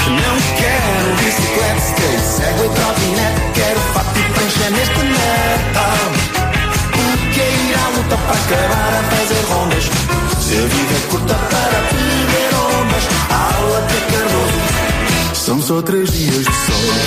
Não quero bicicleta, skate, segue e trotinete. Quero fato e prancha neste Natal. Porque ir à luta para acabar a fazer rondas. Se a vida é curta para perder ondas. A aula de Cardoso são só 3 dias de sol.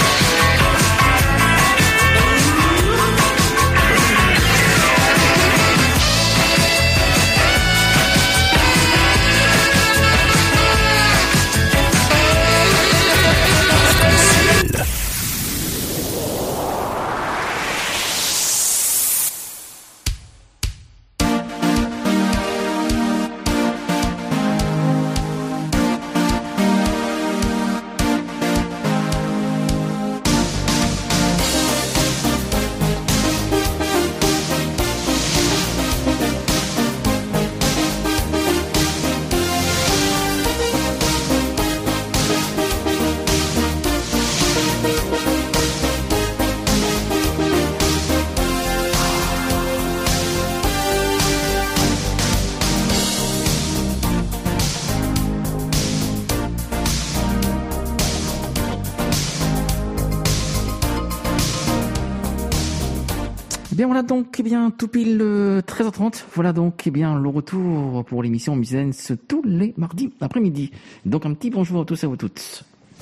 Bien voilà donc tout pile 13h30. Voilà donc le retour pour l'émission Musens tous les mardis après-midi. Donc un petit bonjour à tous et à vous toutes.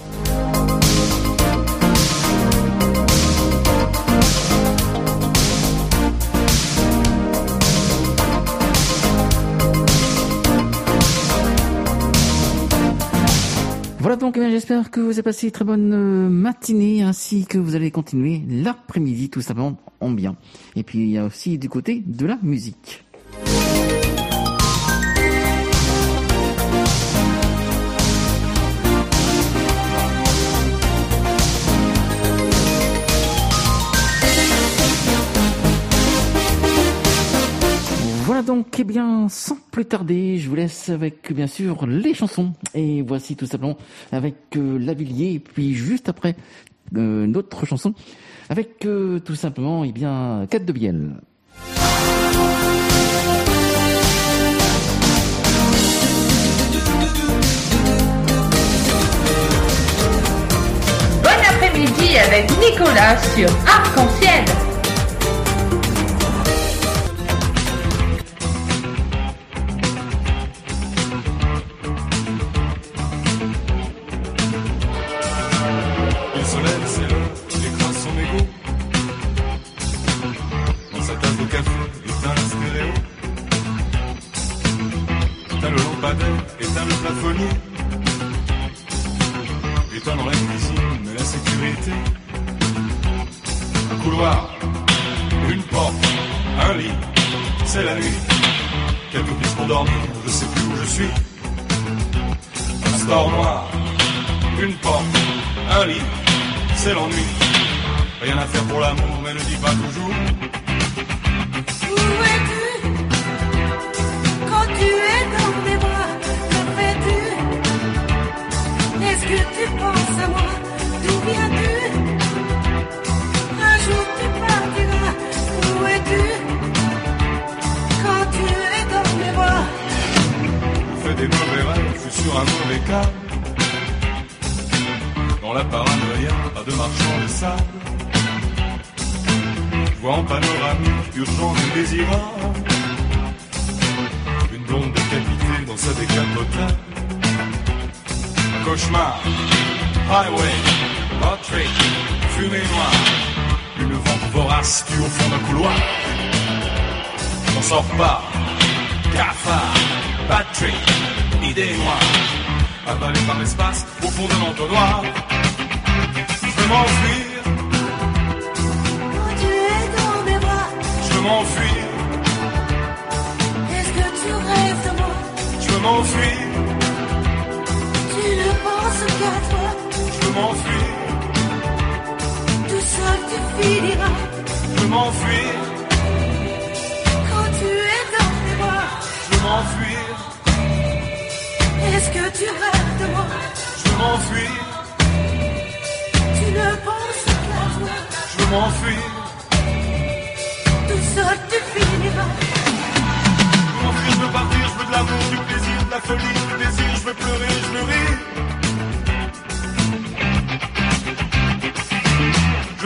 Voilà donc, j'espère que vous avez passé une très bonne matinée, ainsi que vous allez continuer l'après-midi tout simplement en bien. Et puis il y a aussi du côté de la musique. Voilà donc, sans plus tarder, je vous laisse avec, bien sûr, les chansons. Et voici tout simplement avec Lavilliers, et puis juste après, notre chanson, avec tout simplement, Cat de Biel. Bon après-midi avec Nicolas sur Arc-en-Ciel.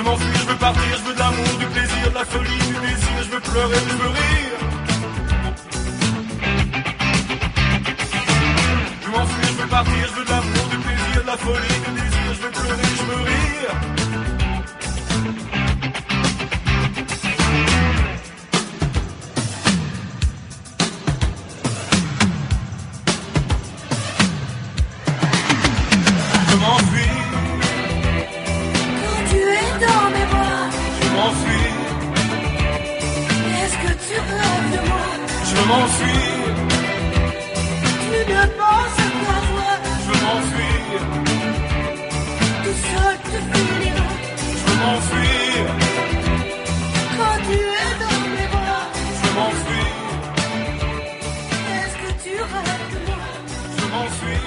m'enfuir, je veux partir, je veux de l'amour, du plaisir, de la folie, du désir, je veux pleurer, je veux rire. Je m'enfuir, je veux partir, je veux de l'amour, du plaisir, de la folie, du désir, je veux pleurer, je veux rire. Je m'enfuis. Quand tu es dans mes bras, Je m'enfuis. est-ce que tu rêves de moi? Je m'enfuis. Tu ne penses qu'à moi, Je m'enfuis. tout seul tu finiras. Je m'enfuis. Quand tu es dans mes bras, Je m'enfuis. est-ce que tu rêves de moi? Je m'enfuis.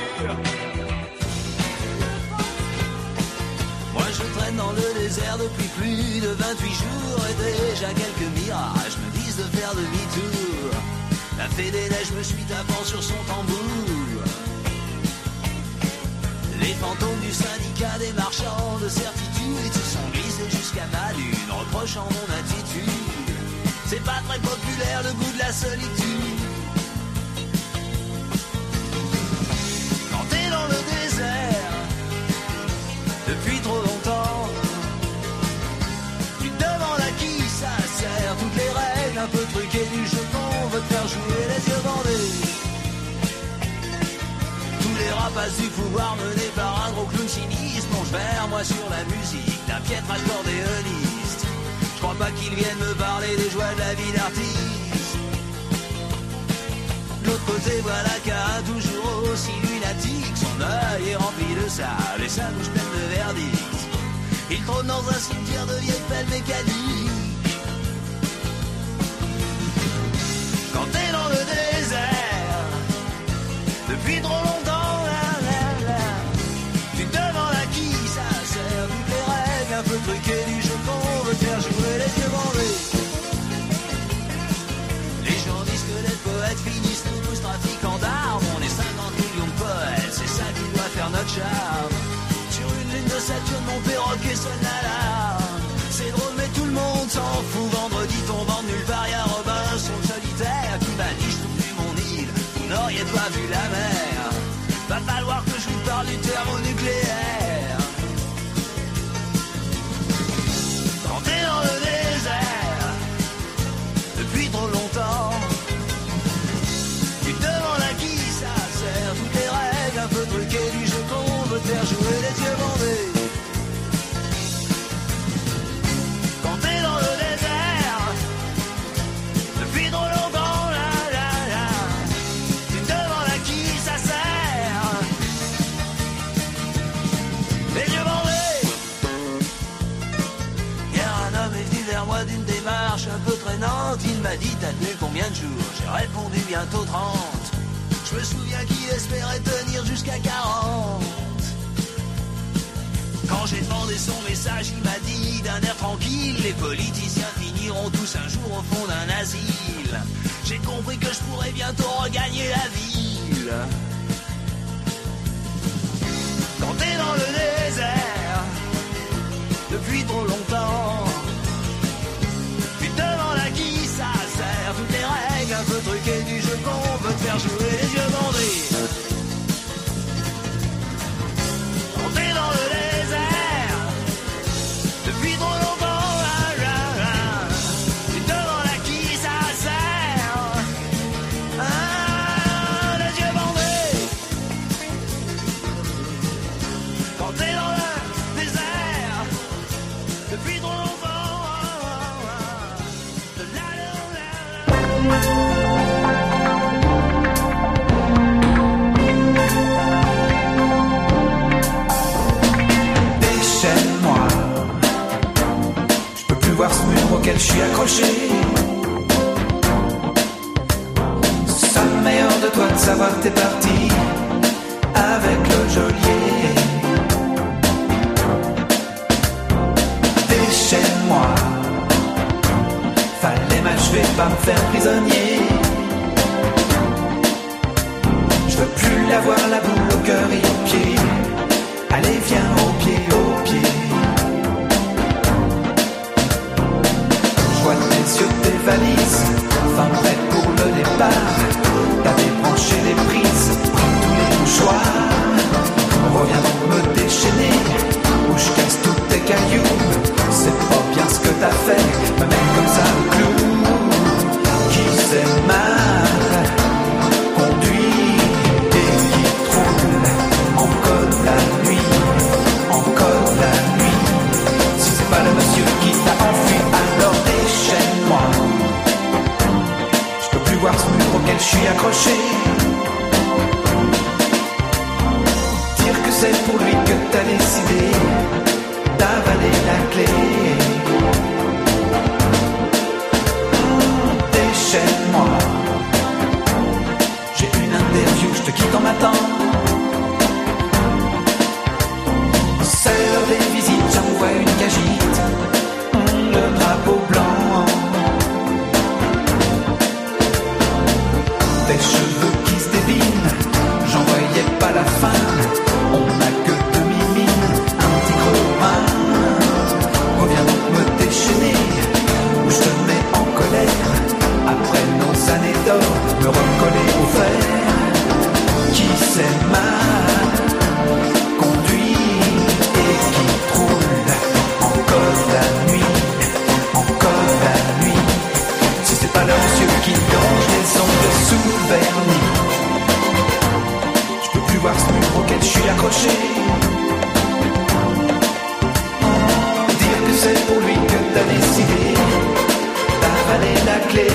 Moi je traîne dans le désert depuis plus de 28 jours et déjà quelques mirages me disent de faire demi-tour. La fée des neiges me suit tapant sur son tambour. Les fantômes du syndicat des marchands de certitude se sont glissés jusqu'à ma lune, reprochant mon attitude. C'est pas très populaire le goût de la solitude. Quand t'es dans le désert depuis trop longtemps, tu te demandes à qui ça sert. Toutes les règles un peu truquées du jeu qu'on veut te faire jouer les yeux bandés. Tous les rapaces du pouvoir menés par un gros clown sinistre plongent vers moi sur la musique d'un piètre accordéoniste. Je crois pas qu'ils viennent me parler des joies de la vie d'artiste. De l'autre côté voilà qu'un toujours aussi lunatique, son œil est rempli de sable et sa bouche pleine de verdict. Il trône dans un cimetière de vieilles pelles mécaniques. Quand t'es dans le désert depuis trop longtemps, tu te demandes à qui ça sert. Toutes les règles un peu truquées du jeu qu'on veut te faire jouer les yeux bandés. Les gens disent que les poètes finissent tous trafiquants d'armes. On est 50 millions de poètes, c'est ça qui doit faire notre charme. Sur une lune de Saturne, mon perroquet sonne l'alarme. C'est drôle mais tout le monde s'en fout. Vendredi tombant de nulle part, y'a Robinson solitaire qui m'a dit je trouve plus mon île, vous n'auriez pas vu la mer. Va falloir que je vous parle du thermonucléaire. Quand t'es dans le désert depuis trop longtemps, tu te demandes à qui ça sert. Toutes les règles un peu truquées du jeu qu'on veut te faire jouer les yeux bandés. Quand t'es dans le désert depuis trop longtemps, tu te demandes à qui ça sert. Les yeux bandés. Hier un homme est venu vers moi d'une démarche un peu traînante. Il m'a dit t'as tenu combien de jours? J'ai répondu bientôt 30. Je me souviens qu'il espérait tenir jusqu'à 40. Quand j'ai demandé son message, il m'a dit d'un air tranquille les politiciens finiront tous un jour au fond d'un asile. J'ai compris que je pourrais bientôt regagner la ville. Quand t'es dans le désert depuis trop longtemps, tu te demandes à qui ça sert. Toutes les règles un peu truquées du jeu qu'on veut te faire jouer les yeux bandés. Quand t'es dans le désert depuis trop longtemps, tu te demandes à qui ça sert. Les yeux bandés. Quand t'es dans le désert depuis trop longtemps. Déchaîne-moi, je peux plus voir ce mur auquel je suis accroché. Ça me met hors de toi de savoir que t'es parti avec le geôlier. Déchaîne-moi, fallait m'achever, pas me faire prisonnier. Je veux plus l'avoir la boule au cœur et au pied. Allez viens au pied, au pied. valises, enfin prête pour le départ. T'as débranché les prises, pris tous les mouchoirs. Reviens donc me déchaîner, ou je casse tous tes cailloux. C'est pas bien ce que t'as fait, me mettre comme ça le clou. Qui sait mal conduit et qui roule en code la nuit, en code la nuit. Si c'est pas le monsieur qui t'a enfui, alors déchaîne-moi. Je peux plus voir ce mur auquel je suis accroché. Dire que c'est pour lui que t'as décidé d'avaler la clé. Déchaîne-moi. J'ai une interview, je te quitte en m'attend. C'est l'heure des visites, j'envoie une cagite, le drapeau blanc. Tes cheveux qui se dévinent, j'en voyais pas la fin. On n'a que demi-mine, un petit creux aux mains. Reviens donc me déchaîner, ou je te mets en colère. Après nos années d'or, me recoller au fer. Qui sait mal conduire et qui roule encore la nuit, encore la nuit. Si c'est pas le monsieur qui longe les ongles sous le vernis. Je peux plus voir ce mur auquel je suis accroché. Dire que c'est pour lui que t'as décidé d'avaler la clé.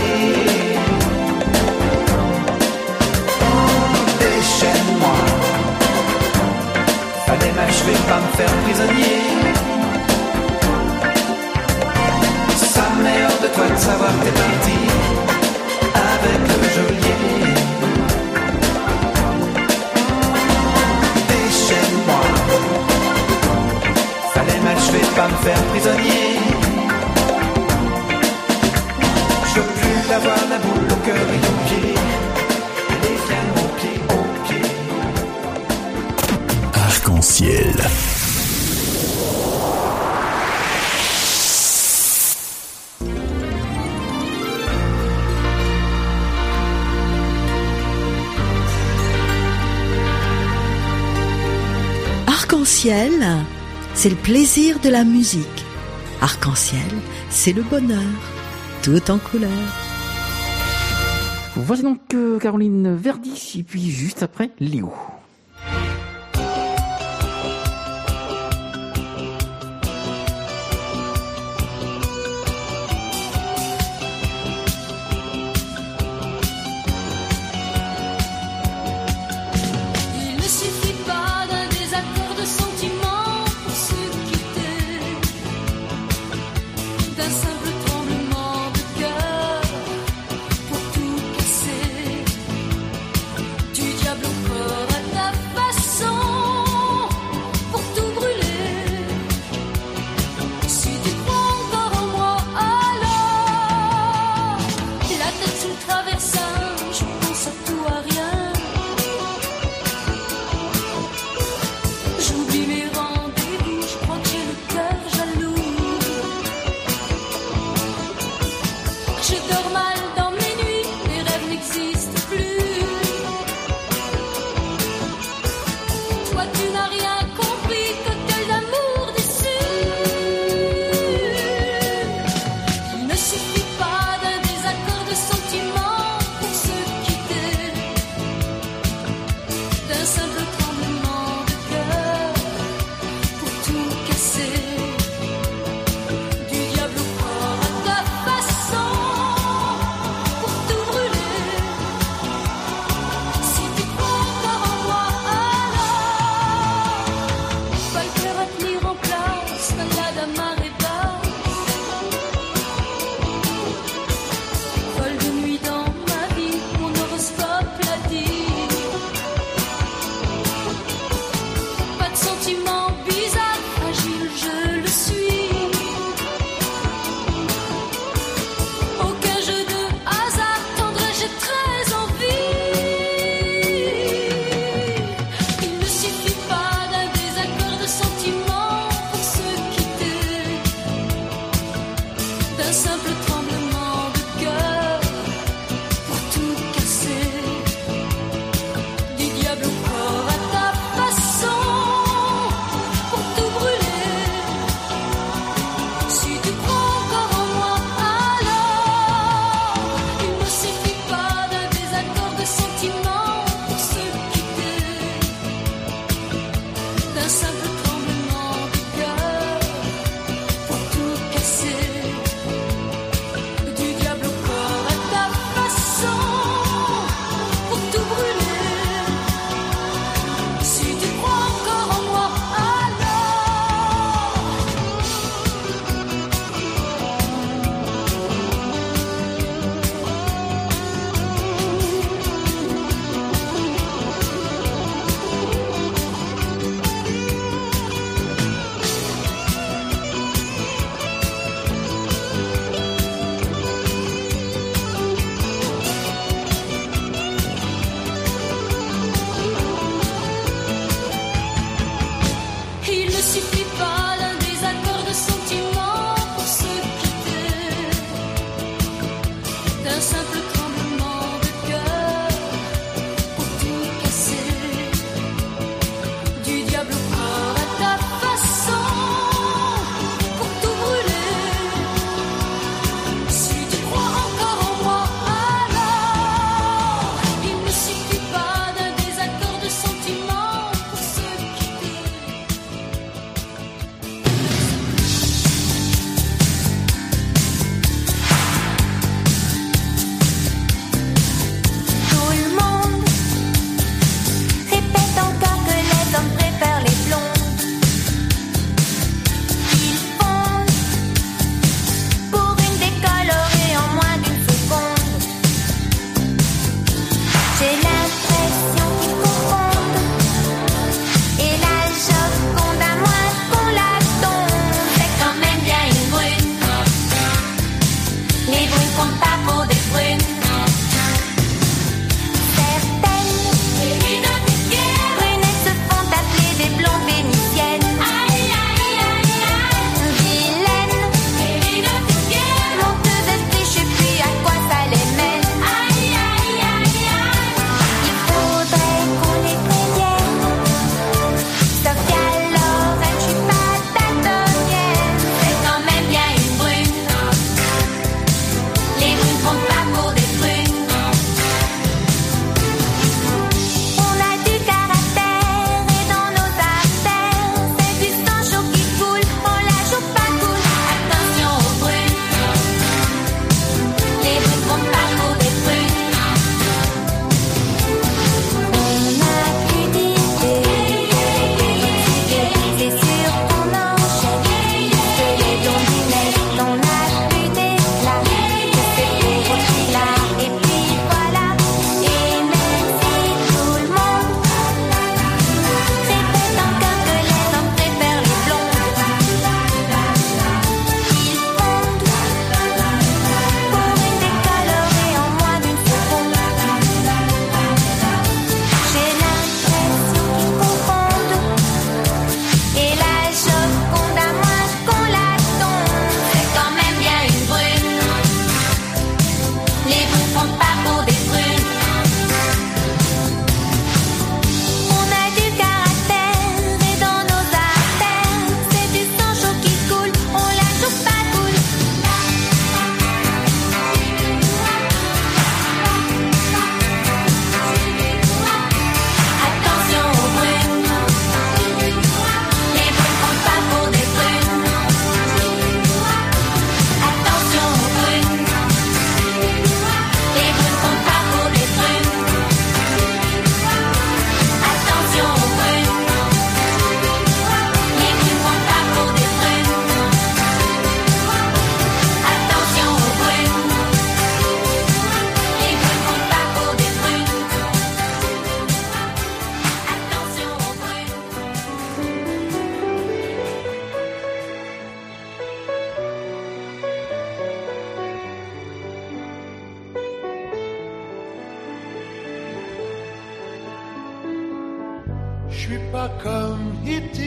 Déchaîne-moi. Fallait m'achever, pas me faire prisonnier. Ça m'est hors de toi de savoir que t'es parti avec le geôlier. Déchaîne-moi. Fallait m'achever, pas me faire prisonnier. Je veux plus avoir la boule au cœur et au pied. Allez, viens mon pied au pied. Arc-en-ciel. Arc-en-ciel, c'est le plaisir de la musique. Arc-en-ciel, c'est le bonheur, tout en couleur. Voici donc Caroline Verdi, et puis juste après, Léo. Il ne suffit pas d'un désaccord de sentiments pour se quitter, d'un simple tremblement de cœur pour tout casser, du diable au corps à suis pas comme E.T.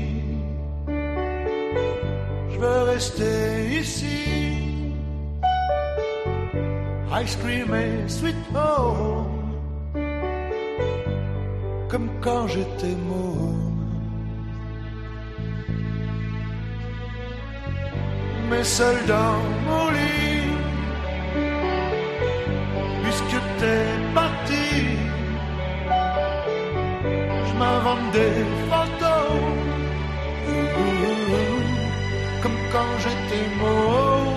Je veux rester ici. Ice cream et sweet home, comme quand j'étais môme. Mais seul dans mon lit, puisque t'es parti, je m'invente des fantômes, comme quand j'étais môme.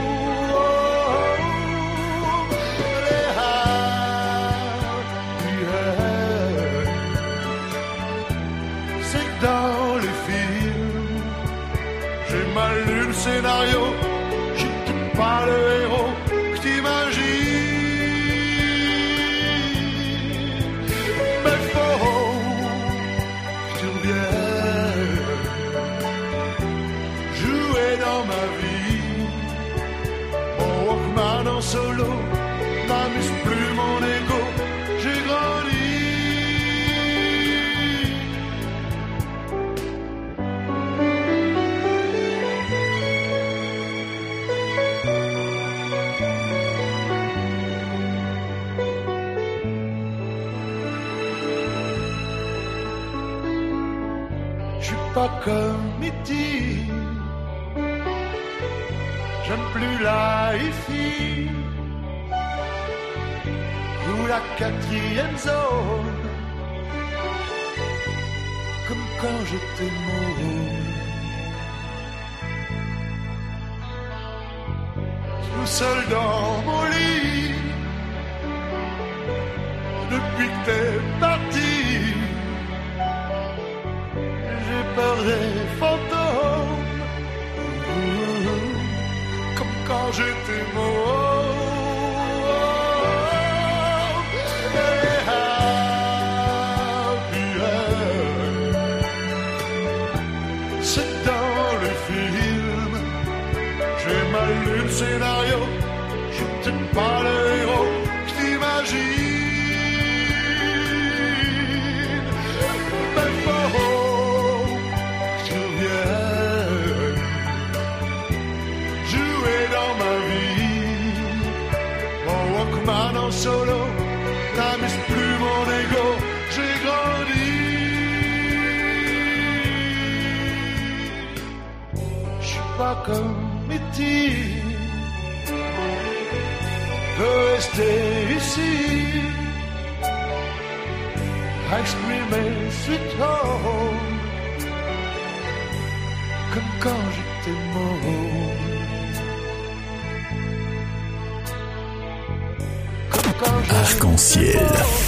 Dans les films, j'ai mal lu le scénario, j'étais pas le héros que t'imagines. Mais faut que tu reviennes jouer dans ma vie. Mon Walkman en solo n'amuse plus mon ego, j'ai grandi. Pas comme E.T. J'aime plus la hi-fi ou la quatrième zone, comme quand j'étais môme. Tout seul dans mon lit, depuis que t'es parti. Peur des fantômes, comme quand j'étais môme. C'est dans le film, j'ai mal lu le scénario, j'étais pas le héros que t'imagines. En solo, n'amuse plus mon ego, j'ai grandi. Je suis pas comme E.T. Je veux rester ici. Ice cream et sweet home, comme quand j'étais môme. Arc-en-ciel.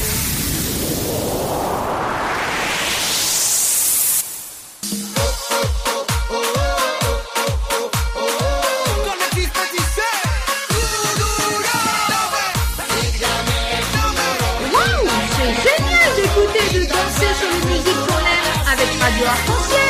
De danser sur une musique qu'on aime avec Radio Arc-en-Ciel.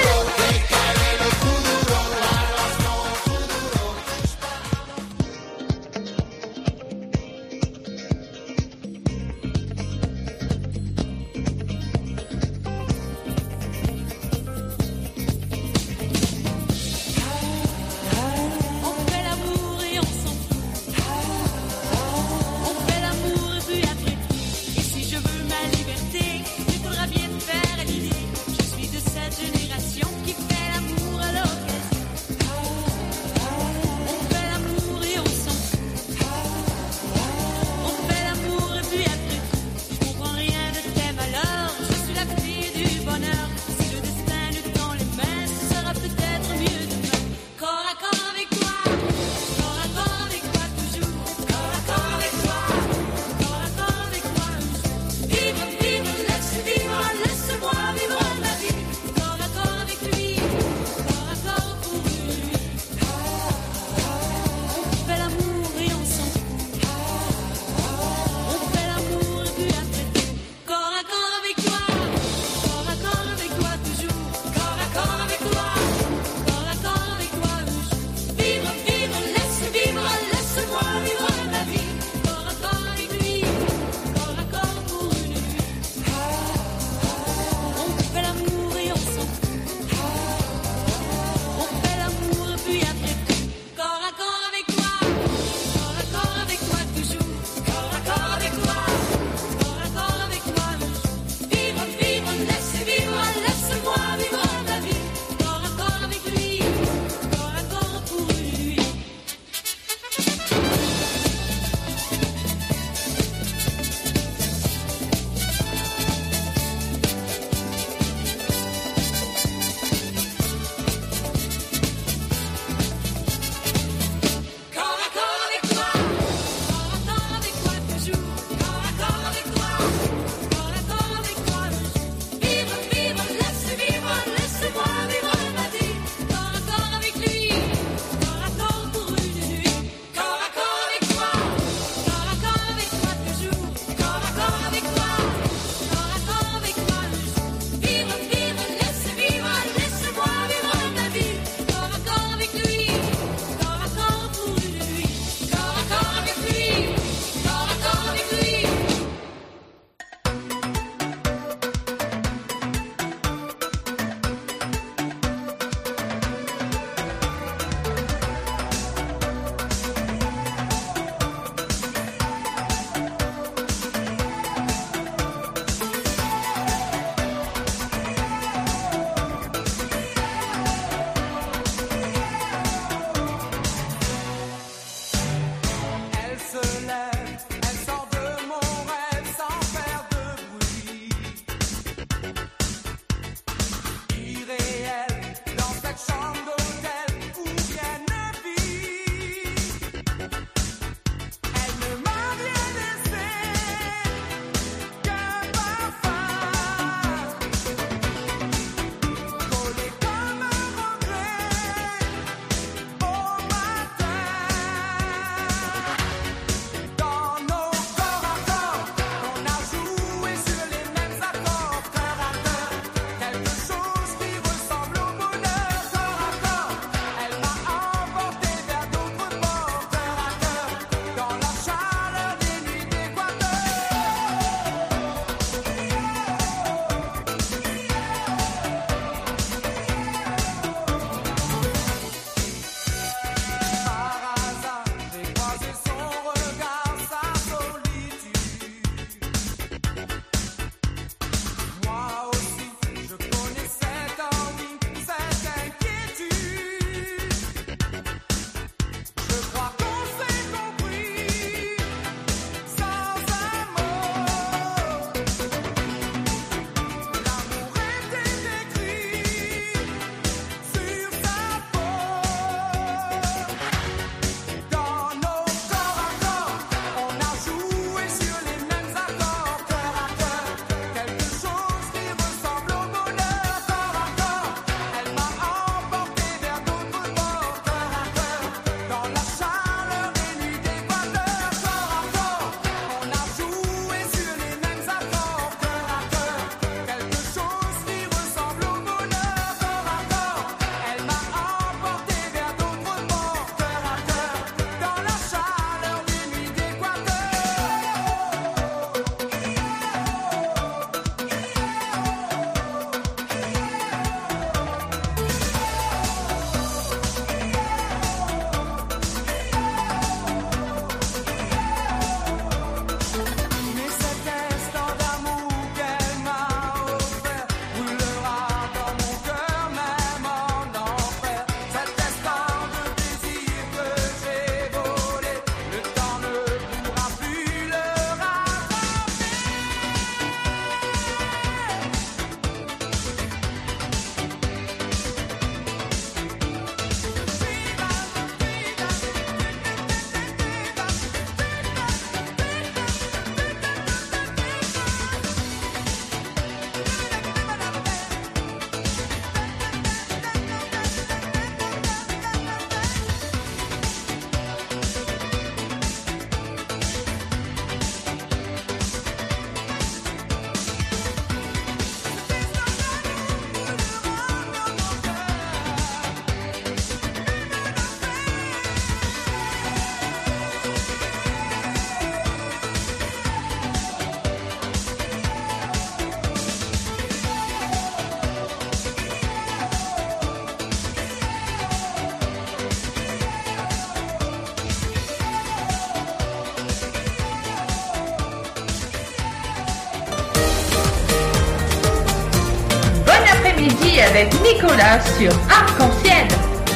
avec Nicolas sur Arc-en-Ciel.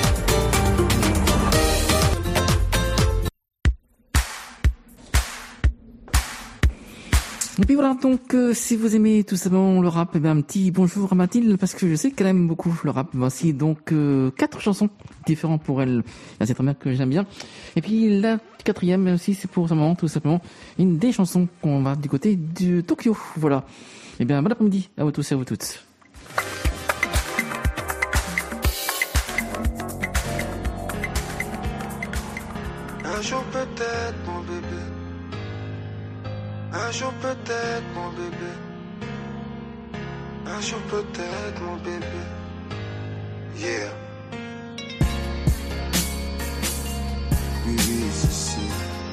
Et puis voilà, donc si vous aimez tout simplement le rap, eh bien, un petit bonjour à Mathilde, parce que je sais qu'elle aime beaucoup le rap. Voici donc 4 chansons différentes pour elle. C'est très bien que j'aime bien. Et puis la quatrième aussi, c'est pour sa maman, tout simplement, une des chansons qu'on va du côté de Tokyo. Voilà. Et bien, bon après-midi à vous tous et à vous toutes. Un jour peut-être, mon bébé. Un jour peut-être, mon bébé. Un jour peut-être, mon bébé. Yeah. Oui, oui, c'est ici.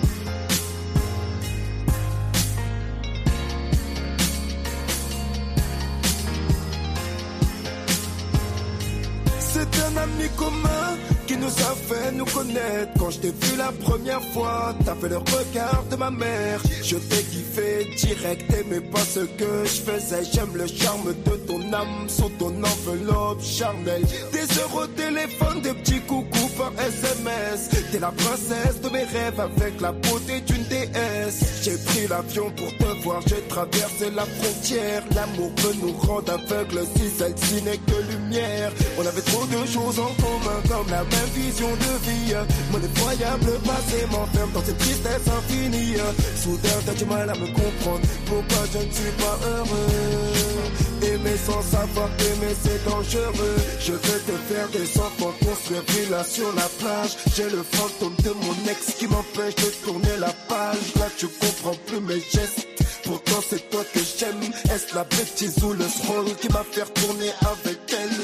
C'est un ami commun qui nous a fait nous connaître. Quand je t'ai vu la première fois, t'avais le regard de ma mère. Je t'ai kiffé direct, t'aimais pas ce que je faisais. J'aime le charme de ton âme sous ton enveloppe charnelle. Des heures au téléphone, des petits coucous par SMS. T'es la princesse de mes rêves avec la beauté d'une déesse. J'ai pris l'avion pour te voir, j'ai traversé la frontière. L'amour peut nous rendre aveugles si celle-ci n'est que lumière. On avait trop de choses en commun comme la même vision de vie. Mon effroyable passé m'enferme dans cette tristesse infinie. Soudain t'as du mal à me comprendre pourquoi je ne suis pas heureux. Aimer sans savoir aimer c'est dangereux. Je veux te faire des enfants, construire villa sur la plage. J'ai le fantôme de mon ex qui m'empêche de tourner la page. Là tu comprends plus mes gestes, pourtant c'est toi que j'aime. Est-ce la bêtise ou le scroll qui m'a fait tourner avec elle?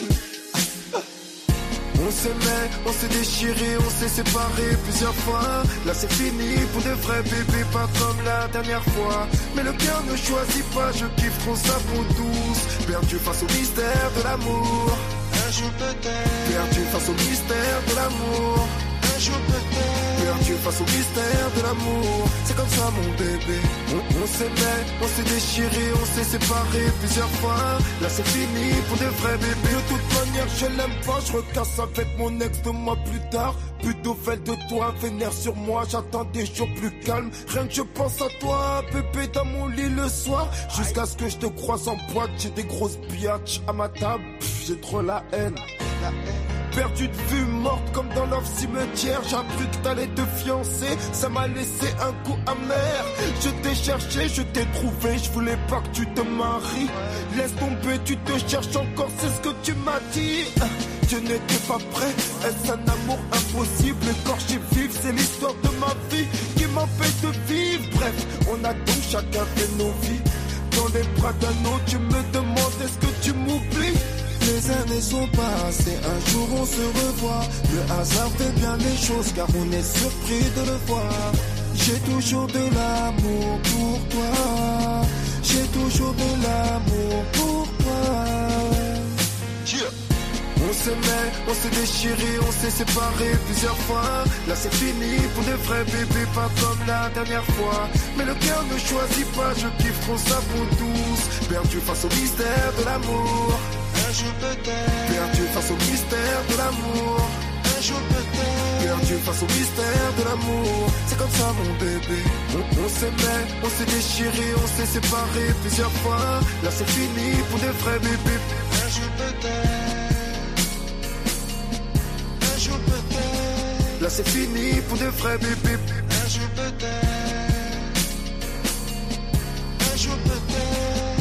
On s'aimait, on s'est déchiré, on s'est séparé plusieurs fois. Là c'est fini pour de vrais bébés, pas comme la dernière fois. Mais le cœur ne choisit pas, je kiffe trop sa peau douce. Perdu face au mystère de l'amour. Un jour peut-être. Perdu face au mystère de l'amour. Un jour peut-être. Perdu face au mystère de l'amour. C'est comme ça mon bébé. On s'aimait, on s'est déchiré, on s'est séparé plusieurs fois. Là c'est fini pour de vrais bébés. De toute manière je l'aime pas, je recasse avec mon ex 2 mois plus tard. Plutôt belle de toi, vénère sur moi, j'attends des jours plus calmes. Rien que je pense à toi, bébé dans mon lit le soir. Jusqu'à ce que je te croise en boîte, j'ai des grosses biatches à ma table. J'ai trop la haine. Perdu de vue, morte comme dans l'off cimetière. J'ai cru que t'allais te fiancer, ça m'a laissé un coup amer. Je t'ai cherché, je t'ai trouvé, je voulais pas que tu te maries. Laisse tomber, tu te cherches encore, c'est ce que tu m'as dit. Je n'étais pas prêt, est-ce un amour impossible? Écorché vif, c'est l'histoire de ma vie qui m'empêche de vivre. Bref, on a donc chacun fait nos vies. Dans les bras d'un autre, tu me demandes est-ce que tu m'oublies? Les années sont passées, un jour on se revoit. Le hasard fait bien les choses car on est surpris de le voir. J'ai toujours de l'amour pour toi. J'ai toujours de l'amour pour toi. On s'aimait, on s'est déchiré, on s'est séparé plusieurs fois. Là c'est fini pour de vrais bébés, pas comme la dernière fois. Mais le cœur ne choisit pas, je kiffe trop sa peau douce. Perdu face au mystère de l'amour. Un jour peut-être. Perdu face au mystère de l'amour. Un jour peut-être. Perdu face au mystère de l'amour. C'est comme ça mon bébé. On s'aimait, on s'est déchiré, on s'est séparé plusieurs fois. Là c'est fini pour de vrais bébés. Un jour peut-être. Là c'est fini pour de vrais bébés. Un jour peut-être. Un jour peut-être.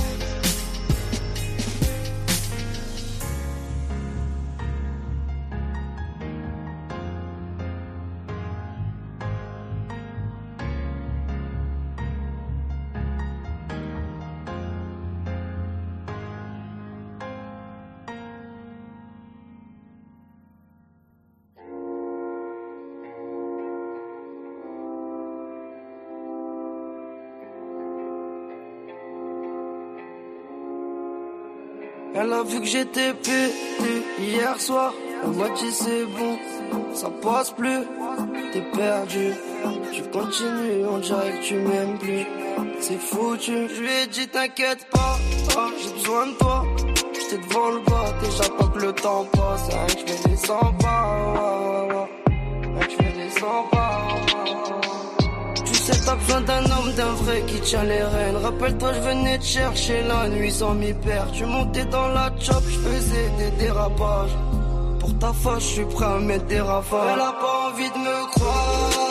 Elle a vu que j'étais pété hier soir. Elle m'a dit c'est bon, ça passe plus. T'es perdu, tu continues, on dirait que tu m'aimes plus. C'est foutu, je lui ai dit t'inquiète pas, j'ai besoin de toi. Je t'es devant le bas, et j'attends que le temps passe. Rien que je fais des 100 pas, rien que je fais des 100 pas. Tu sais, t'as besoin d'un homme, d'un vrai qui tient les rênes. Rappelle-toi, je venais te chercher la nuit sans m'y perdre. Tu montais dans la chop, je faisais des dérapages. Pour ta fâche, je suis prêt à mettre des rafales. Elle a pas envie de me croire.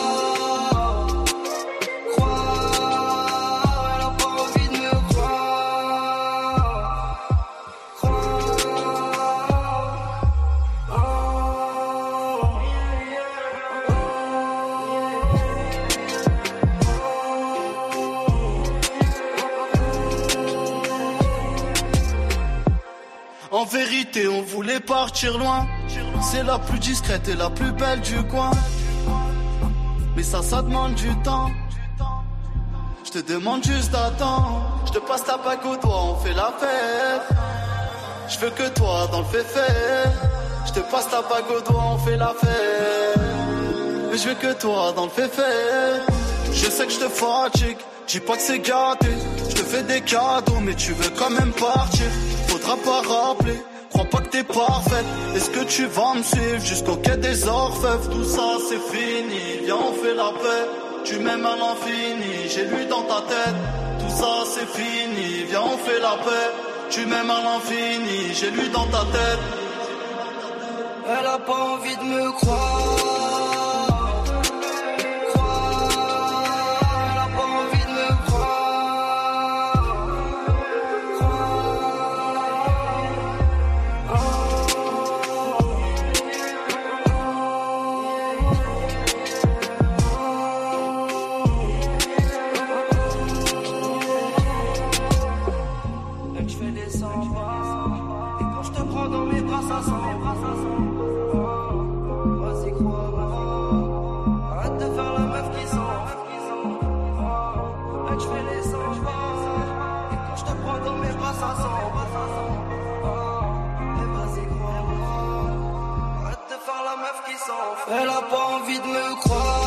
En vérité, on voulait partir loin. C'est la plus discrète et la plus belle du coin. Mais ça demande du temps. Je te demande juste d'attendre. Je te passe ta bague au doigt, on fait la fête. Je veux que toi dans le fait. Je te passe ta bague au doigt, on fait la fête. Mais je veux que toi dans le fait. Je sais que je te fatigue, dis pas que c'est gâté. Je te fais des cadeaux, mais tu veux quand même partir. Faudra pas rappeler, crois pas que t'es parfaite. Est-ce que tu vas me suivre jusqu'au quai des orfèvres? Tout ça c'est fini, viens on fait la paix. Tu m'aimes à l'infini, j'ai lu dans ta tête. Tout ça c'est fini, viens on fait la paix. Tu m'aimes à l'infini, j'ai lu dans ta tête. Elle a pas envie de me croire. Elle a pas envie de me croire.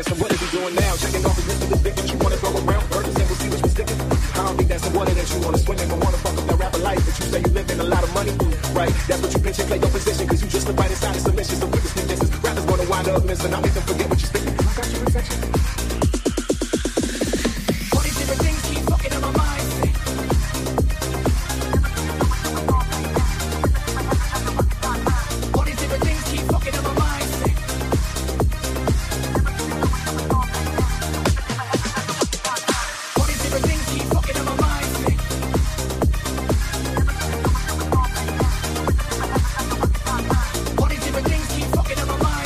guess what is he doing now? Checking off his list of the dick that you wanna throw around. Burgers and we'll see which was sticking. I don't think that's the water that you wanna swim in. But wanna fuck up that rapper life. But you say you live in a lot of money. Right, that's what you pitch and play your position. Cause you just live right inside of submission. So witness me, this is rappers gonna wind up missing. I'll make them forget what you're speaking. I got you in section. All these different things keep fucking in my mind. All these different things keep fucking in my mind. All these different things keep fucking in my mind. All these different things keep fucking in my mind.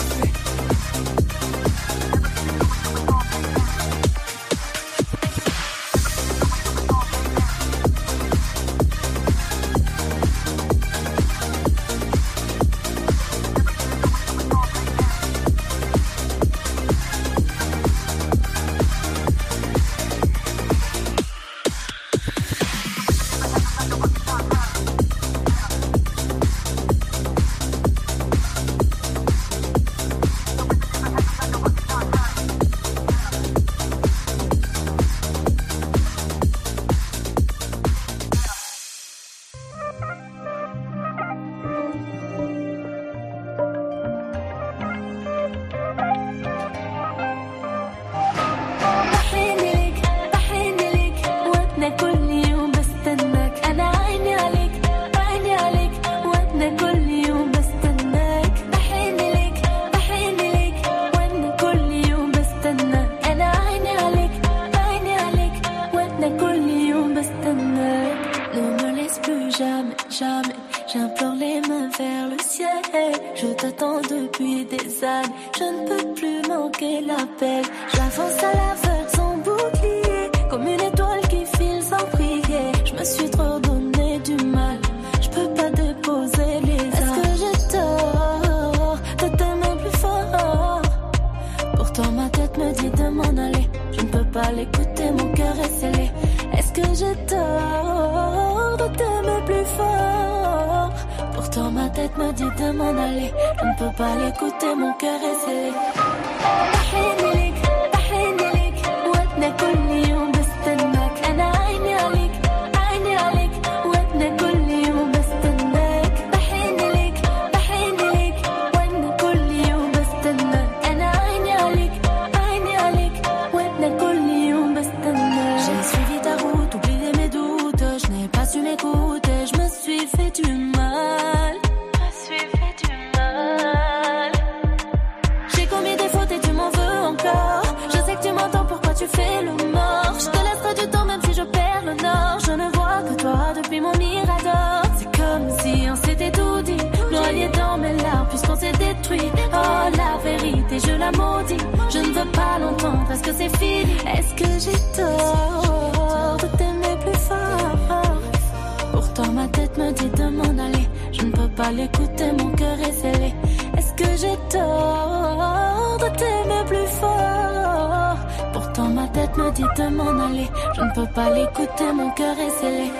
J'implore les mains vers le ciel. Je t'attends depuis des années. Je ne peux plus manquer l'appel. J'avance à l'aveugle sans bouclier, comme une étoile qui file sans prier. Je me suis trop donné du mal. Je peux pas déposer les armes. Est-ce que j'ai tort de t'aimer plus fort? Pourtant ma tête me dit de m'en aller. Je ne peux pas l'écouter, mon cœur est scellé. Est-ce que j'ai tort de t'aimer plus fort? Pourtant ma tête me dit de m'en aller. Je ne peux pas l'écouter, mon cœur est scellé. بحن لك وأنا كل يوم بستناك. أنا عيني عليك عيني عليك وأنا كل يوم بستناك. بحن لك وأنا كل يوم بستناك. أنا عيني عليك وأنا كل يوم بستناك. J'ai suivi ta route, oublié mes doutes. Je n'ai pas su m'écouter, je me suis fait du mal. J'ai commis des fautes et tu m'en veux encore. Je sais que tu m'entends, pourquoi tu fais le mort? Je te laisserai du temps même si je perds le nord. Je ne vois que toi depuis mon mirador. C'est comme si on s'était tout dit, noyé dans mes larmes puisqu'on s'est détruit. Oh la vérité je la maudis. Je ne veux pas l'entendre parce que c'est fini. Est-ce que j'ai tort de t'aimer plus fort? Pourtant ma tête me dit de m'en aller. Je ne peux pas l'écouter, mon cœur est scellé. Est-ce que j'ai tort de t'aimer plus fort? Pourtant ma tête me dit de m'en aller. Je ne peux pas l'écouter, mon cœur est scellé.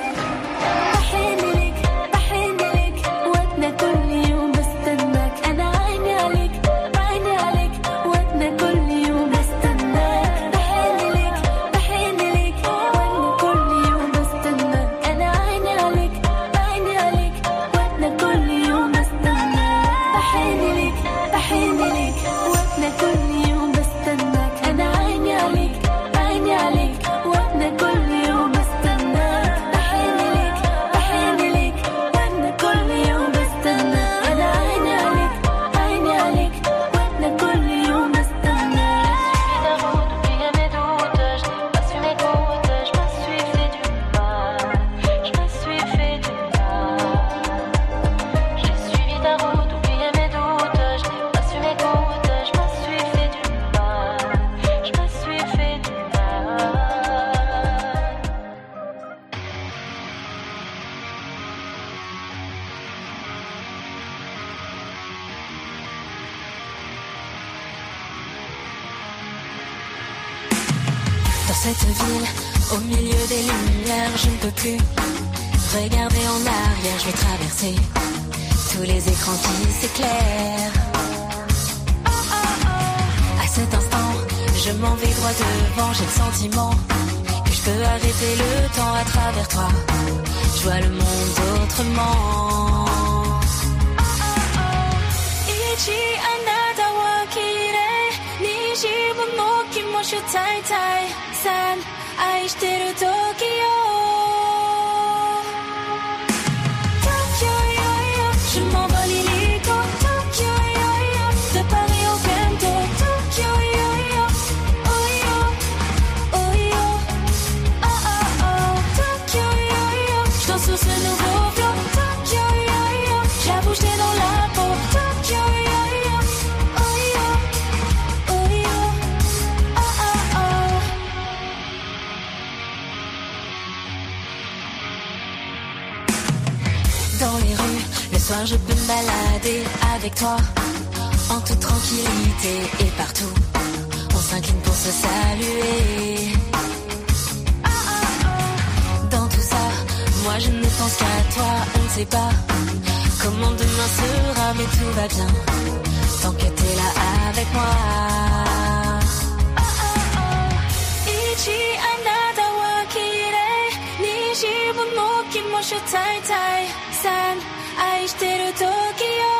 بحن لك وأنا كل يوم بستناك. أنا عيني عليك وأنا كل يوم بستناك. بحن لك وأنا كل يوم بستناك. أنا عيني عليك وأنا كل يوم بستناك. بحن لك وأنا كل يوم بستناك. أنا عيني عليك وأنا كل يوم بستناك. بحن لك وأنا كل يوم بستناك. أنا عيني عليك وأنا كل يوم بستناك. J'ai suivi ta route, oublié mes doutes. Je n'ai pas su m'écouter, je me suis fait du mal. J'ai suivi ta route, oublié mes doutes. Je n'ai pas su m'écouter, je me suis fait du mal. Dans cette ville, au milieu des lumières, je ne peux plus regarder en arrière. Je vais traverser tous les écrans qui s'éclairent. À cet instant, Je m'en vais droit devant, j'ai le sentiment que je peux arrêter le temps à travers toi. Je vois le monde autrement. Ichi anata wa kirei, nishimo no kimoshi tai tai, san aishiteru Tokyo. Tokyo yo yo, je m'envole illico. Tokyo yo yo, de Paris au Bento. Tokyo yo yo, oh yo, oh yo, oh oh oh. Tokyo yo yo, je danse sur ce nouveau flow. Tokyo yo yo, j'avoue j'étais dans la peau. Tokyo yo yo, oh yo, oh yo, oh oh oh. Dans les rues, le soir je peux me balader avec toi en toute tranquillité et partout on s'incline pour se saluer. Dans tout ça, moi je ne pense qu'à toi. On ne sait pas comment demain sera, mais tout va bien tant que t'es là avec moi. Ichi anata wa kirei, nishimo no kimoshi tai tai, san aishiteru Tokyo.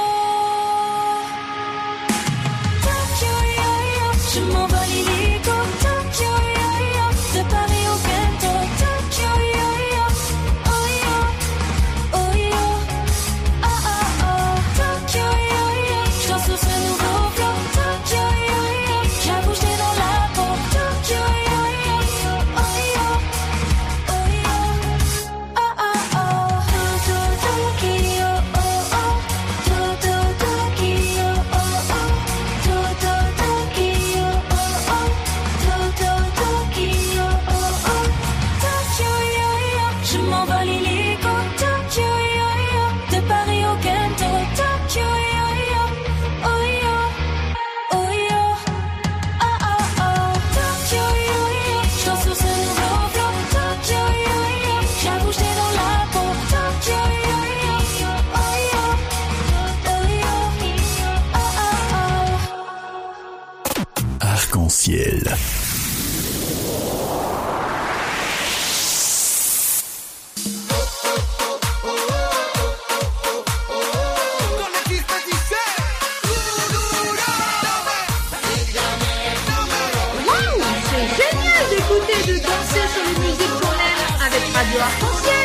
Tokyo yo yo, je m'envole illico. Tokyo yo yo, de Paris au Bento. Tokyo yo yo, oh yo, oh yo, oh oh oh. Tokyo yo yo, je danse sur ce nouveau flow. Tokyo yo yo, j'avoue j'étais dans la peau. Tokyo yo yo, oh yo, oh yo, oh oh oh. Tokyo, oh oh, Tokyo, oh oh, Tokyo, oh oh, Tokyo, oh oh. Tokyo yo yo, je m'envole illico. Tokyo yo yo, de Paris au Bento. Tokyo yo yo, oh yo, oh yo, oh oh oh. Tokyo yo yo, je danse sur ce nouveau flow. Tokyo yo yo, j'avoue j'étais dans la peau. Tokyo yo yo, oh yo, oh yo, oh oh oh. Arc-en-ciel. Waouh, c'est génial d'écouter et de danser sur les musiques qu'on aime avec Radio Arc-en-Ciel.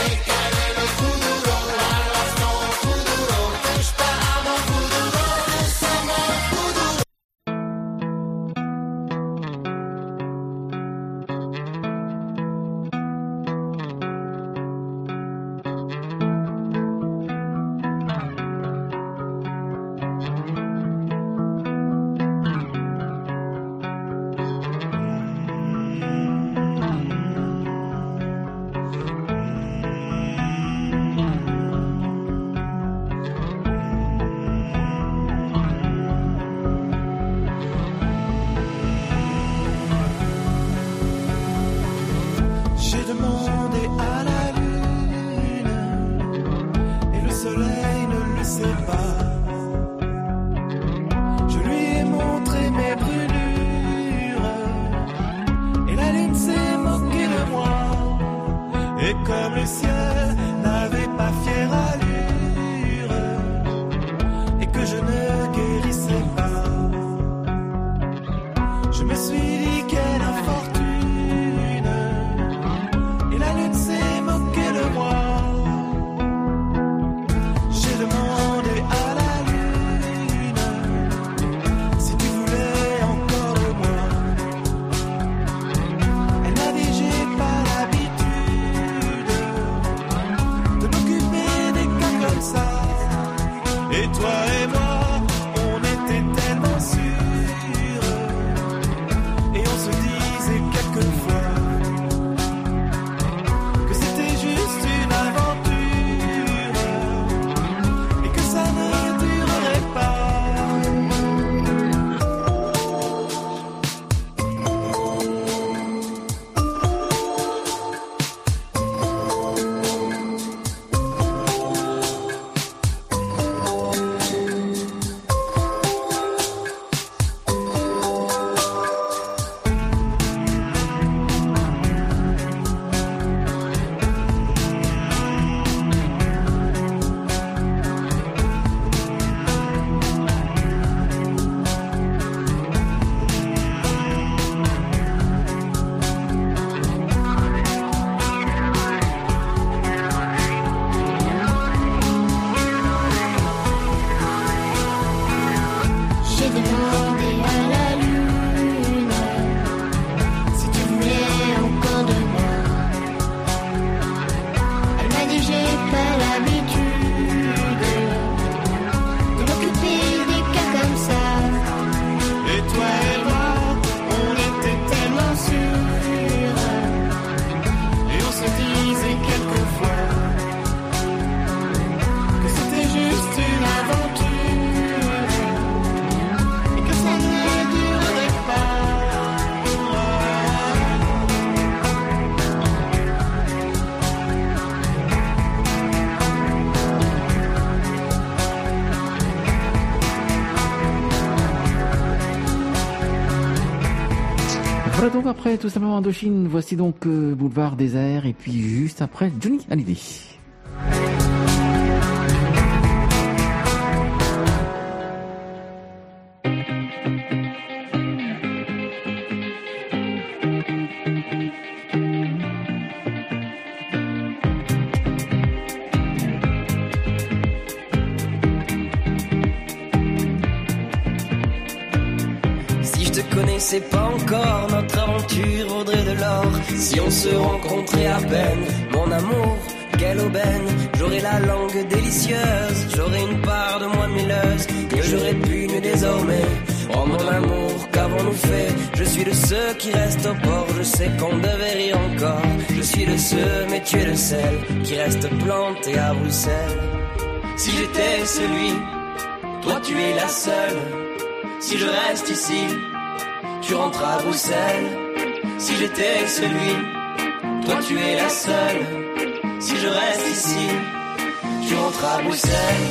J'ai demandé à la lune et le soleil ne le sait pas. Je lui ai montré mes brûlures et la lune s'est moquée de moi. Et comme le ciel n'avait pas fière allure et que je ne guérissais pas, je me suis dit quelle infortune. Et la lune s'est moquée de moi. J'ai demandé à la lune si tu voulais encore de moi. Elle m'a dit j'ai pas l'habitude Voilà donc après tout simplement Indochine, voici donc Boulevard Désert et puis juste après Johnny Hallyday. C'est pas encore, notre aventure vaudrait de l'or si on se rencontrait à peine. Mon amour, quelle aubaine, j'aurais la langue délicieuse, j'aurais une part de moi mielleuse que j'aurais pu nu désormais. Oh mon amour, qu'avons-nous fait? Je suis de ceux qui restent au port, je sais qu'on devait rire encore. Je suis de ceux, mais tu es de celles qui restent plantées à Bruxelles. Si j'étais celui, toi tu es la seule. Si je reste ici, tu rentres à Bruxelles. Si j'étais celui, toi tu es la seule. Si je reste ici, tu rentres à Bruxelles.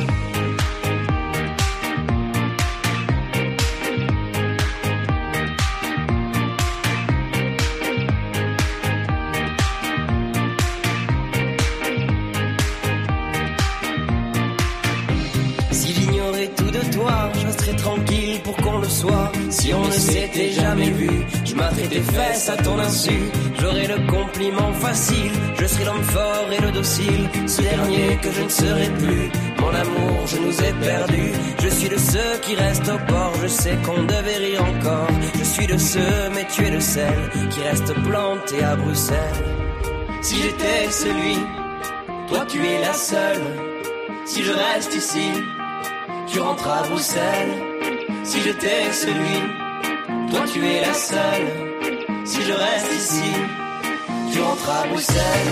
Si j'ignorais tout de toi, je serais tranquille pour qu'on le soit. Si on ne s'était jamais vu, je m'atterais tes fesses à ton insu. J'aurais le compliment facile, je serais l'homme fort et le docile. Ce dernier que je ne serai plus, mon amour, je nous ai perdus. Je suis de ceux qui restent au port, je sais qu'on devait rire encore. Je suis de ceux, mais tu es de celles qui restent plantées à Bruxelles. Si j'étais celui, toi tu es la seule. Si je reste ici, tu rentres à Bruxelles. Si j'étais celui, toi tu es la seule. Si je reste ici, tu rentres à Bruxelles.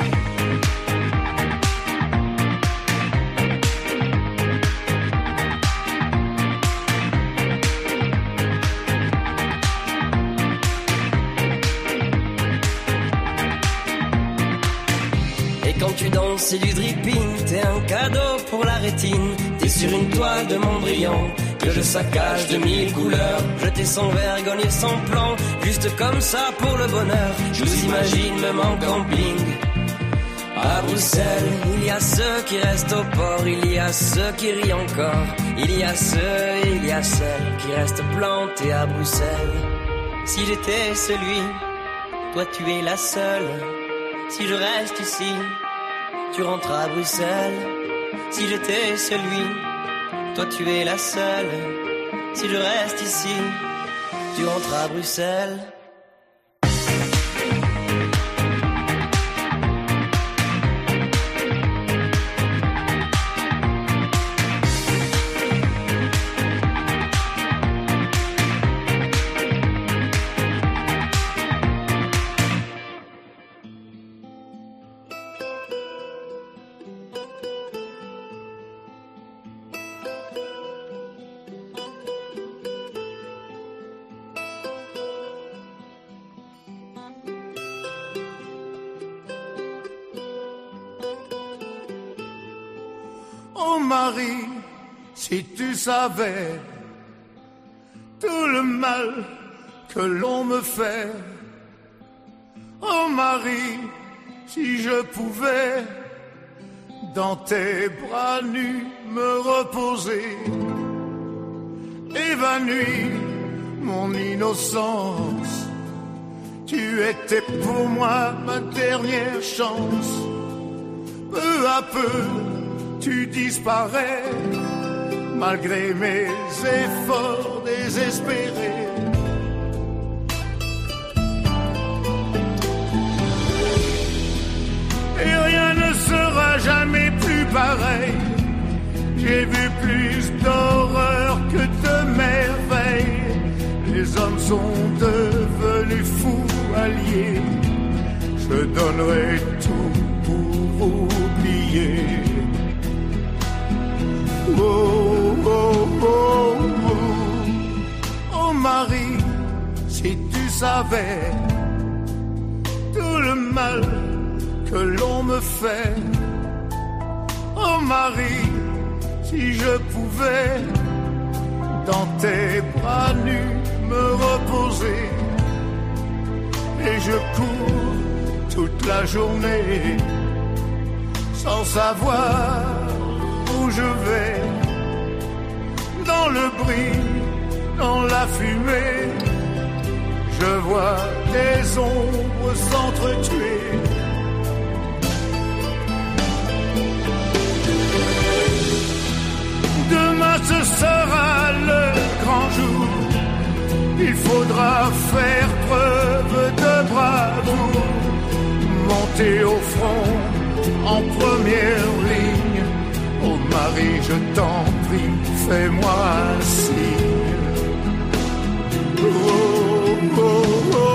Et quand tu danses, c'est du dripping, t'es un cadeau pour la rétine. T'es sur une toile de Mondrian que je saccage de 1000 couleurs. Je t'ai sans vergogne et sans plan, juste comme ça pour le bonheur. Je vous imagine même en camping à Bruxelles. Il y a ceux qui restent au port, il y a ceux qui rient encore. Il y a ceux et il y a celles qui restent plantés à Bruxelles. Si j'étais celui, toi tu es la seule. Si je reste ici, tu rentres à Bruxelles. Si j'étais celui, toi tu es la seule. Si je reste ici, tu rentres à Bruxelles. Oh Marie, si tu savais tout le mal que l'on me fait. Oh Marie, si je pouvais dans tes bras nus me reposer, évanouir mon innocence. Tu étais pour moi ma dernière chance. Peu à peu, tu disparais, malgré mes efforts désespérés. Et rien ne sera jamais plus pareil. J'ai vu plus d'horreur que de merveilles. Les hommes sont devenus fous alliés. Je donnerai tout pour oublier. Oh, oh, oh, oh. Oh Marie, si tu savais tout le mal que l'on me fait. Oh Marie, si je pouvais dans tes bras nus me reposer, je cours toute la journée sans savoir où je vais. Dans le bruit, dans la fumée, je vois des ombres s'entretuer. Demain ce sera le grand jour. Il faudra faire preuve de bravoure, monter au front en première ligne. Oh Marie, je t'en prie, fais-moi un signe. Oh, oh, oh, oh.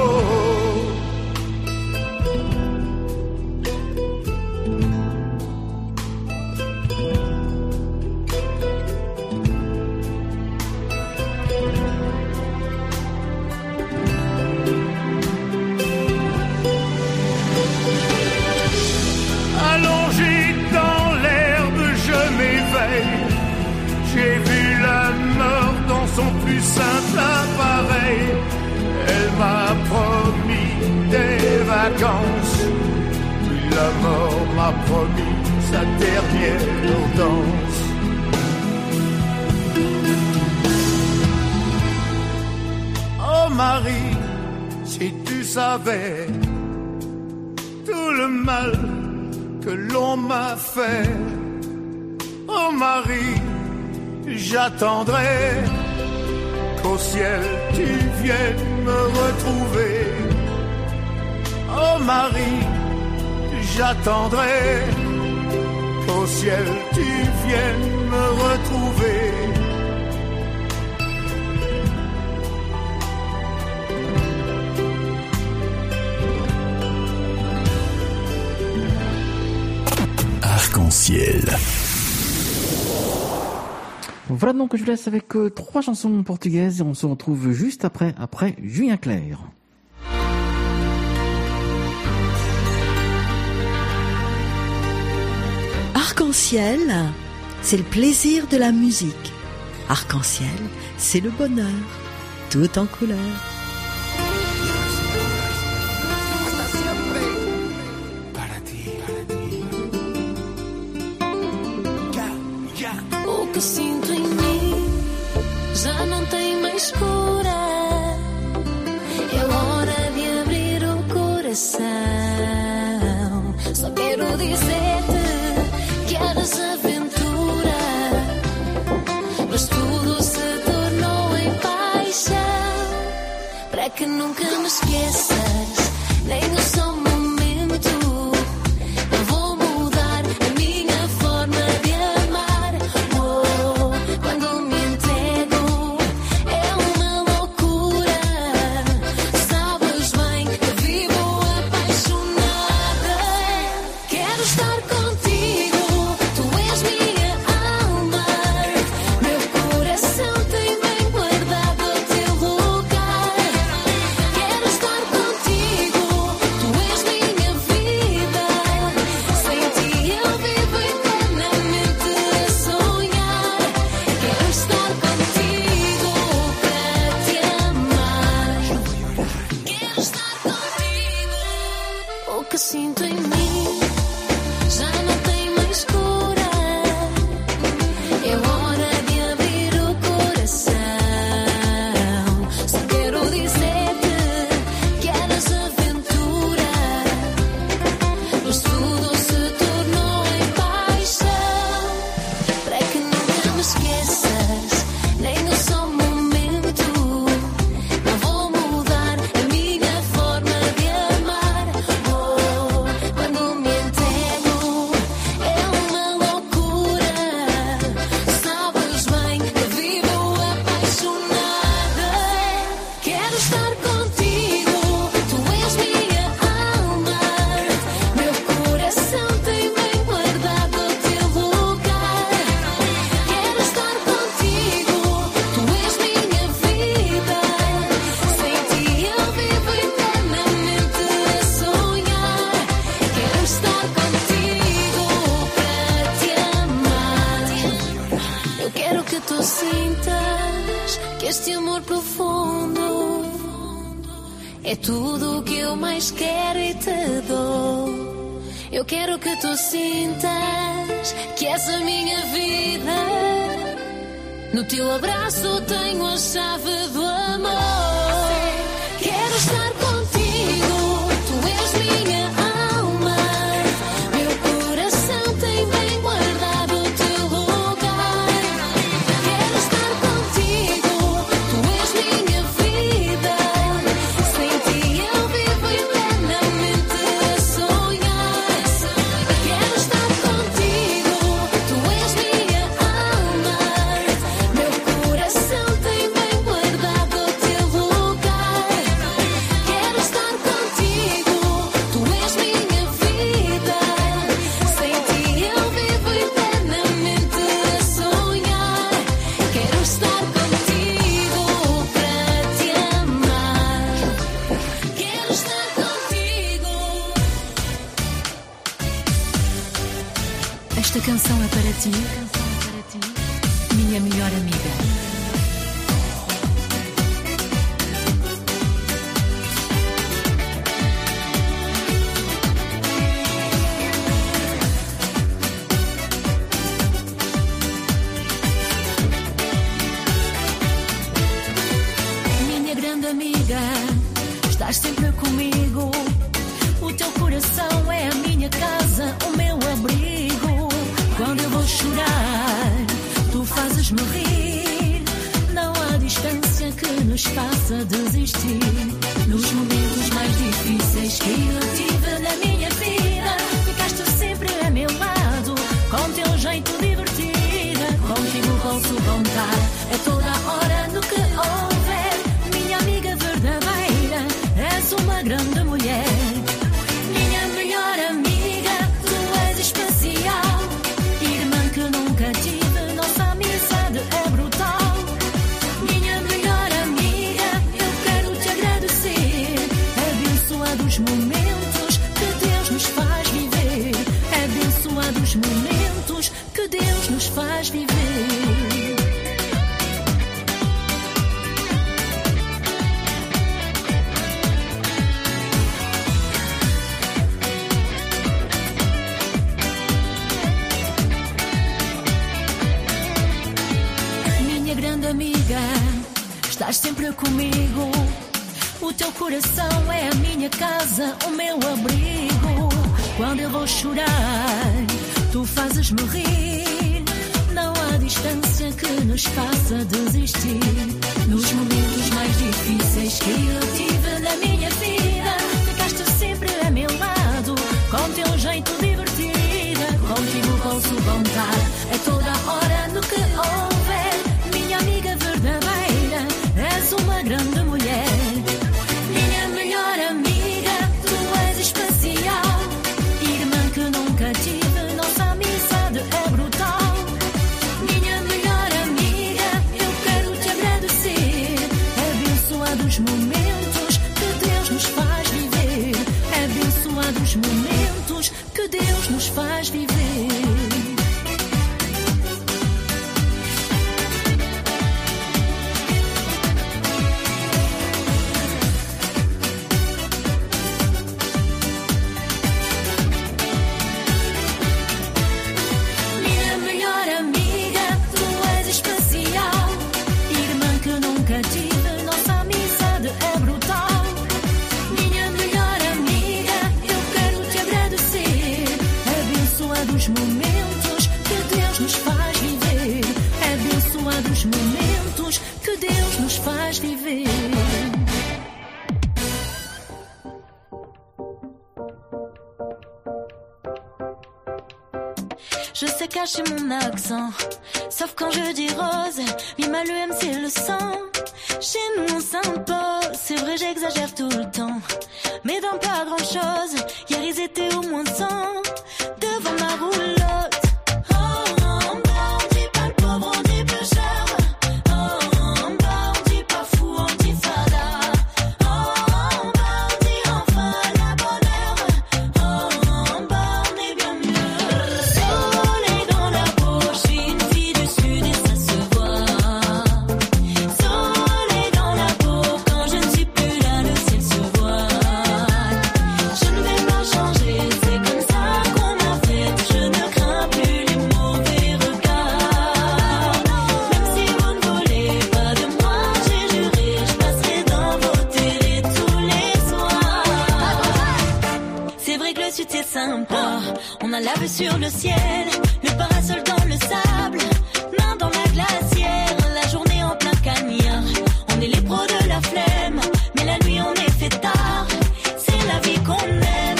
J'ai vu la mort dans son plus simple appareil. Elle m'a promis des vacances, puis la mort m'a promis sa dernière danse. Oh Marie, si tu savais tout le mal que l'on m'a fait. Oh Marie, j'attendrai qu'au ciel tu viennes me retrouver. Oh Marie, j'attendrai qu'au ciel tu viennes me retrouver. Arc-en-ciel. Voilà donc, je vous laisse avec 3 chansons portugaises et on se retrouve juste après Julien Clerc. Arc-en-ciel, c'est le plaisir de la musique. Arc-en-ciel, c'est le bonheur, tout en couleur. O que sinto em mim já não tem mais cura. É hora de abrir o coração. Só quero dizer-te que eras aventura, mas tudo se tornou em paixão. Para que nunca me esqueças, nem um só momento. Eu vou mudar a minha forma de amar. Quando me entrego é uma loucura. Sabes bem que vivo apaixonada. Quero estar contigo, tu és minha alma. Meu coração tem bem guardado o teu lugar. Quero estar contigo, tu és minha vida. Sem ti eu vivo eternamente a sonhar. Quero estar contigo para te amar. Quero estar contigo. O que sinto em mim já não tem mais cura. É hora de abrir o coração. Só quero dizer-te que eras aventura, mas tudo se tornou em paixão. Para que nunca me esqueças, nem um só momento. Não vou mudar a minha forma de amar. É tudo o que eu mais quero e te dou. Eu quero que tu sintas que essa minha vida, no teu abraço tenho a chave do amor. Quero estar contigo, tu és minha alma. Meu coração tem bem guardado o teu lugar. Quero estar contigo, tu és minha vida. Sem ti eu vivo eternamente a sonhar. Quero estar contigo, tu és minha alma. Meu coração tem bem guardado o teu lugar. Quero estar contigo, tu és minha vida. Sem ti eu vivo eternamente a sonhar. Quero estar contigo para te amar. Quero estar contigo. Esta canção é para ti, minha melhor amiga. Minha grande amiga, estás sempre comigo. O teu coração é a minha casa, o meu abrigo. Quando eu vou chorar, tu fazes-me rir. Não há distância que nos faça desistir. Nos momentos mais difíceis que eu tive na minha vida, ficaste sempre a meu lado, com teu jeito divertida. Contigo posso contar a toda hora no que houver. Minha amiga verdadeira, és uma grande mulher. Minha melhor amiga, tu és especial. Irmã que nunca tive, nossa amizade é brutal. Minha melhor amiga, eu quero te agradecer. Abençoados momentos que Deus nos faz viver. Abençoados momentos que Deus nos faz viver. Minha grande amiga, estás sempre comigo. O teu coração é a minha casa, o meu abrigo. Quando eu vou chorar, tu fazes-me rir. Não há distância que nos faça desistir. Nos momentos mais difíceis que eu tive na minha vida, ficaste sempre a meu lado, com teu jeito divertida. Contigo posso contar a toda hora no que houver. Minha amiga verdadeira, és uma grande mulher. Minha melhor amiga, tu és especial. Irmã que nunca tive, nossa amizade é brutal. Minha melhor amiga, eu quero te agradecer. Abençoados momentos que Deus nos faz viver. Abençoados momentos que Deus nos faz viver. Minha melhor amiga, tu és especial. Irmã que nunca tive, nossa amizade é brutal. Minha melhor amiga, eu quero te agradecer. Abençoados momentos que Deus nos faz viver. Abençoados momentos que Deus nos faz viver. Je sais cacher mon accent, sauf quand je dis rose. Mima le M c'est le sang. Chez nous on s'impose, c'est vrai j'exagère tout le temps, mais dans pas grand chose. Hier ils étaient au moins 100 devant ma roulotte. Soleil dans la peau, quand je ne suis plus là, le ciel se voit. sympa. On a la vue sur le ciel, le parasol dans le sable, main dans la glacière, la journée en plein cagnard. On est les pros de la flemme, mais la nuit on est fait tard. C'est la vie qu'on aime.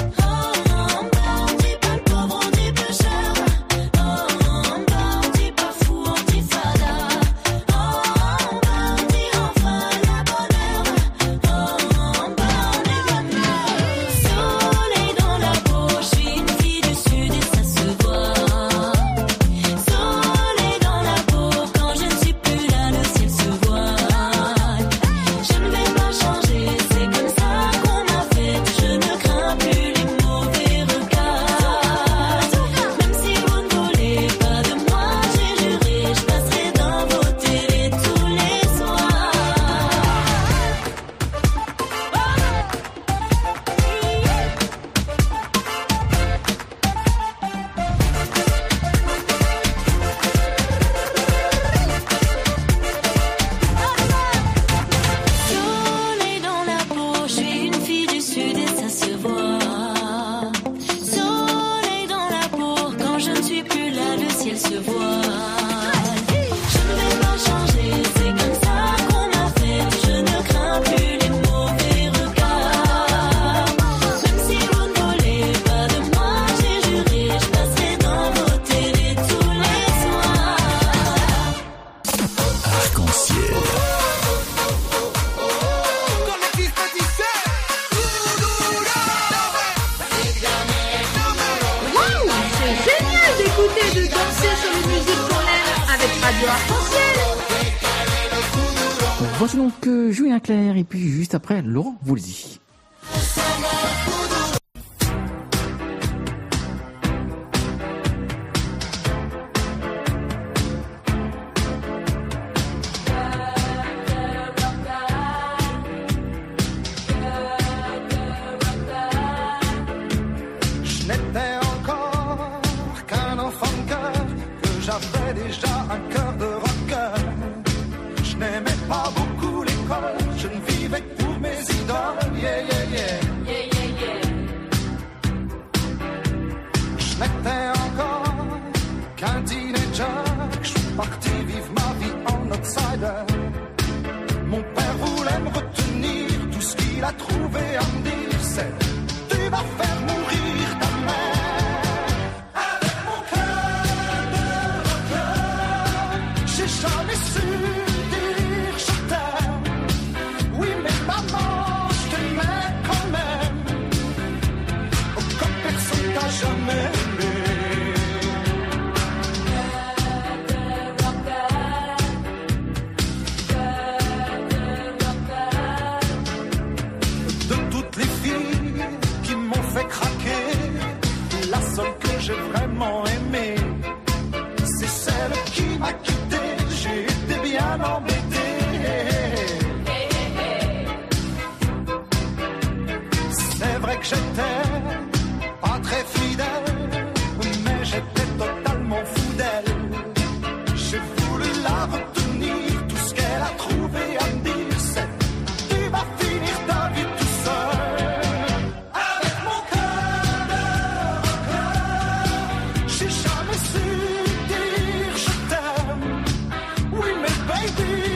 Voici donc Julien Clerc et puis juste après Laurent Voulzy. Je n'étais encore qu'un enfant de cœur, que j'avais déjà un cœur de rocker. Je n'aimais pas beaucoup l'école, je ne vivais que pour mes idoles, yeah, yeah, yeah. Yeah, yeah, yeah. Je n'étais encore qu'un teenager, je suis parti vivre ma vie en outsider. Mon père voulait me retenir, tout ce qu'il a trouvé à me dire, c'est tu vas faire mourir ta mère. Avec mon cœur de rocker, j'ai jamais su dire je t'aime. Oui mais maman, je t'aimais quand même, comme personne t'a jamais aimé. De toutes les filles qui m'ont fait craquer, la seule que j'ai vraiment aimée, c'est celle qui m'a quitté. J'ai été bien embêté. C'est vrai que j'étais pas très fidèle, mais j'étais totalement fou d'elle. J'ai voulu la retenir, tout ce qu'elle a trouvé à me dire, c'est tu vas finir ta vie tout seul. Avec mon cœur de rocker, j'ai jamais su dire je t'aime. Oui mais baby,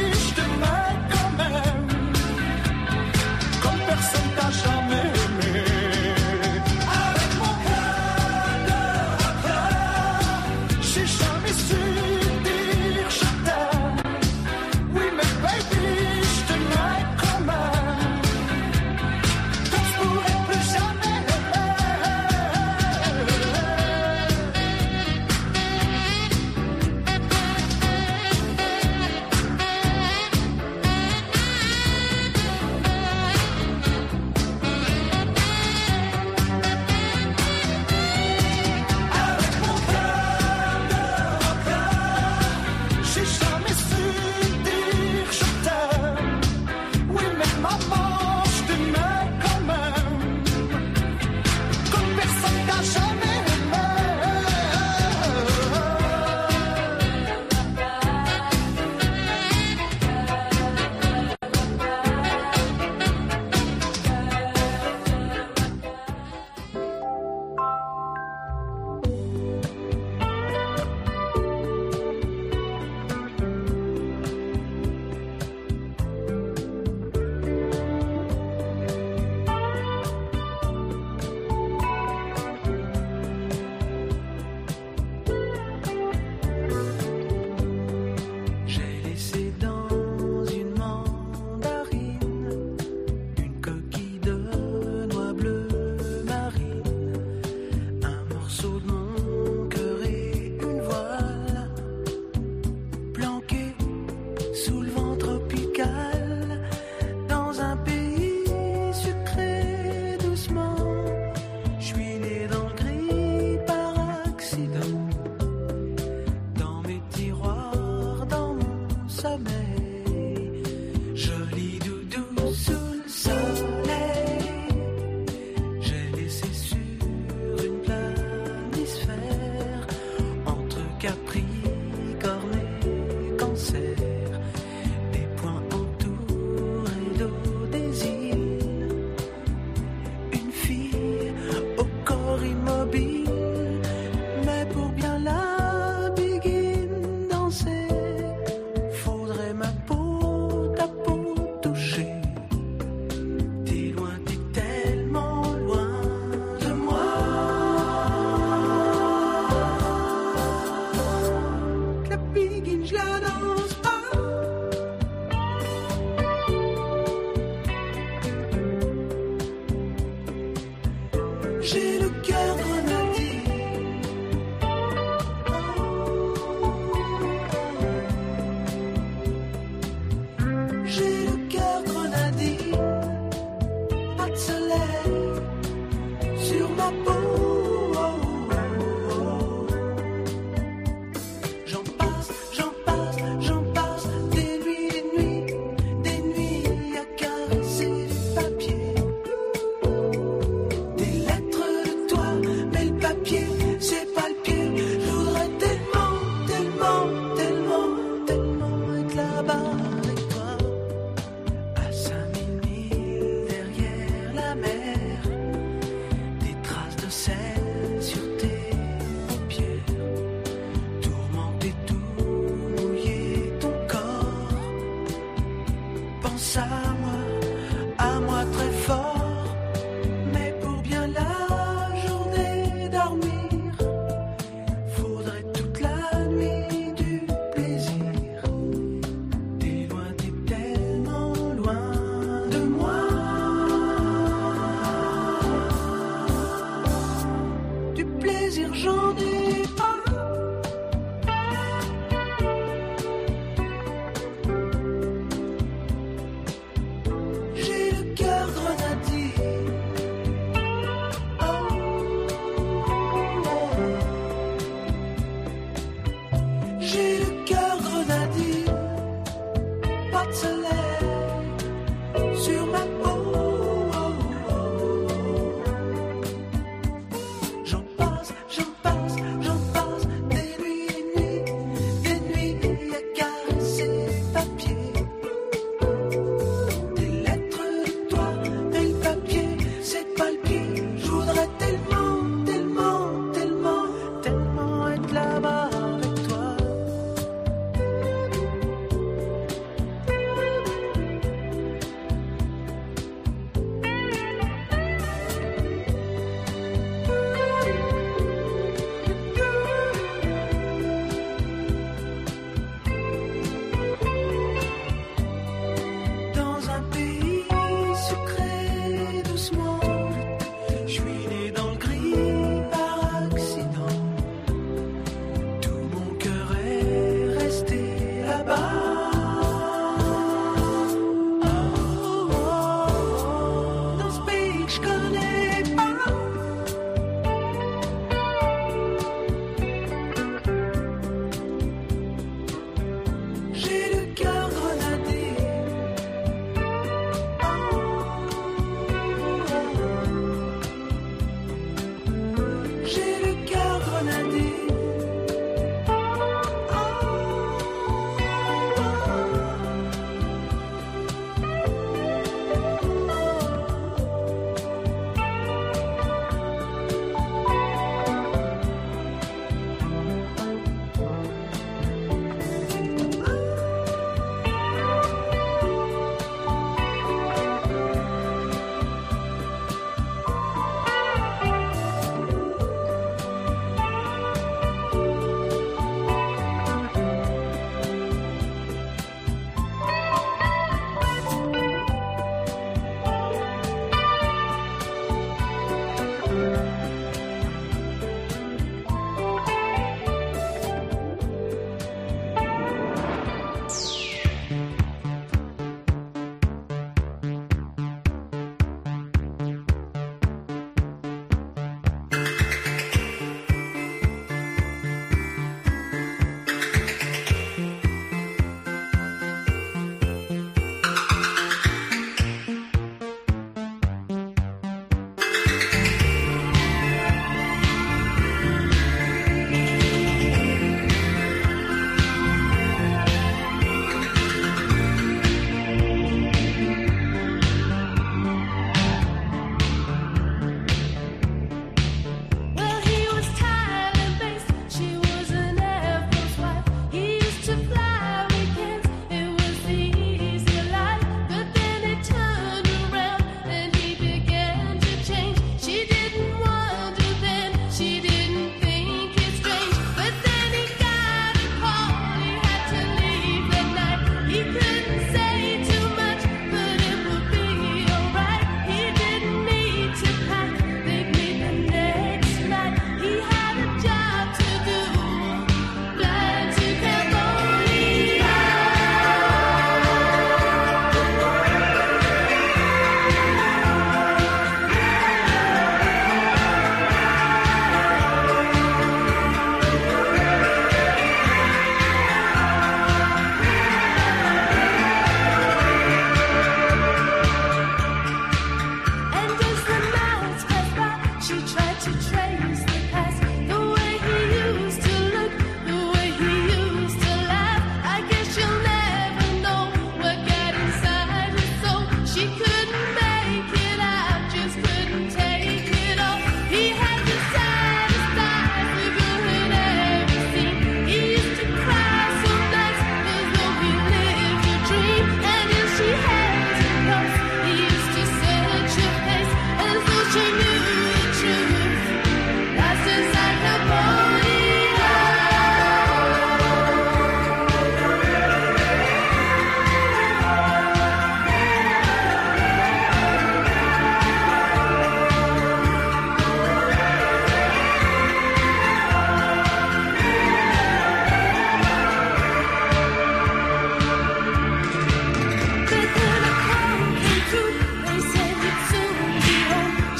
J'ai le cœur grenadier. J'ai le cœur grenadier. Pas de soleil sur ma peau.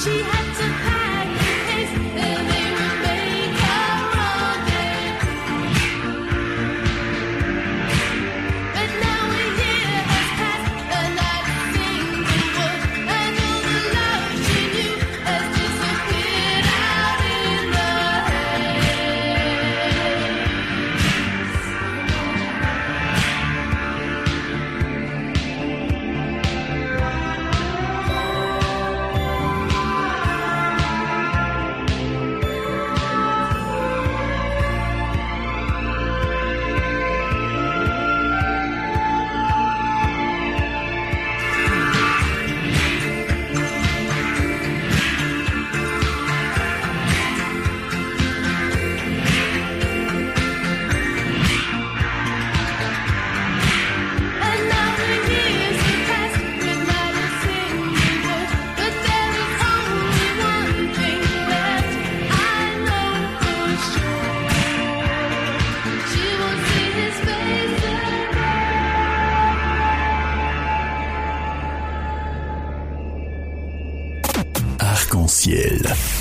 Arc-en-ciel.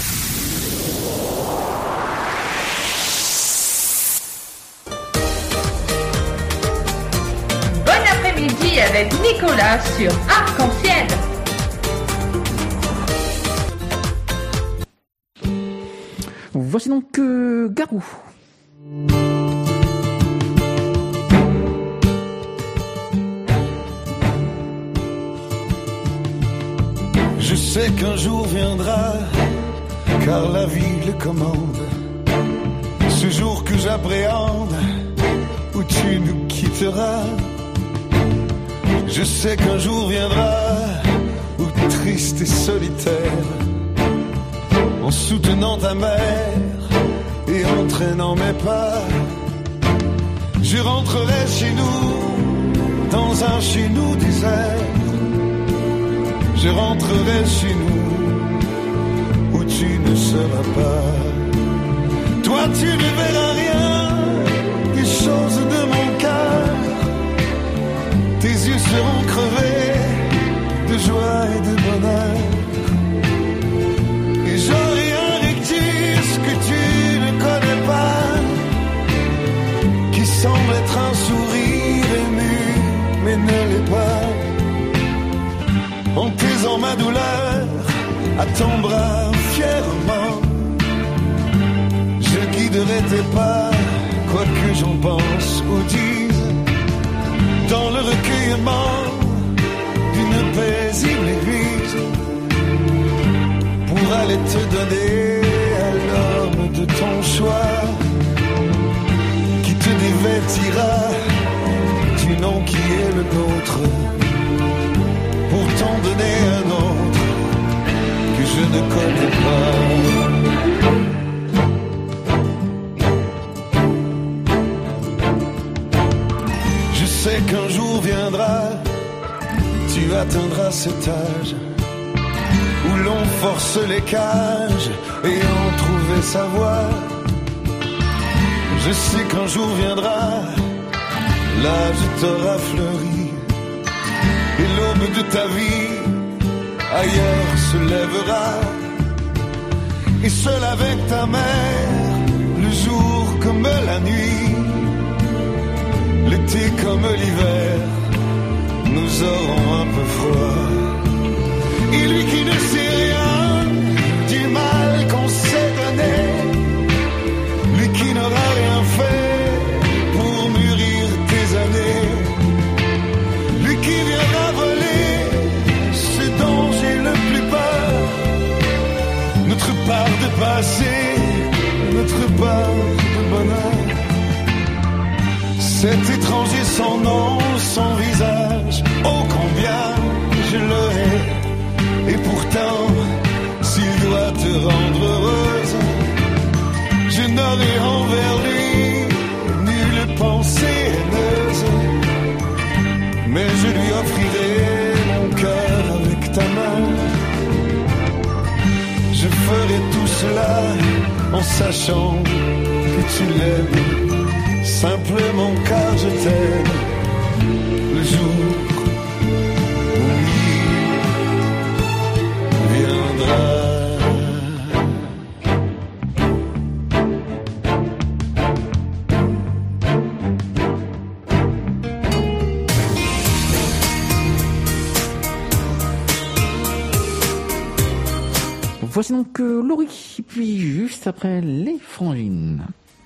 Bon après-midi avec Nicolas sur Arc-en-ciel. Voici donc Garou. Je sais qu'un jour viendra, car la vie le commande. Ce jour que j'appréhende, où tu nous quitteras. Je sais qu'un jour viendra, où triste et solitaire, en soutenant ta mère et entraînant mes pas, je rentrerai chez nous, dans un chez nous désert. Je rentrerai chez nous, où tu ne seras pas. Toi tu ne verras rien des choses de mon cœur. Tes yeux seront crevés de joie et de bonheur. Et j'aurai un rictus que tu ne connais pas, qui semble être un sourire ému, mais ne l'est pas. En taisant ma douleur à ton bras fièrement, je guiderai tes pas, quoi que j'en pense ou dise, dans le recueillement d'une paisible église, pour aller te donner à l'homme de ton choix, qui te dévêtira du nom qui est le nôtre, pour t'en donner un autre que je ne connais pas. Je sais qu'un jour viendra, tu atteindras cet âge où l'on force les cages et en trouver sa voie. Je sais qu'un jour viendra, l'âge t'aura fleuri, et l'aube de ta vie ailleurs se lèvera. Et seul avec ta mère, le jour comme la nuit, l'été comme l'hiver, nous aurons un peu froid. Et lui qui ne sait rien du mal qu'on s'est donné, lui qui n'aura rien fait pour mûrir tes années, lui qui viendra voler ce dont j'ai le plus peur, notre part de passé, notre part de bonheur. Cet étranger sans nom, sans visage, oh combien je le hais. Et pourtant, s'il doit te rendre heureuse, je n'aurai envers lui nulle pensée haineuse. Mais je lui offrirai mon cœur avec ta main. Je ferai tout cela en sachant que tu l'aimes, simplement car je t'aime. Le jour où il viendra. Voici donc Laurie, puis juste après les Frangines.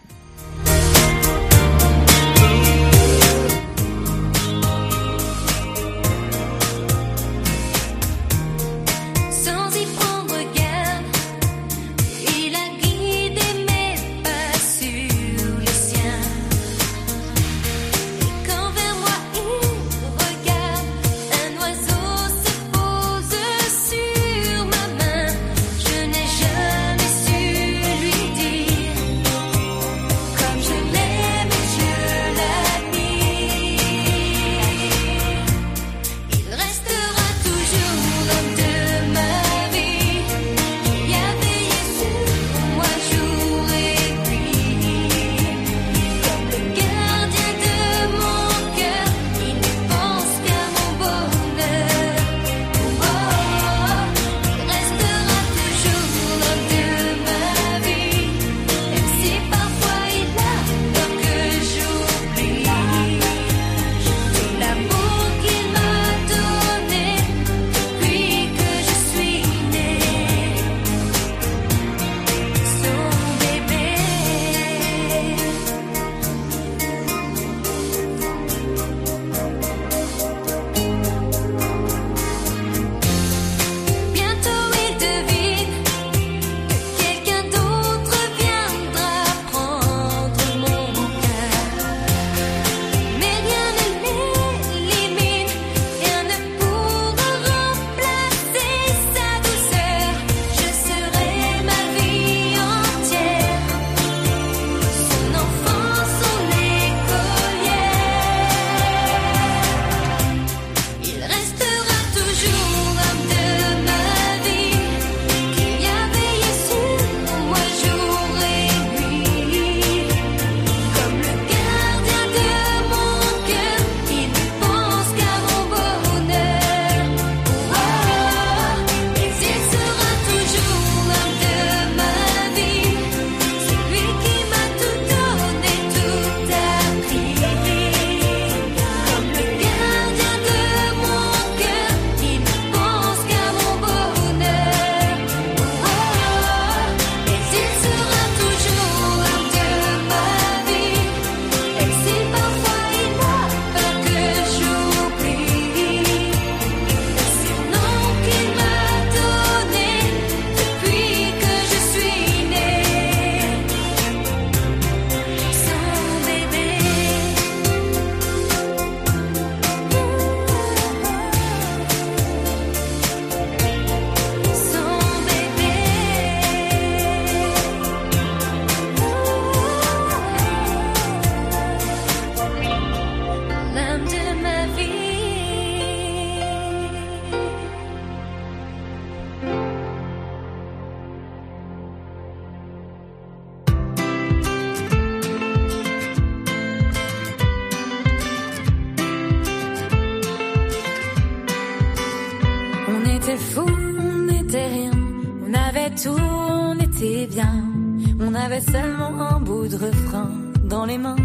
tout, on était bien. On avait seulement un bout de refrain dans les mains.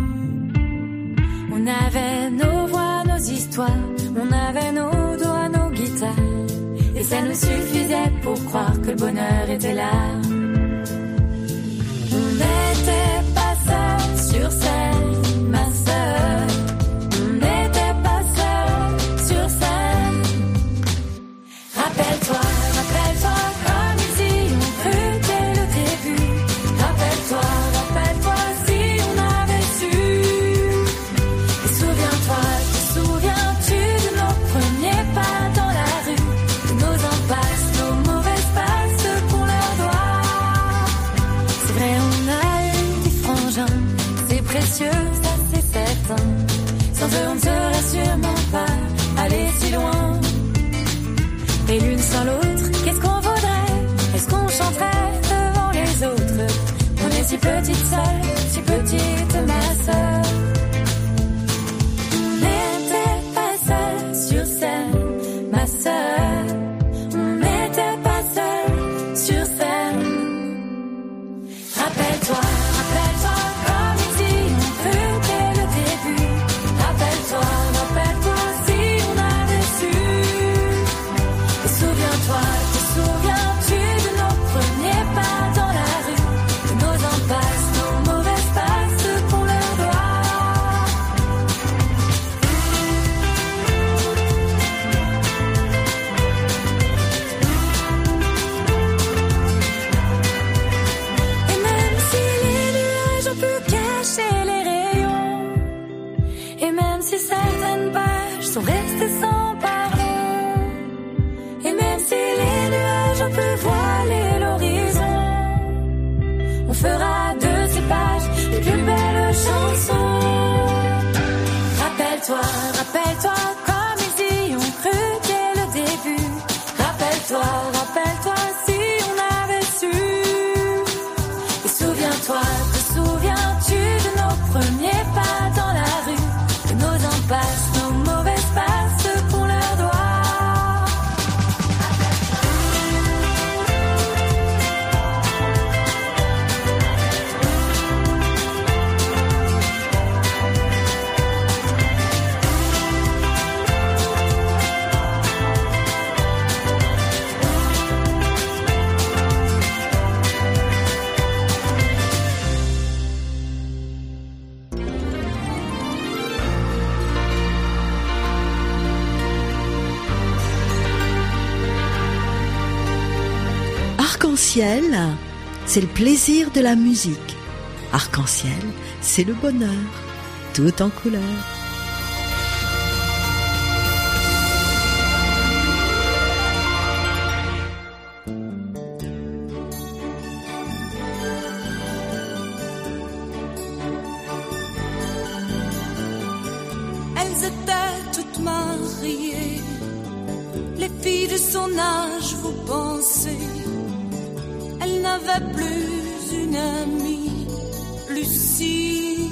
On avait nos voix, nos histoires. On avait nos doigts, nos guitares. Et ça nous suffisait pour croire que le bonheur était là. On n'était pas seuls sur scène, ma sœur. On n'était pas seuls sur scène. Rappelle-toi comme ici on fut dès le début. Rappelle-toi si on avait su. Et souviens-toi, te souviens-tu de nos premiers pas dans la rue, de nos impasses, nos mauvaises passes qu'on leur doit. C'est vrai, on a eu des frangins, c'est précieux, ça c'est certain. Sans eux on ne serait sûrement pas allé si loin. Et l'une sans l'autre, qu'est-ce qu'on vaudrait? Est-ce qu'on chanterait devant les autres? On est si petite seule, si petite ma sœur. On n'était pas seul sur scène, ma sœur. On n'était pas seul sur scène. Rappelle-toi comme ici on fut dès le début. Rappelle-toi si on avait su. Et souviens-toi, te souviens-tu de nos veux plus voiler l'horizon. On fera de ces pages les plus belles chansons. Rappelle-toi, rappelle-toi comme ils y ont cru dès le début. Rappelle-toi, rappelle-toi si on avait su. Et souviens-toi, te souviens-tu de nos premiers pas dans la rue, de nos impasses, nos mauvaises passes qu'on leur doit. Arc-en-ciel, c'est le plaisir de la musique. Arc-en-ciel, c'est le bonheur, tout en couleur. Elles étaient toutes mariées, les filles de son âge, vous pensez. Elle n'avait plus une amie, Lucie.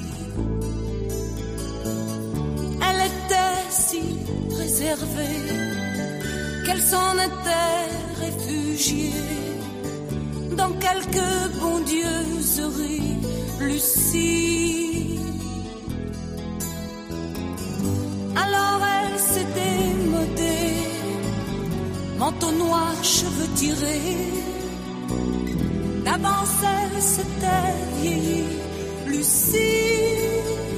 Elle était si réservée qu'elle s'en était réfugiée dans quelques bondieuseries, Lucie. Alors elle s'est démodée, manteau noir, cheveux tirés. D'avance elle s'était vieillie, Lucie.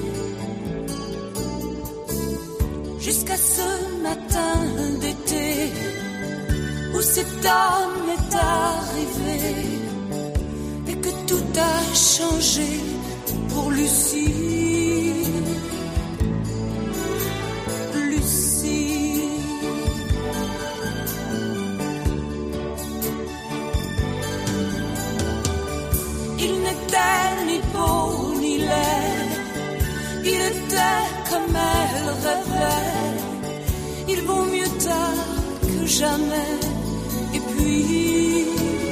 Jusqu'à ce matin d'été où cet homme est arrivé et que tout a changé pour Lucie. Lucie. Il n'était ni beau ni laid, il était comme elle rêvait. Il vaut mieux tard que jamais. Et puis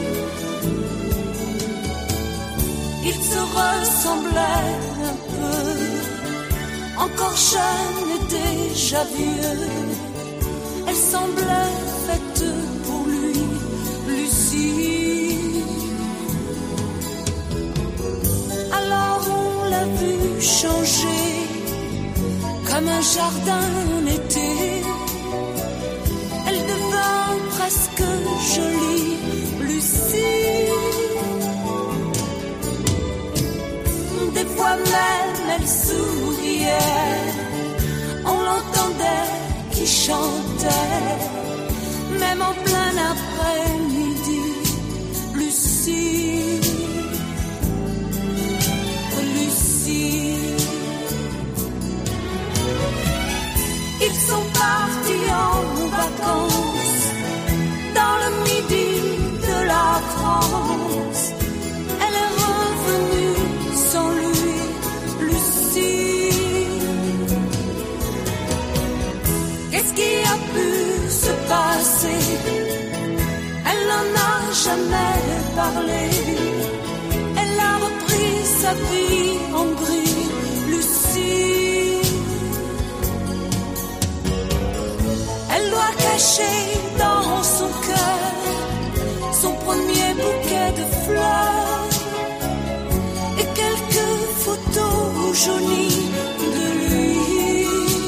il se ressemblait un peu, encore jeune et déjà vieux. Elle semblait faite pour lui, Lucie. Alors on l'a vu changer comme un jardin en été. Elle devint presque jolie, Lucie. Des fois même elle souriait, on l'entendait qui chantait, même en plein après-midi, Lucie. Ils sont partis en vacances dans le midi de la France. Elle est revenue sans lui, Lucie. Qu'est-ce qui a pu se passer? Elle n'en a jamais parlé. Elle a repris sa vie en gris, Lucie. Elle doit cacher dans son cœur son premier bouquet de fleurs et quelques photos jaunies de lui.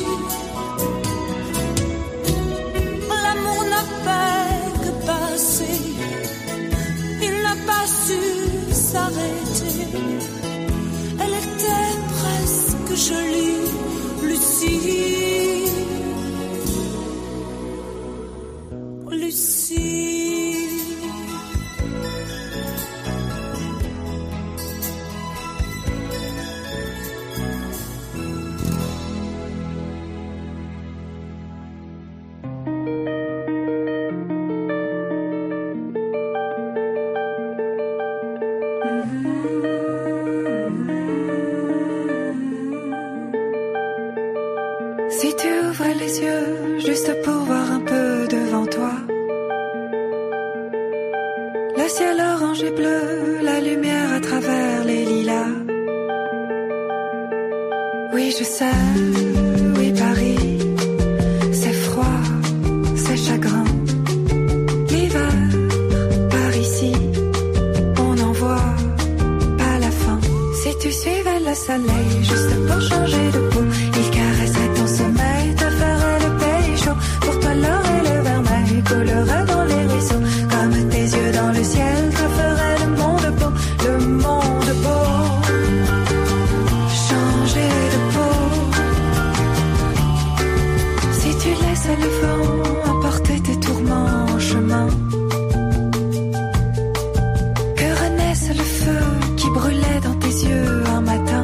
L'amour n'a fait que passer, il n'a pas su s'arrêter. Elle était presque jolie, Lucie. les yeux juste pour voir un peu devant toi. Le ciel orange et bleu, la lumière à travers les lilas. Oui, je sais, oui, Paris, c'est froid, c'est chagrin. L'hiver, par ici, on n'en voit pas la fin. Si tu suivais le soleil juste pour changer de peau, il caresserait ton sommeil, te ferait le pays chaud. Pour toi, l'or et le vermeil coulerait dans les ruisseaux. Comme tes yeux dans le ciel, te ferait le monde beau, le monde beau. Changer de peau. Si tu laisses le vent emporter tes tourments en chemin, que renaisse le feu qui brûlait dans tes yeux un matin.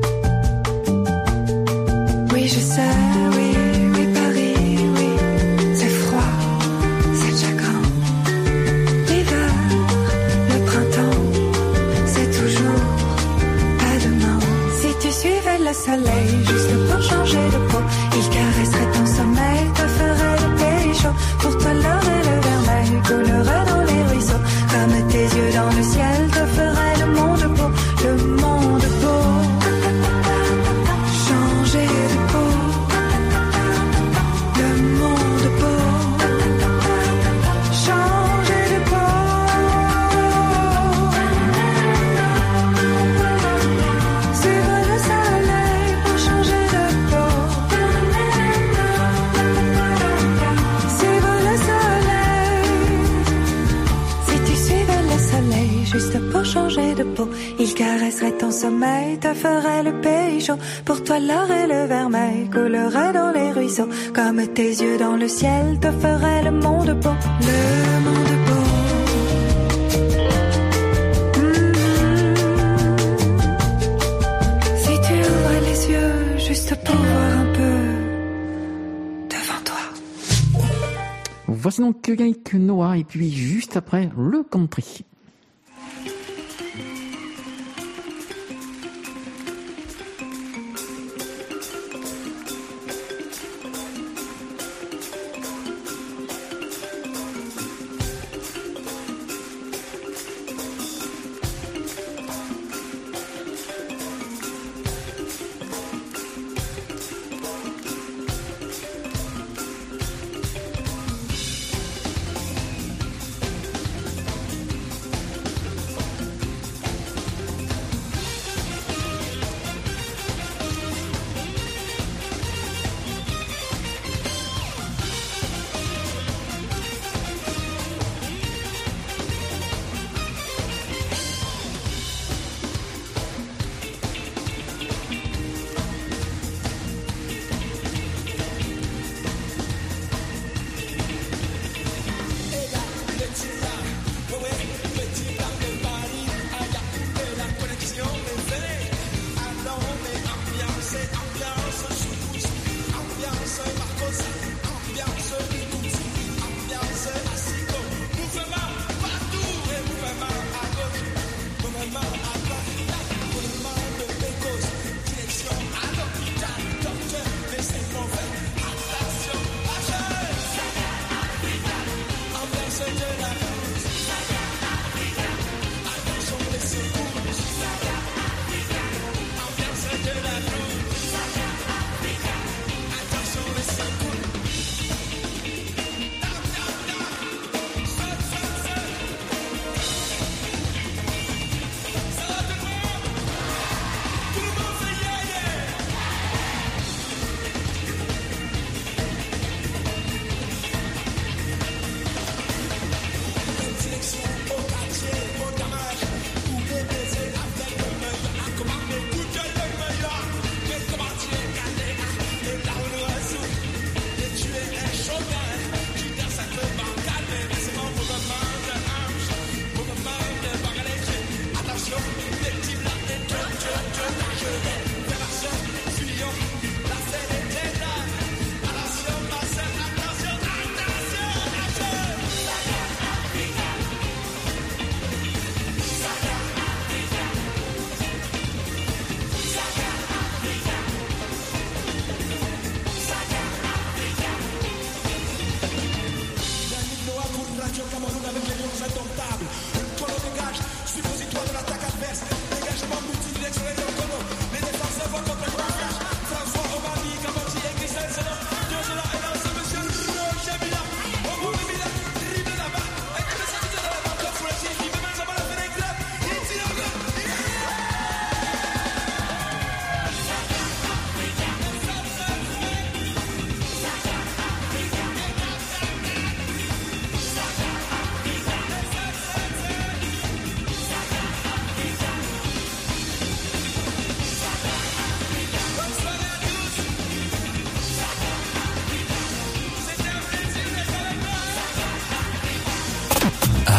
Oui, je sais, oui, oui, Paris, oui, c'est froid, c'est chagrin. L'hiver, le printemps, c'est toujours pas demain. Si tu suivais le soleil juste pour changer de peau, il caresserait ton sommeil, te ferait le pays chaud. Pour toi, l'or et le vermeil coulerait dans les ruisseaux. Comme tes yeux dans le ciel, te ferait le monde beau, le monde beau. Changer de peau, le monde beau. Changer de peau. Suivre le soleil pour changer de peau. Suivre le soleil. Si tu suivais le soleil juste pour changer de peau, il caresserait ton sommeil, te ferait le pays chaud. Pour toi, l'or et le vermeil coulerait dans les ruisseaux. Comme tes yeux dans le ciel, te ferait le monde beau, le monde beau. Si tu ouvrais les yeux juste pour voir un peu devant toi. Voici donc Yannick Noah et puis juste après le country.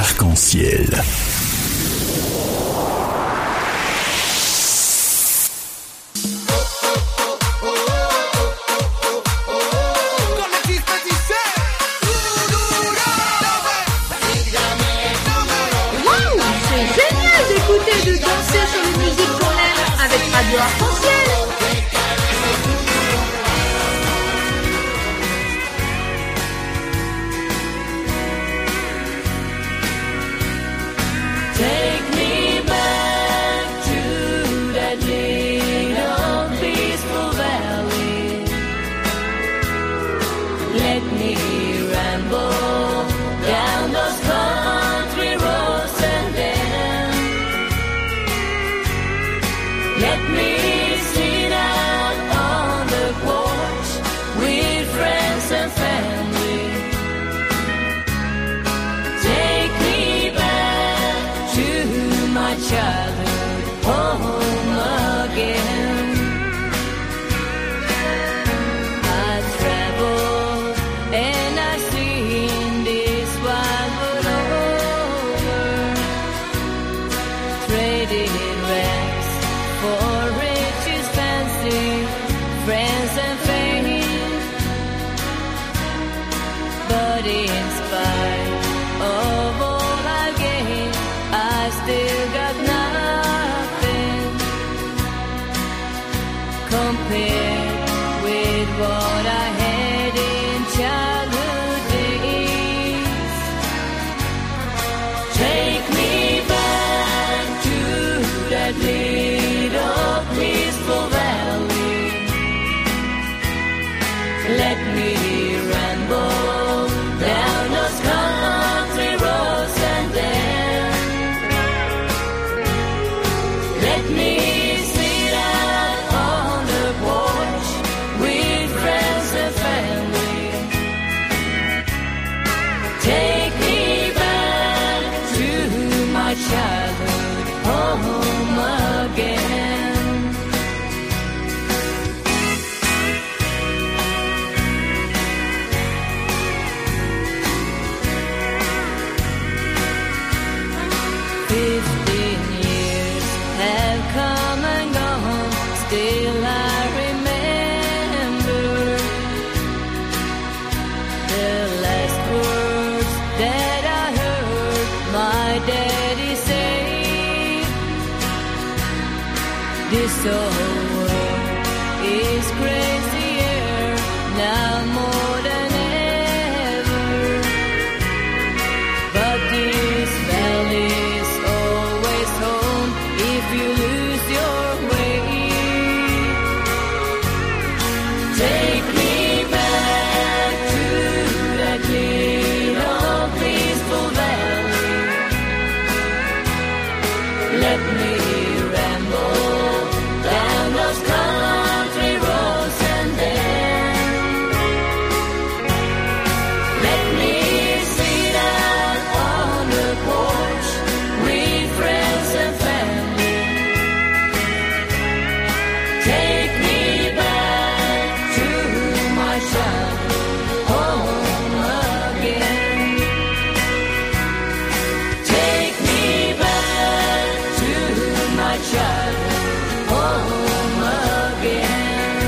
Arc-en-ciel. De danser sur les musiques qu'on aime avec Radio Arc-en-ciel. Take me back to that little peaceful valley. Let me ramble down those country roads and then let me sit out on the porch with friends and family. Take me back to my childhood home again. I traveled and I've seen this wide world over, trading rags for riches, fancy, friends and fame. But in spite of all I gained, I still got nothing compared with what I had in childhood days. Take me back to that little peaceful valley. Let me ramble down those country roads and then let me sit out on the porch with friends and family. Take me back to my childhood home again. Come and gone, still I remember the last words that I heard my daddy say. This whole world is crazier now more than ever, but this valley's always home if you lose your way. Take me back to that little peaceful valley. Let me ramble down those country roads and then let me sit out on the porch with friends and family. Take me back to my childhood home again. Take me back to my childhood home again.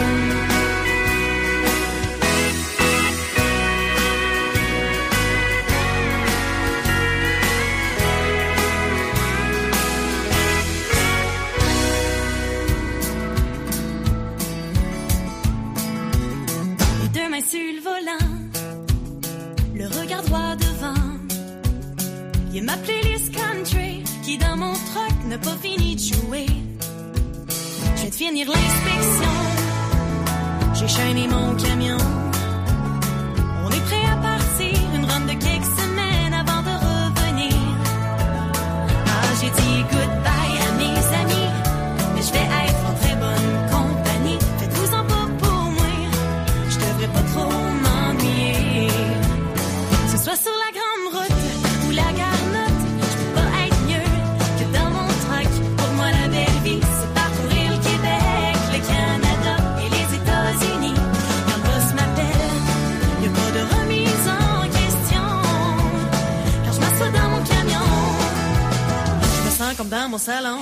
Les deux mains sur le volant, le regard droit devant. Il y a ma playlist country qui dans mon truck n'a pas fini de jouer. Je viens de finir l'inspection, j'ai chaîné mon camion. On est prêt à partir, une run de quelques semaines avant de revenir. Ah, j'ai dit goodbye à mes amis, mais je vais être en très bonne compagnie. Faites-vous-en pas pour moi, je devrais pas trop m'ennuyer. Que ce soit sur la grande route ou la garnotte, je peux pas être mieux que dans mon truck. Pour moi la belle vie, c'est parcourir le Québec, le Canada et les États-Unis. Quand le boss m'appelle, y a pas de remise en question. sens comme dans mon salon.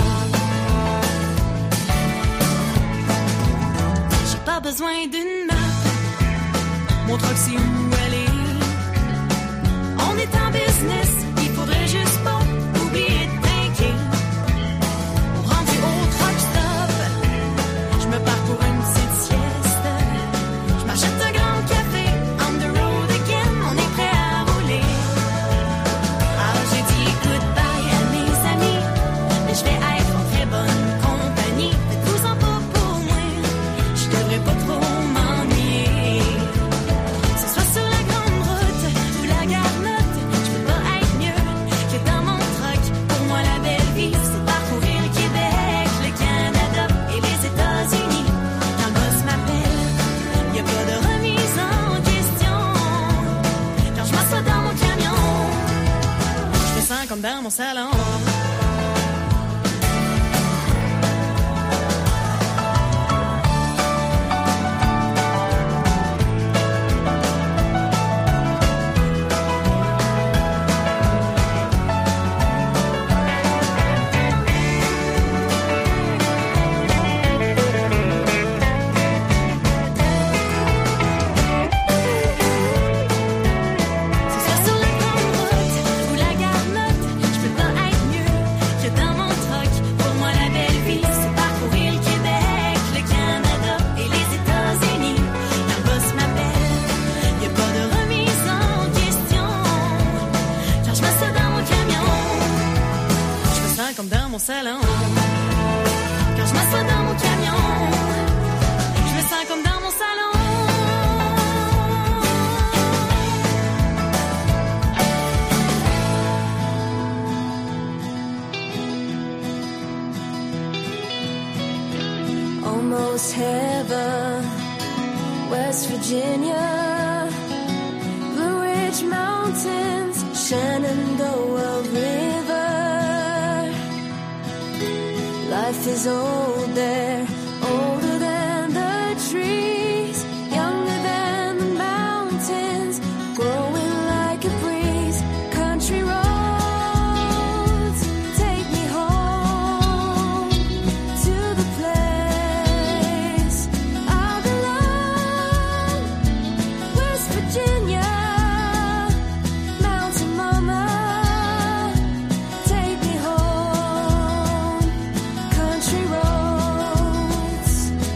J'ai pas besoin d'une map. Mon truck c'est où aller. On est en business, il faudrait juste pas oublier de trinquer. Rendu au truck stop, je me pars pour une petite sieste. Je m'achète un grand café, on the road again, on est prêt à rouler. Ah, j'ai dit goodbye à mes amis, mais je vais être en très bonne compagnie. Faites-vous-en pas pour moi, je devrais pas trop m'ennuyer. Que ce soit sur la grande route ou la Garnotte, je peux pas être mieux que dans mon truck. Pour moi la belle vie, c'est parcourir le Québec, le Canada et les États-Unis. Quand le boss m'appelle, y a pas de remise en question. Quand je m'assois dans mon camion, je me sens comme dans mon salon. Comme dans mon salon. Quand je m'assois dans mon camion, je me sens comme dans mon salon. Almost heaven, West Virginia, Blue Ridge Mountains, Shenandoah River. Life is old there, older than the trees, younger than the mountains, growing like a breeze. Country roads, take me home to the place I belong. West Virginia, Mountain Mama, take me home. Country roads,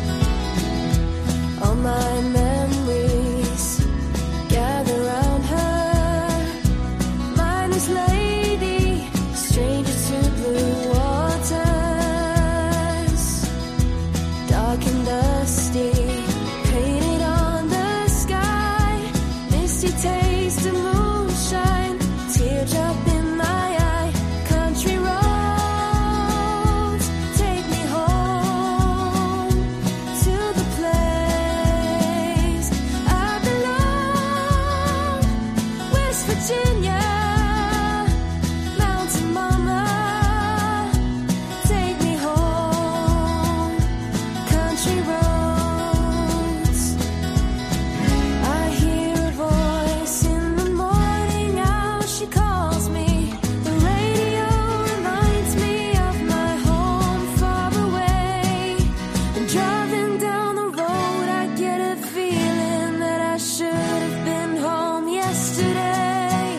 all my memories gather round her. Miner's lady, stranger to blue waters, dark and dusty, painted on the sky. Misty taste of moonshine, teardrop in my eye. Country roads, take me home to the place I belong. West Virginia, Mountain Mama, take me home. Country roads, I hear a voice in the morning, how she calls me. The radio reminds me of my home far away. And driving down the road, I get a feeling that I should have been home yesterday.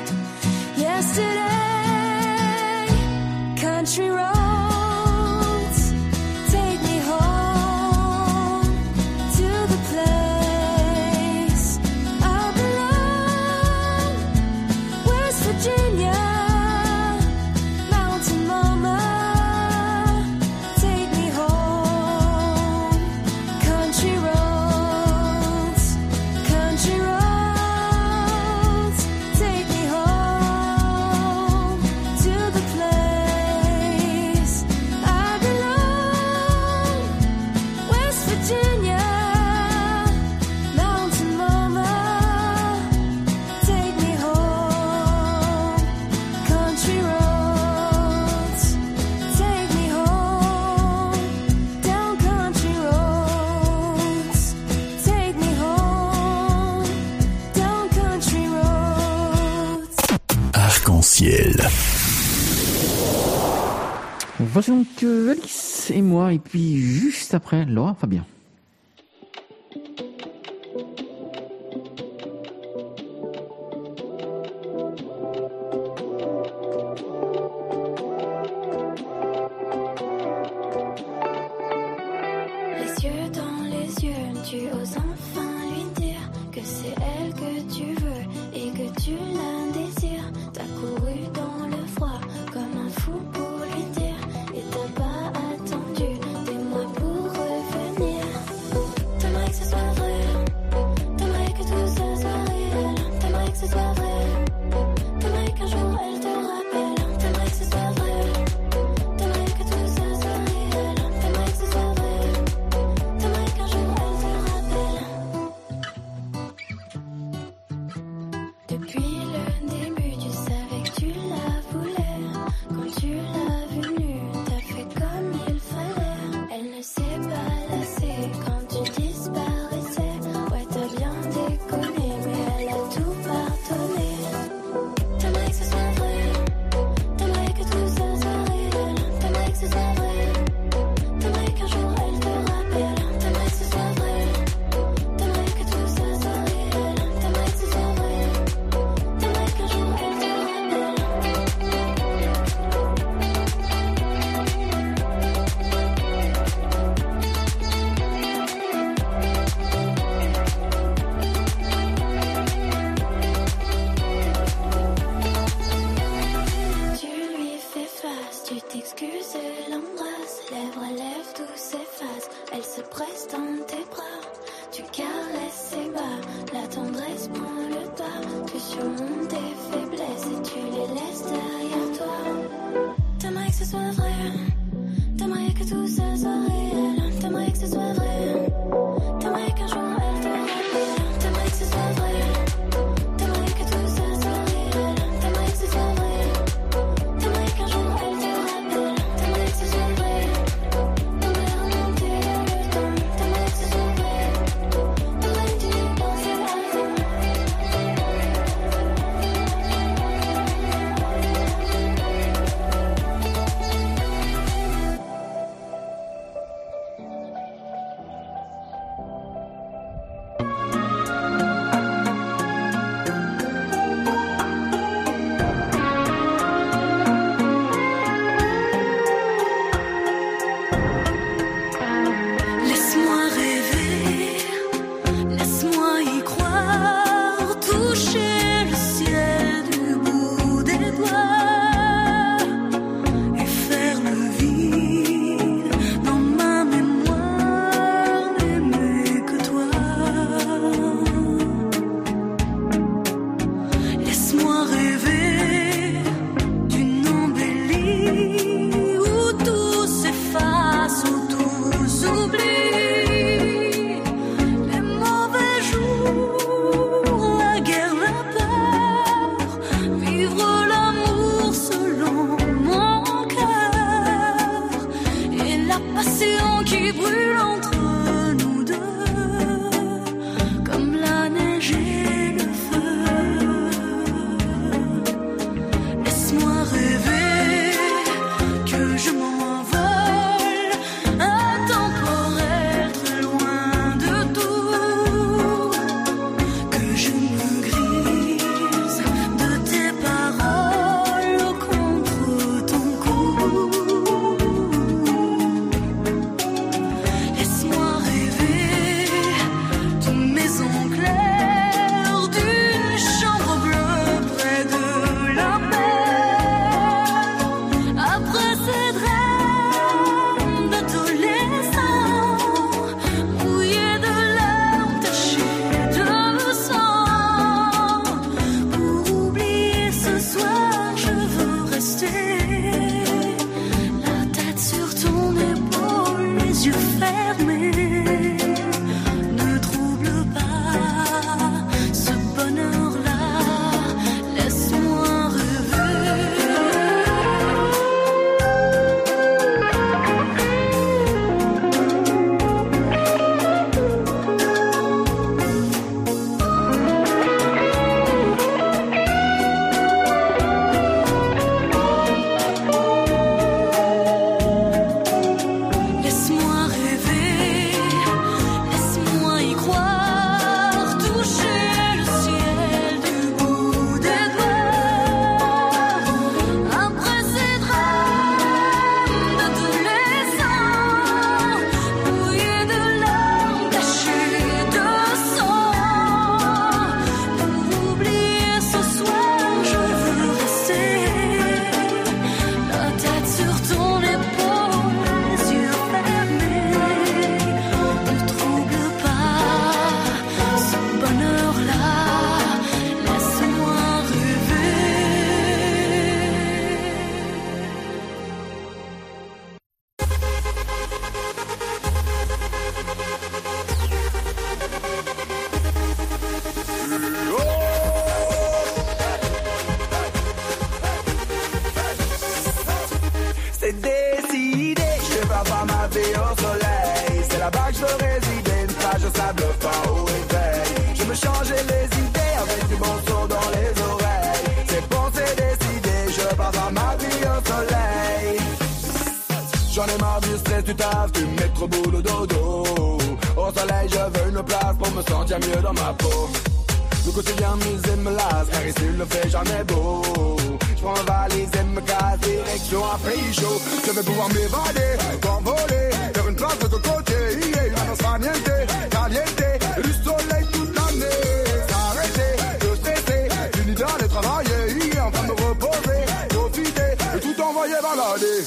Yesterday, country roads, take me home to the place I belong. West Virginia, Mountain Mama, take me home. Country roads, take me home to the place I belong. West Virginia, Mountain Mama, take me home. Country roads, take me home. Down country roads, take me home. Down country roads. Arc-en-ciel. Voici donc Alice et moi, et puis juste après, Laura Fabien. Les yeux dans les yeux, tu oses enfin lui dire que c'est elle que tu veux et que tu la désires. T'as couru dans le froid comme un fou pour lui dire et t'as pas attendu des mois pour revenir. T'aimerais que ce soit vrai, t'aimerais que tout ça soit réel, t'aimerais que ce soit vrai, t'aimerais qu'un jour elle te rappelle, t'aimerais que ce soit vrai, t'aimerais que tout ça soit réel, t'aimerais que ce soit vrai, t'aimerais qu'un jour elle te rappelle. Depuis le début, tu savais que tu la voulais. Quand tu l'as vue nue, t'as fait comme il fallait. Elle ne s'est pas lassée quand tu disparaissais. Ouais, t'as bien déconné, mais elle a tout pardonné. T'aimerais que ce soit vrai, t'aimerais que tout ça soit réel, t'aimerais que ce soit vrai, t'aimerais qu'un jour elle te rappelle, t'aimerais que ce soit vrai, t'aimerais que tout ça soit réel, t'aimerais que ce soit vrai, t'aimerais qu'un jour elle te rappelle. Tu lui fais face, tu t'excuses et l'embrasses, lèvres à lèvres, tout s'efface, elle se presse dans tes bras, tu caresses ses bas, la tendresse prend le pas, tu surmontes tes faiblesses et tu les laisses derrière toi. T'aimerais que ce soit vrai, t'aimerais que tout ça soit réel, t'aimerais que ce soit vrai, t'aimerais qu'un jour elle te rappelle, t'aimerais que ce soit vrai, t'aimerais que tout ça soit réel, t'aimerais que ce soit vrai, t'aimerais qu'un jour elle te rappelle, t'aimerais que ce soit vrai, t'aimerais remonter le temps, t'aimerais que ce soit vrai, t'aurais dû y penser avant. Laisse-moi rêver, laisse-moi y croire, toucher le ciel du bout des doigts et faire le vide dans ma mémoire, n'aimer que toi. Laisse-moi rêver d'une embellie où tout s'efface, où tout s'oublie. Les mauvais jours, la guerre, la peur, vivre l'amour selon mon cœur et la passion qui brûle entre nous deux, comme la neige et le feu. Laisse-moi rêver que je m'envole, intemporel, très loin de tout, que je me grise de tes paroles contre ton cou. vie au soleil. C'est là-bas que je veux résider, une plage de sable fin au réveil. Je me changeais les idées avec du bon son dans les oreilles. C'est pensé, décidé, je pars à ma vie au soleil. J'en ai marre du stress du taf, du métro boulot dodo. Au soleil je veux une place pour me sentir mieux dans ma peau. Le quotidien mise et me lasse, car ici le fait jamais beau. Je prends ma valise et me casse, direction un pays chaud. Je vais pouvoir m'évader, m'envoler, faire une place de côté. La danse fa niente, caliente, du soleil toute l'année. S'arrêter, de stresser, fini d'aller travailler, en train de me reposer, profiter, et tout envoyer balader.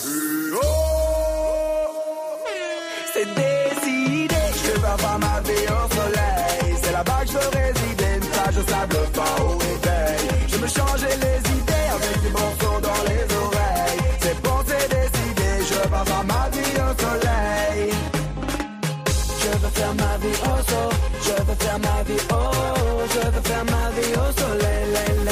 C'est décidé, je vais faire ma vie au soleil. C'est là-bas que je veux résider, une plage de sable fin au réveil. Je me changeais les idées avec du bon son dans les oreilles. C'est pensé, décidé, je vais faire ma vie au soleil. Je veux faire ma vie au soleil. Je veux faire ma vie je veux faire ma vie au soleil.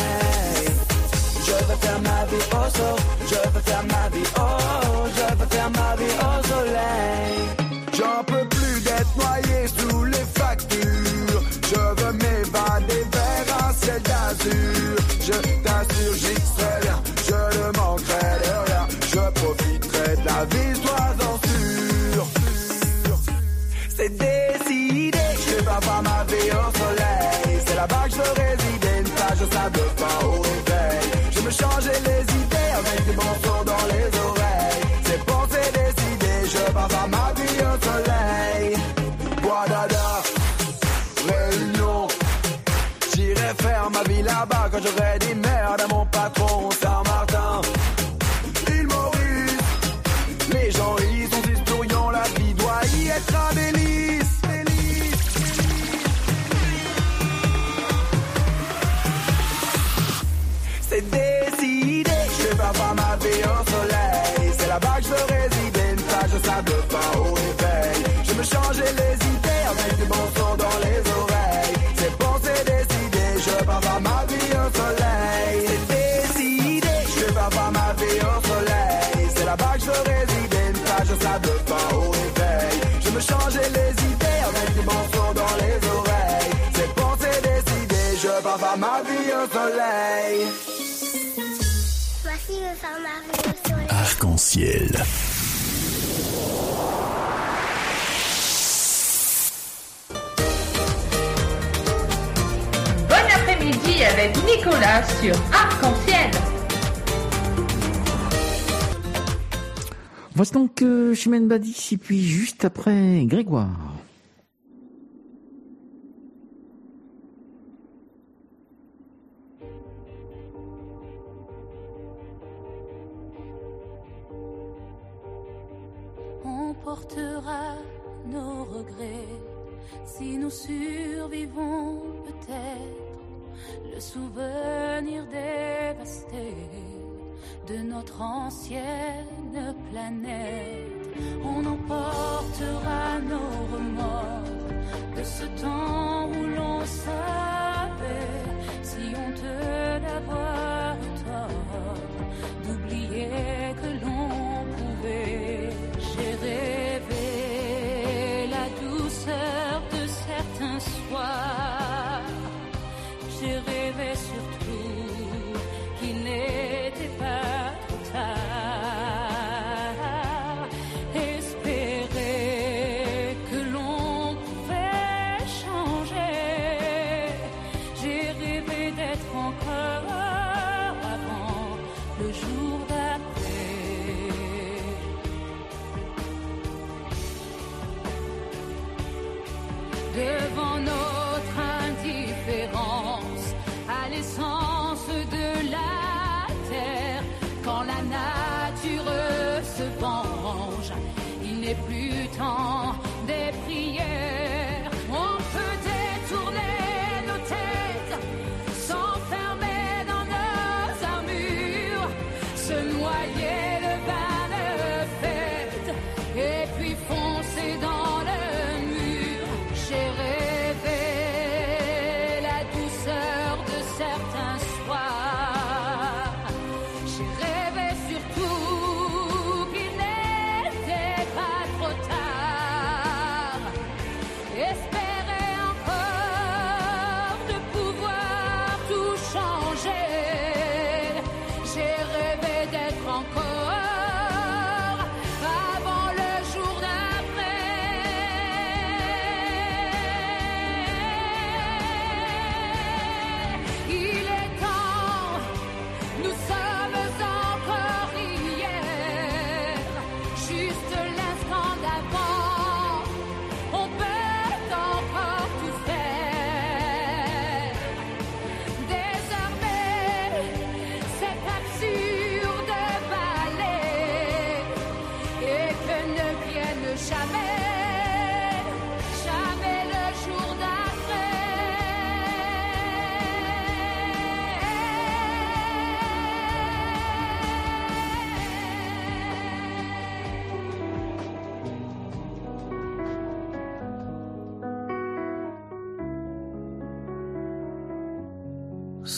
Je veux faire ma vie au soleil. Je veux faire ma vie je veux faire ma vie au soleil. J'en peux plus d'être noyé sous les factures. Je veux m'évader vers un ciel d'azur. Je t'assure, j'y serai bien, je ne manquerai de rien. Je profiterai de la vie, sois-en sûr. C'est décidé, je vais faire ma vie au soleil. C'est là-bas que je veux résider, une plage de sable fin au réveil. Je me changeais les idées avec du bon son dans les oreilles. C'est pensé, décidé, je vais faire ma vie au soleil. Guadada, Réunion, j'irai faire ma vie là-bas quand j'aurai dit merde à mon patron. Saint-Martin, île Maurice, les gens y sont historiens, la vie doit y être un délice. C'est décidé, je vais faire ma vie au soleil. C'est là-bas que je veux résider, une plage de sable fin au réveil. Je me changeais les idées avec du bon son dans les oreilles. C'est pensé, décidé, je vais faire ma vie au soleil. C'est décidé, je vais faire ma vie au soleil. C'est là-bas que je veux résider, une plage de sable fin au réveil. Je me changeais les idées avec du bon son dans les oreilles. C'est pensé, décidé, je vais faire ma vie au soleil. Voici le format au soleil. Arc-en-ciel. Bon après-midi avec Nicolas sur Arc-en-ciel. Voici donc Chimène Badi, et puis juste après Grégoire. On portera nos regrets si nous survivons peut-être le souvenir dévasté de notre ancienne planète. On emportera nos remords de ce temps où l'on savait, si honteux d'avoir tort, d'oublier que l'on pouvait. J'ai rêvé la douceur de certains soirs. J'ai rêvé surtout qu'il n'était pas trop tard. Espérer que l'on pouvait changer. J'ai rêvé d'être encore avant le jour d'après. Devant notre indifférence à l'essence de la terre, quand la nature se venge, il n'est plus temps des prières. On peut détourner nos têtes, s'enfermer dans nos armures, se noyer le bain de fête, et puis foncer dans le mur. J'ai rêvé la douceur de certains soirs. J'ai rêvé surtout qu'il n'était pas trop tard.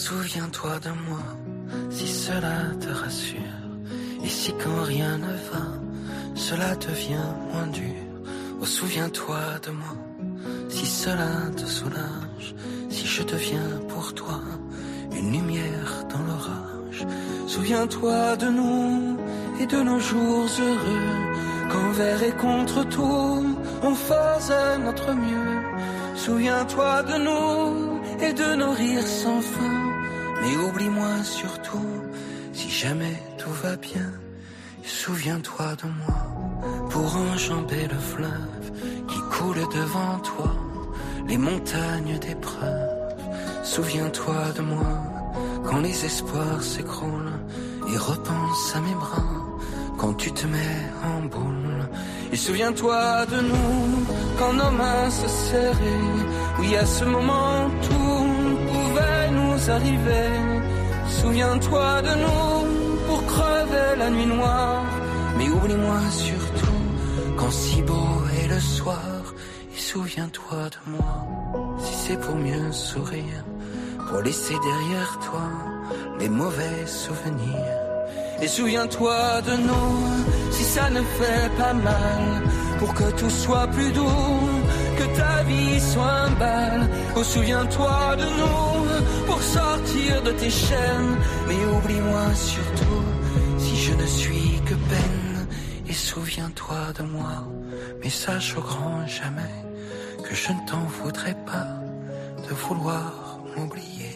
Souviens-toi de moi, si cela te rassure. Et si quand rien ne va, cela devient moins dur. Oh, souviens-toi de moi, si cela te soulage. Si je deviens pour toi une lumière dans l'orage. Souviens-toi de nous et de nos jours heureux, qu'envers et contre tout, on faisait notre mieux. Souviens-toi de nous et de nos rires sans fin. Mais oublie-moi surtout, si jamais tout va bien. Et souviens-toi de moi, pour enjamber le fleuve qui coule devant toi, les montagnes d'épreuves. Souviens-toi de moi, quand les espoirs s'écroulent, et repense à mes bras, quand tu te mets en boule. Et souviens-toi de nous, quand nos mains se serraient. Oui, à ce moment, tout pouvait nous arriver. Souviens-toi de nous, pour crever la nuit noire. Mais oublie-moi surtout, quand si beau est le soir. Et souviens-toi de moi, si c'est pour mieux sourire, pour laisser derrière toi les mauvais souvenirs. Et souviens-toi de nous, si ça ne fait pas mal, pour que tout soit plus doux, que ta vie soit un bal. Oh, souviens-toi de nous, pour sortir de tes chaînes. Mais oublie-moi surtout, si je ne suis que peine. Et souviens-toi de moi, mais sache au grand jamais que je ne t'en voudrais pas de vouloir m'oublier.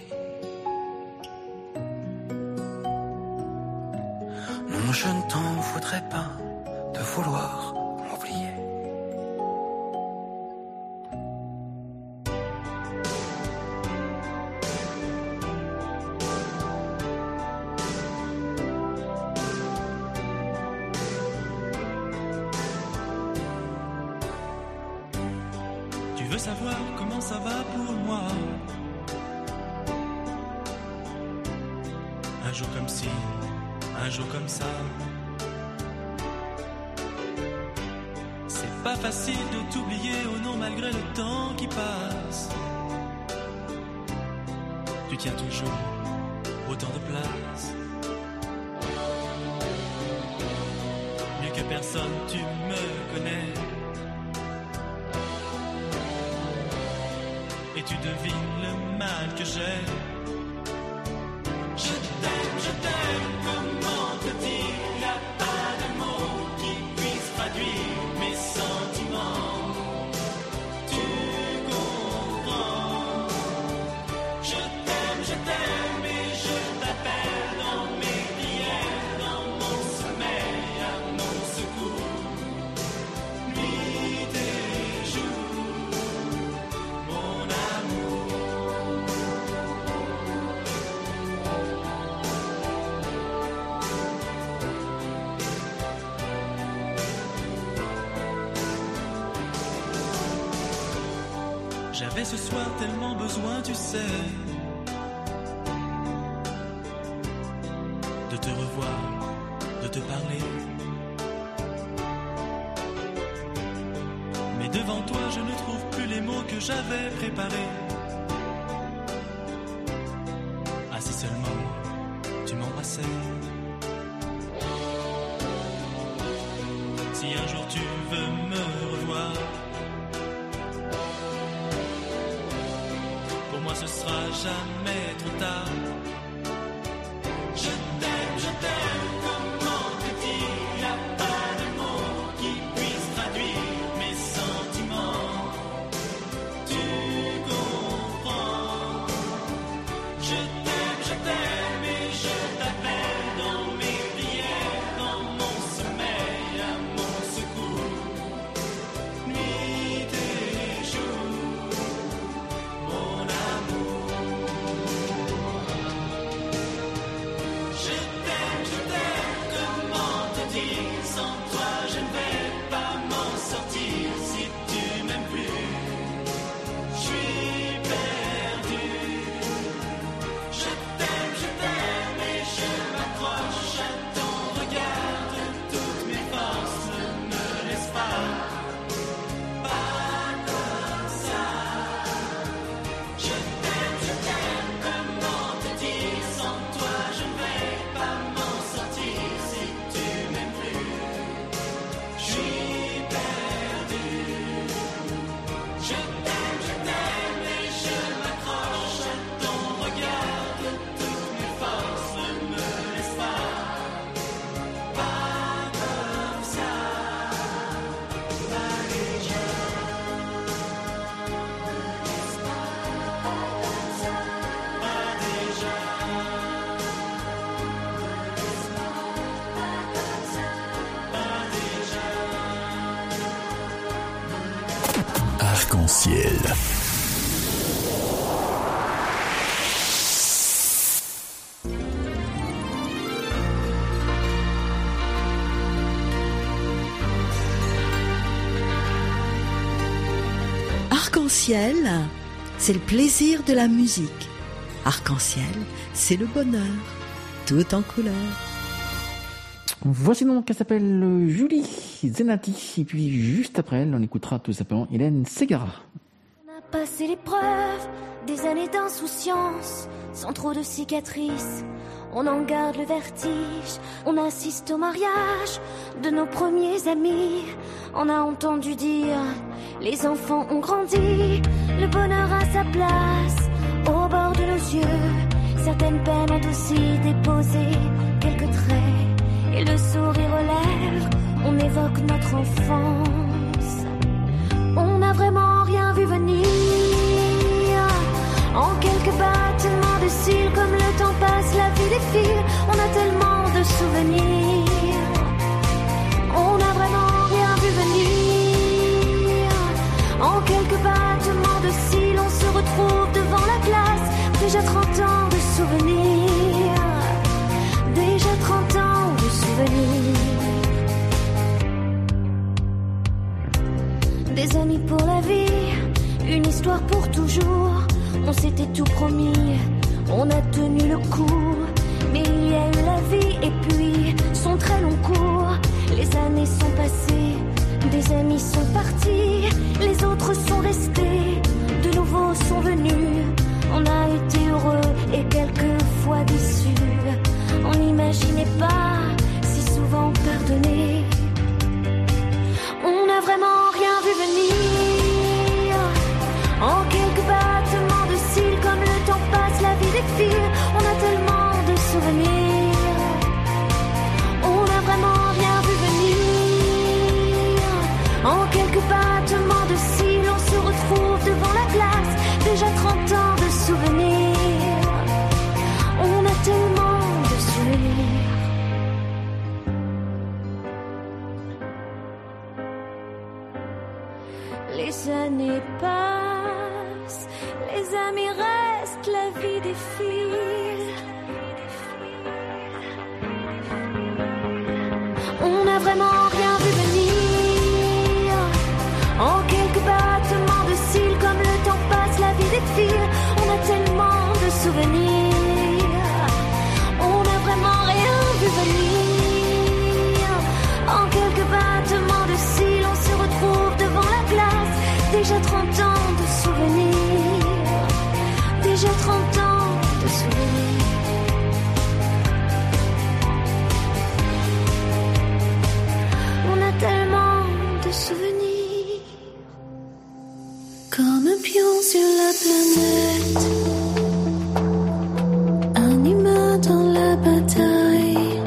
Non, je ne t'en voudrais pas de vouloir m'oublier. Tu veux savoir comment ça va pour moi? Un jour comme ci, un jour comme ça. C'est pas facile de t'oublier, oh non, malgré le temps qui passe. Tu tiens toujours autant de place. Mieux que personne, tu me connais. Et tu devines le mal que j'ai. Je t'aime, comment te dire, y'a pas de mots qui puissent traduire mes sentiments. Tu comprends. Je t'aime et je t'appelle dans mes prières, dans mon sommeil, à mon secours. Nuit et jour, mon amour. J'avais ce soir tellement besoin, tu sais, de te revoir, de te parler. Mais devant toi, je ne trouve plus les mots que j'avais préparés. Ah, si seulement tu m'embrassais. Si un jour tu veux me revoir, pour moi ce sera jamais trop tard. Je t'aime, comment te dire, y'a pas de mots qui puissent traduire mes sentiments. Tu comprends. Je t'aime et je t'appelle dans mes prières, dans mon sommeil, à mon secours. Nuit et jour, mon amour. Arc-en-ciel. Arc-en-ciel, c'est le plaisir de la musique. Arc-en-ciel, c'est le bonheur, tout en couleur. Voici donc qu'elle s'appelle Julie Zenati. Et puis juste après elle, on écoutera tout simplement Hélène Ségara. On a passé l'épreuve des années d'insouciance, sans trop de cicatrices. On en garde le vertige. On assiste au mariage de nos premiers amis. On a entendu dire, les enfants ont grandi, le bonheur a sa place au bord de nos yeux. Certaines peines ont aussi déposé quelques traits, et le sourire aux lèvres, on évoque notre enfance. On n'a vraiment rien vu venir. En quelques battements de cils, comme le temps passe, la vie défile. On a tellement de souvenirs. On n'a vraiment rien vu venir. En quelques battements de cils, on se retrouve devant la glace. Déjà 30 ans de souvenirs. Déjà 30 ans de souvenirs. Des amis pour la vie, une histoire pour toujours. On s'était tout promis, on a tenu le coup. Mais il y a eu la vie et puis son très long cours. Les années sont passées, des amis sont partis, les autres sont restés, de nouveaux sont venus. On a été heureux et quelquefois déçus. On n'imaginait pas si souvent pardonner. On n'a vraiment rien vu venir. En quelques battements de cils, comme le temps passe, la vie défile. On a tellement de souvenirs. On n'a vraiment rien vu venir. En quelques battements de cils, on se retrouve devant la glace. Déjà 30 ans de souvenirs. On a tellement de souvenirs. Les années passent, les amis restent, la vie défile. On n'a vraiment rien vu venir. En quelques battements de cils, comme le temps passe, la vie défile. On a tellement de souvenirs. On n'a vraiment rien vu venir. En quelques battements de cils, on se retrouve devant la glace. Déjà 30 ans de souvenirs. Déjà 30 ans de souvenirs. On a tellement de souvenirs. Comme un pion sur la planète, un humain dans la bataille.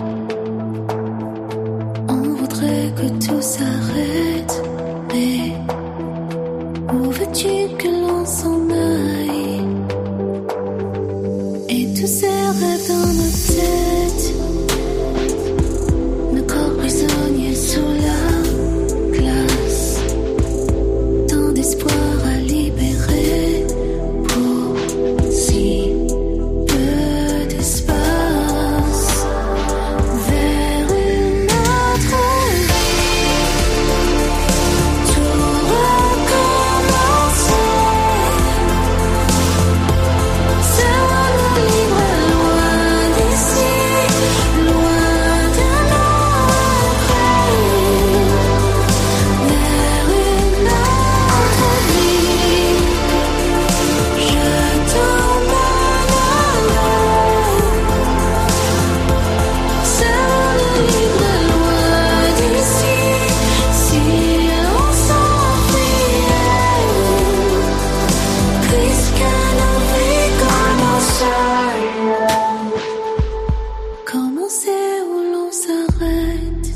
On voudrait que tout s'arrête, mais où veux-tu que l'on s'en aille? Et tous ces rêves dans nos têtes, nos corps prisonniers sous la glace, tant d'espoir à libérer pour si peu d'espace vers une autre vie. Tout recommencer, seul, libre, loin d'ici, loin de notre pays, vers une autre vie. Je t'emmène seul, libre, loin d'ici, si on s'enfuyait, puisque nos vies commencer où l'on s'arrête,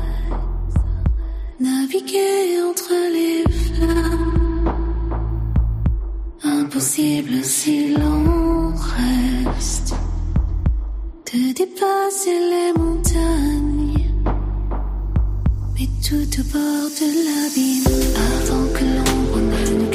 naviguer entre les flammes, impossible si l'on reste, de dépasser les montagnes, mais tout au bord de l'abîme, avant que l'ombre ne nous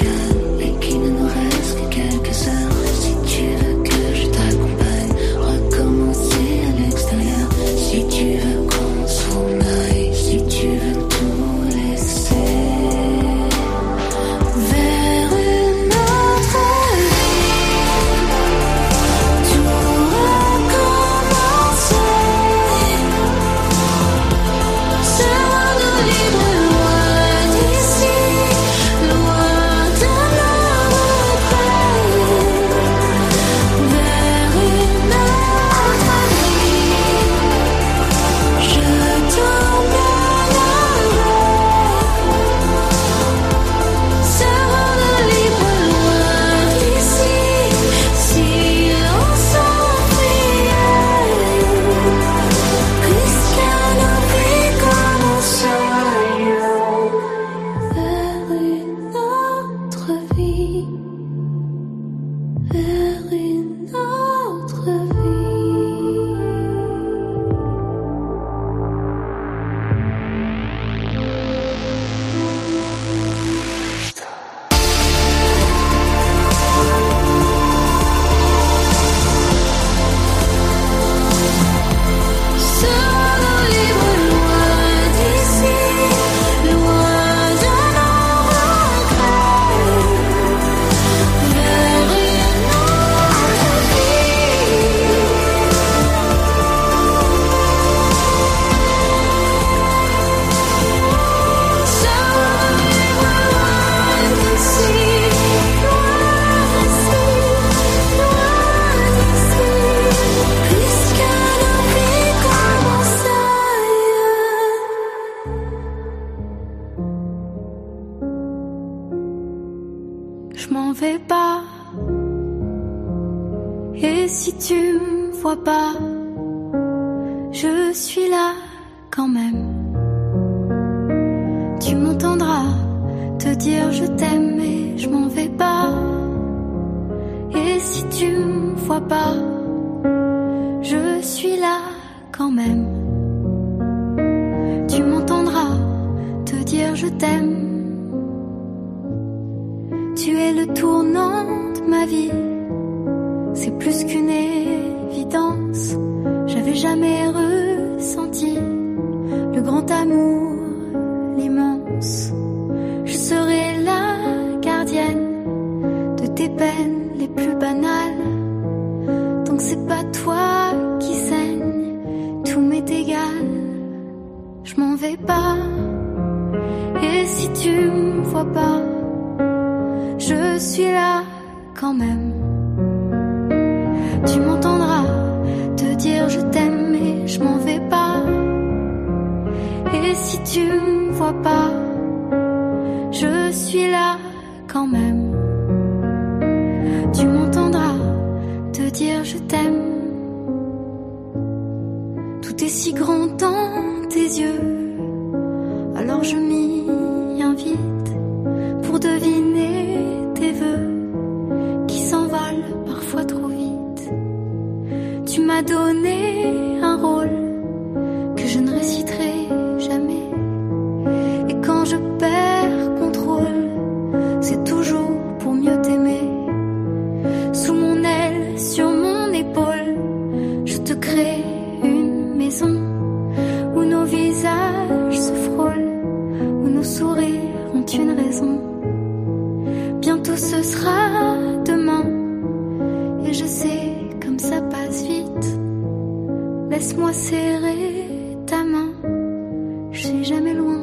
vais pas. Et si tu me vois pas, je suis là quand même. Tu m'entendras te dire je t'aime et je m'en vais pas. Et si tu me vois pas, je suis là quand même. Tu m'entendras te dire je t'aime. Tu es le tournant de ma vie, c'est plus qu'une évidence. J'avais jamais ressenti le grand amour, l'immense. Je serai la gardienne de tes peines les plus banales. Donc c'est pas toi qui saigne, tout m'est égal. Je m'en vais pas. Et si tu me vois pas, je suis là quand même. Tu m'entendras te dire je t'aime et je m'en vais pas. Et si tu me vois pas, je suis là quand même. Tu m'entendras te dire je t'aime. Tout est si grand dans tes yeux, alors je m'y invite pour deviner tes vœux qui s'envolent parfois trop vite. Tu m'as donné un rôle que je ne réciterai jamais. Et quand je perds contrôle, c'est toujours pour mieux t'aimer. Sous mon aile, sur mon épaule, je te crée une maison où nos visages se frôlent, où nos sourires ont une raison. Bientôt ce sera demain, et je sais comme ça passe vite. Laisse-moi serrer ta main, je suis jamais loin,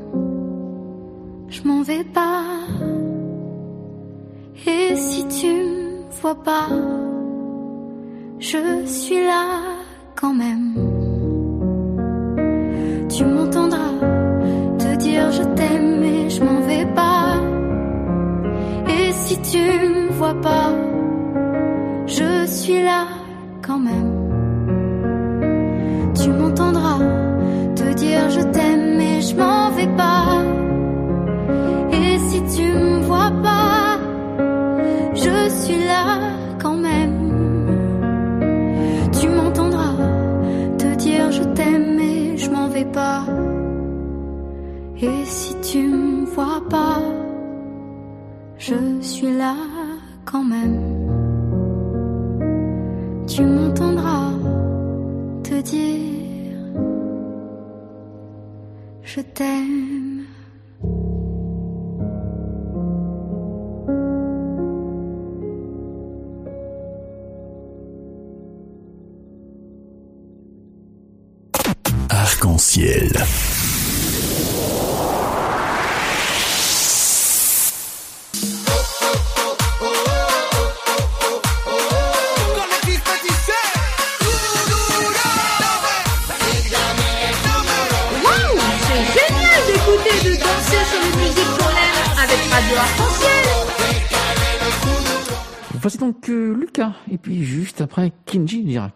je m'en vais pas. Et si tu me vois pas, je suis là quand même. Tu m'entendras te dire je t'aime et je m'en vais pas. Et si tu me vois pas, je suis là quand même. Tu m'entendras te dire je t'aime et je m'en vais pas. Et si tu me vois pas, je suis là quand même. Tu m'entendras te dire je t'aime et je m'en vais pas. Et si tu me vois pas, je suis là quand même. Tu m'entendras te dire je t'aime. Arc-en-ciel. Voici donc Lucas, et puis juste après Kinji d'Irak.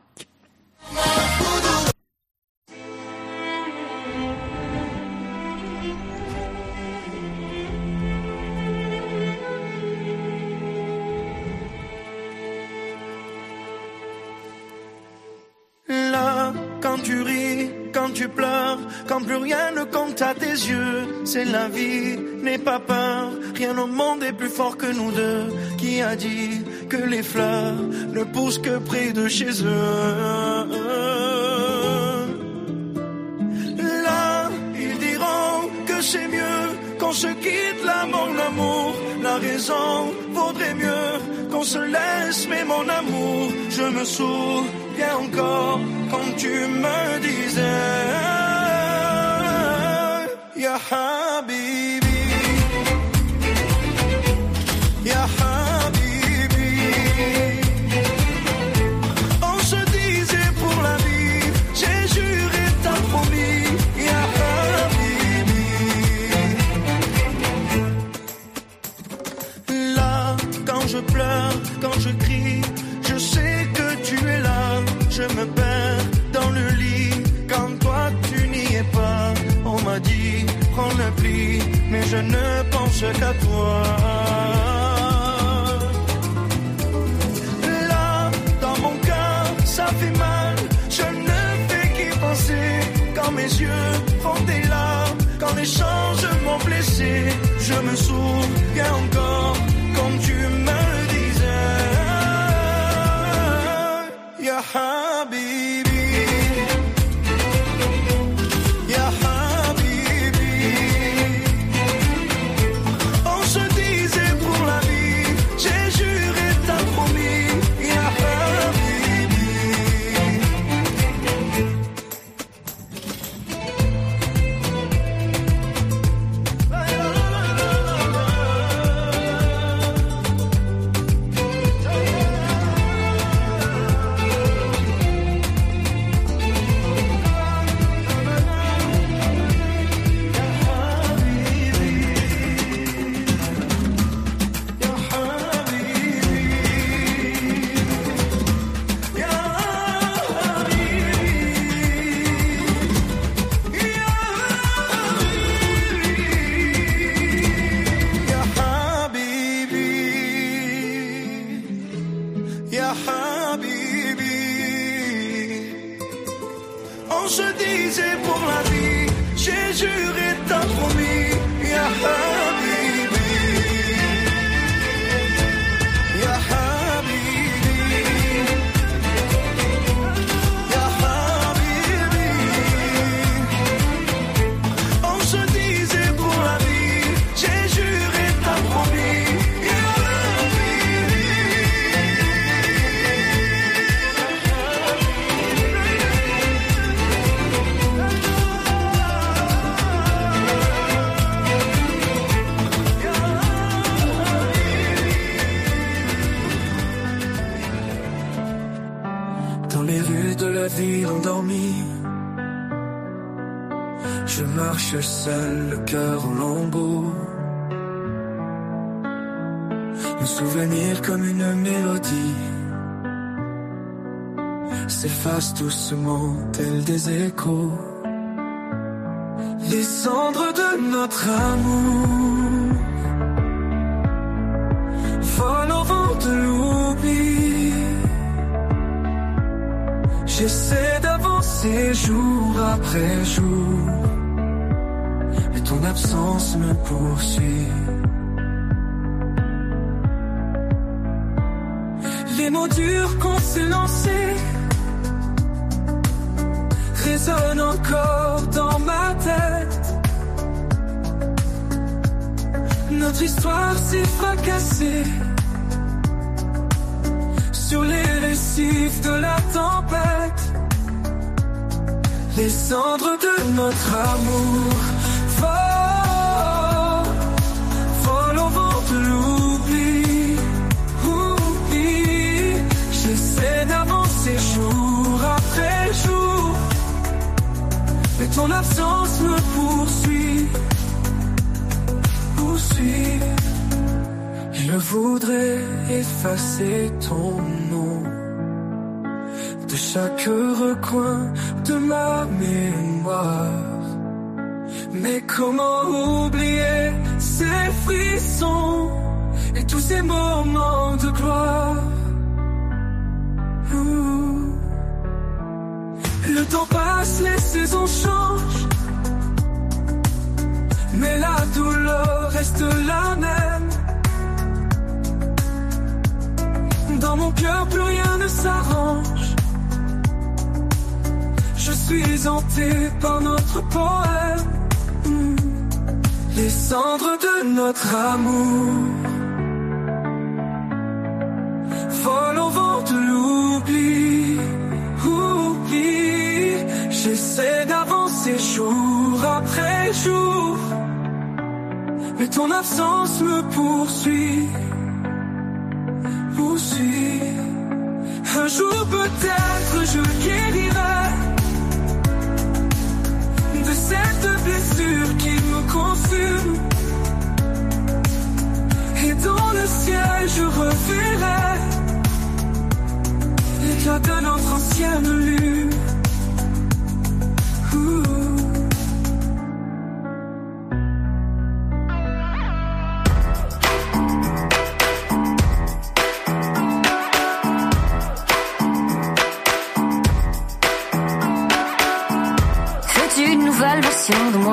Là, quand tu ris, quand tu pleures, quand plus rien ne compte à tes yeux, c'est la vie, n'aie pas peur, rien au monde est plus fort que nous deux. Qui a dit que les fleurs ne poussent que près de chez eux? Là, ils diront que c'est mieux qu'on se quitte là, mon amour. La raison vaudrait mieux qu'on se laisse, mais mon amour, je me souviens encore quand tu me disais Ya Habibi, Ya Habibi. On se disait pour la vie, j'ai juré, t'as promis Ya Habibi. Là, je ne pense qu'à toi. Là, dans mon cœur, ça fait mal, je ne fais qu'y penser. Quand mes yeux font des larmes, quand les changes m'ont blessé, je me souviens encore comme tu me disais. Ya Habibi, Ya Habibi. On se disait pour la vie, j'ai juré, t'as promis. Ya Habibi. Ya Habibi, on se disait pour la vie, j'ai juré, t'as promis. Ya Habibi, Ya Habibi, Ya Habibi. On se disait pour la vie, j'ai juré, t'as promis. Ya Dans les rues de la ville endormie, je marche seul, le cœur en lambeaux. Nos souvenirs comme une mélodie s'effacent doucement tels des échos. Les cendres de notre amour volent au vent de l'oubli. J'essaie d'avancer jour après jour, mais ton absence me poursuit. Les mots durs qu'on s'est lancés résonnent encore dans ma tête. Notre histoire s'est fracassée sur les récifs de la tempête. Les cendres de notre amour volent au vent de l'oubli. Oubli. J'essaie d'avancer jour après jour, mais ton absence me poursuit. Je voudrais effacer ton nom de chaque recoin de ma mémoire. Mais comment oublier ces frissons et tous ces moments de gloire. Le temps passe, les saisons changent, mais la douleur reste la même. Dans mon cœur, plus rien ne s'arrange. Je suis hanté par notre poème. Les cendres de notre amour volent au vent de l'oubli. Oubli. J'essaie d'avancer jour après jour, mais ton absence me poursuit. Un jour peut-être je guérirai de cette blessure qui me consume, et dans le ciel je reverrai l'éclat de notre ancienne lune.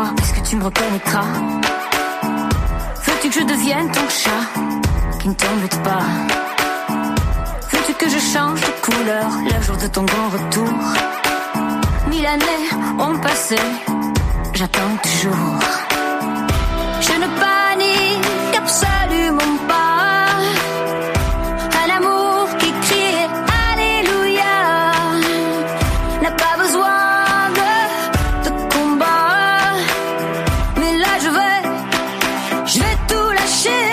moi, est-ce que tu me reconnaîtras? Veux-tu que je devienne ton chat qui ne t'embête pas? Veux-tu que je change de couleur le jour de ton grand retour? 1000 années ont passé, j'attends toujours. Je ne panique absolument pas. Un amour qui crie Alléluia n'a pas besoin de combat. Mais là je vais tout lâcher.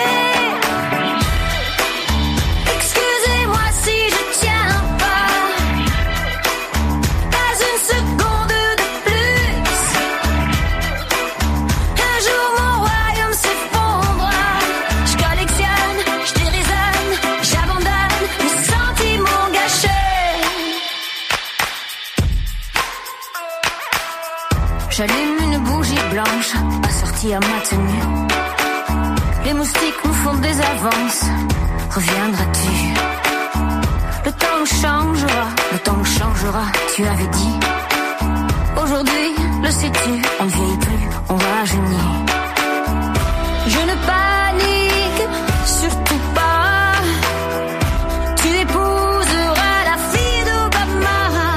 Excusez-moi si je tiens pas une seconde de plus. Un jour mon royaume s'effondre. Je collectionne, je déraisonne, j'abandonne mes sentiments gâchés. J'allume une bougie blanche assortie à ma tenue. Les moustiques me font des avances. Reviendras-tu? Le temps nous changera, le temps nous changera, tu avais dit. Aujourd'hui, le sais-tu, on ne vieillit plus, on rajeunit. Je ne panique surtout pas. Tu épouseras la fille d'Obama.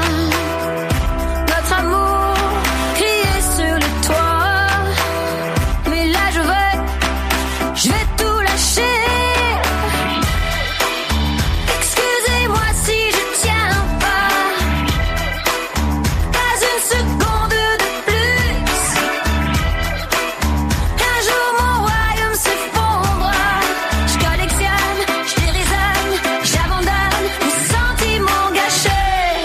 Notre amour criait sur le toit. Mais là je vais tout lâcher. Excusez-moi si je tiens pas une seconde de plus. Un jour mon royaume s'effondre. Je collectionne, je déraisonne, j'abandonne mes sentiments gâchés.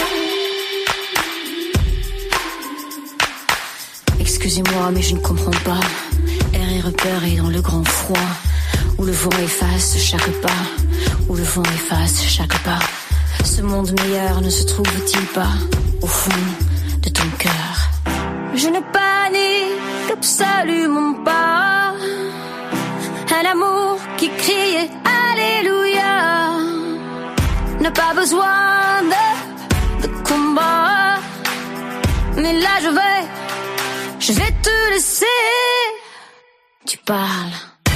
Excusez-moi mais je ne comprends pas. Air et repéré dans le grand froid, où le vent efface chaque pas, où le vent efface chaque pas. Ce monde meilleur ne se trouve-t-il pas au fond de ton cœur? Je ne panique absolument pas. Un amour qui criait Alléluia n'a pas besoin de combat. Mais là je vais te laisser. Tu parles.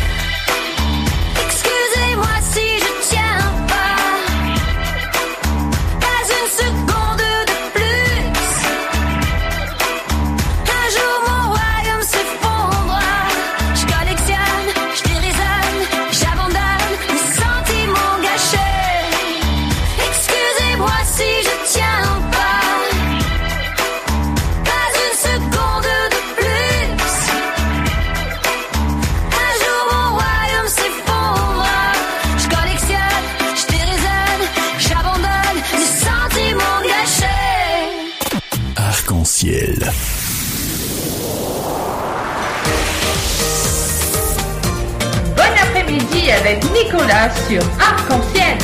Excusez-moi si je tiens pas une seconde de plus. Un jour mon royaume s'effondre. Je collectionne, je déraisonne, j'abandonne mes sentiments gâchés. Excusez-moi si je tiens pas une seconde de plus. Un jour mon royaume s'effondre. Je collectionne, je déraisonne, j'abandonne mes sentiments gâchés. Arc-en-ciel. Bon après-midi avec Nicolas sur Arc-en-ciel.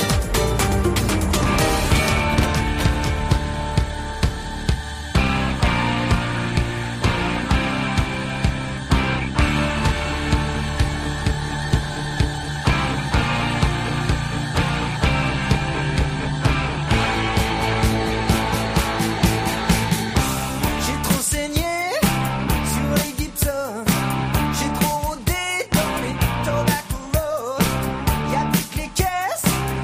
J'ai trop saigné sur les Gibson. J'ai trop rôdé dans les Tobacco Road. Y'a toutes les caisses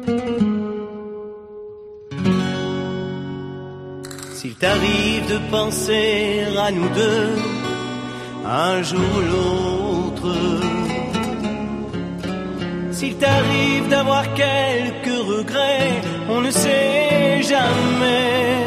S'il t'arrive de penser à nous deux, un jour ou l'autre, s'il t'arrive d'avoir quelques regrets, on ne sait jamais.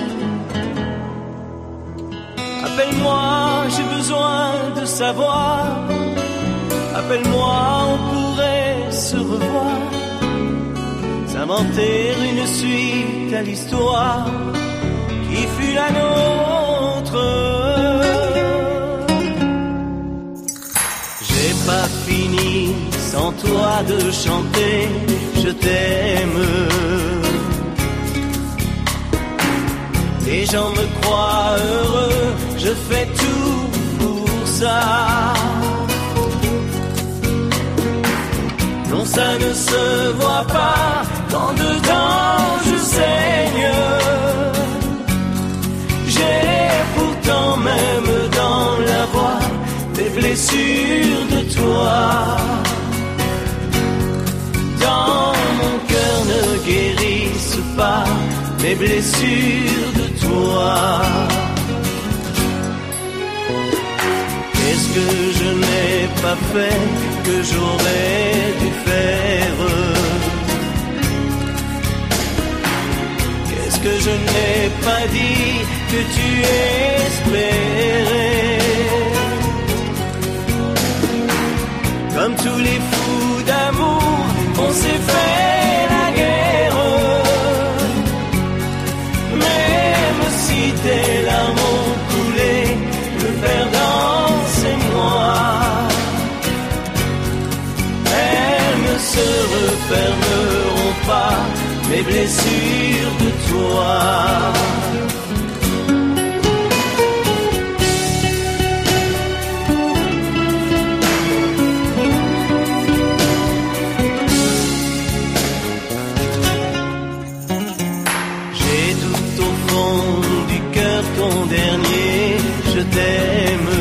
Appelle-moi, j'ai besoin de savoir. Appelle-moi, on pourrait se revoir, s'inventer une suite à l'histoire qui fut la nôtre. J'ai pas fini sans toi de chanter je t'aime. Les gens me croient heureux, je fais tout pour ça. Non, ça ne se voit pas quand dedans je saigne. J'ai pourtant même dans la voix des blessures de toi. Dans mon cœur ne guérissent pas mes blessures de toi. Qu'est-ce que je n'ai pas fait que j'aurais dû faire? Qu'est-ce que je n'ai pas dit que tu espérais? Comme tous les fous d'amour, on s'est fait la guerre. Même si tes larmes ont coulé, le perdant c'est moi. Elles ne se refermeront pas, mes blessures de toi. Ton dernier je t'aime,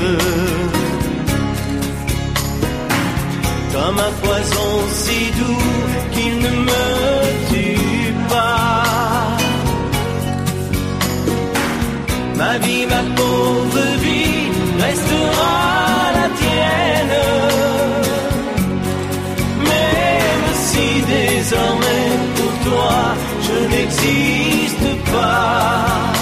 comme un poison si doux qu'il ne me tue pas. Ma vie, ma pauvre vie restera la tienne, même si désormais pour toi je n'existe pas.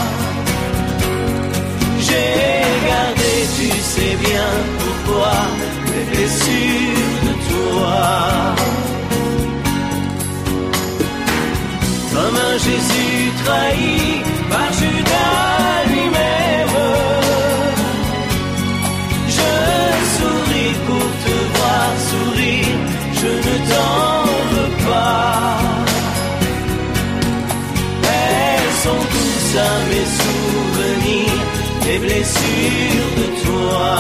J'ai gardé, tu sais bien pourquoi, les blessures de toi. Comme un Jésus trahi par Judas lui-même, je souris pour te voir sourire, je ne t'en veux pas. Elles sont tous à mes souvenirs, les blessures de toi.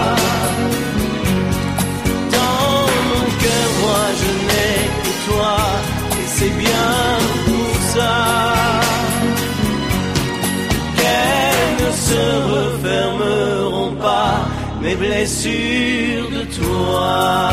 Dans mon cœur, moi je n'ai que toi, et c'est bien pour ça qu'elles ne se refermeront pas, mes blessures de toi.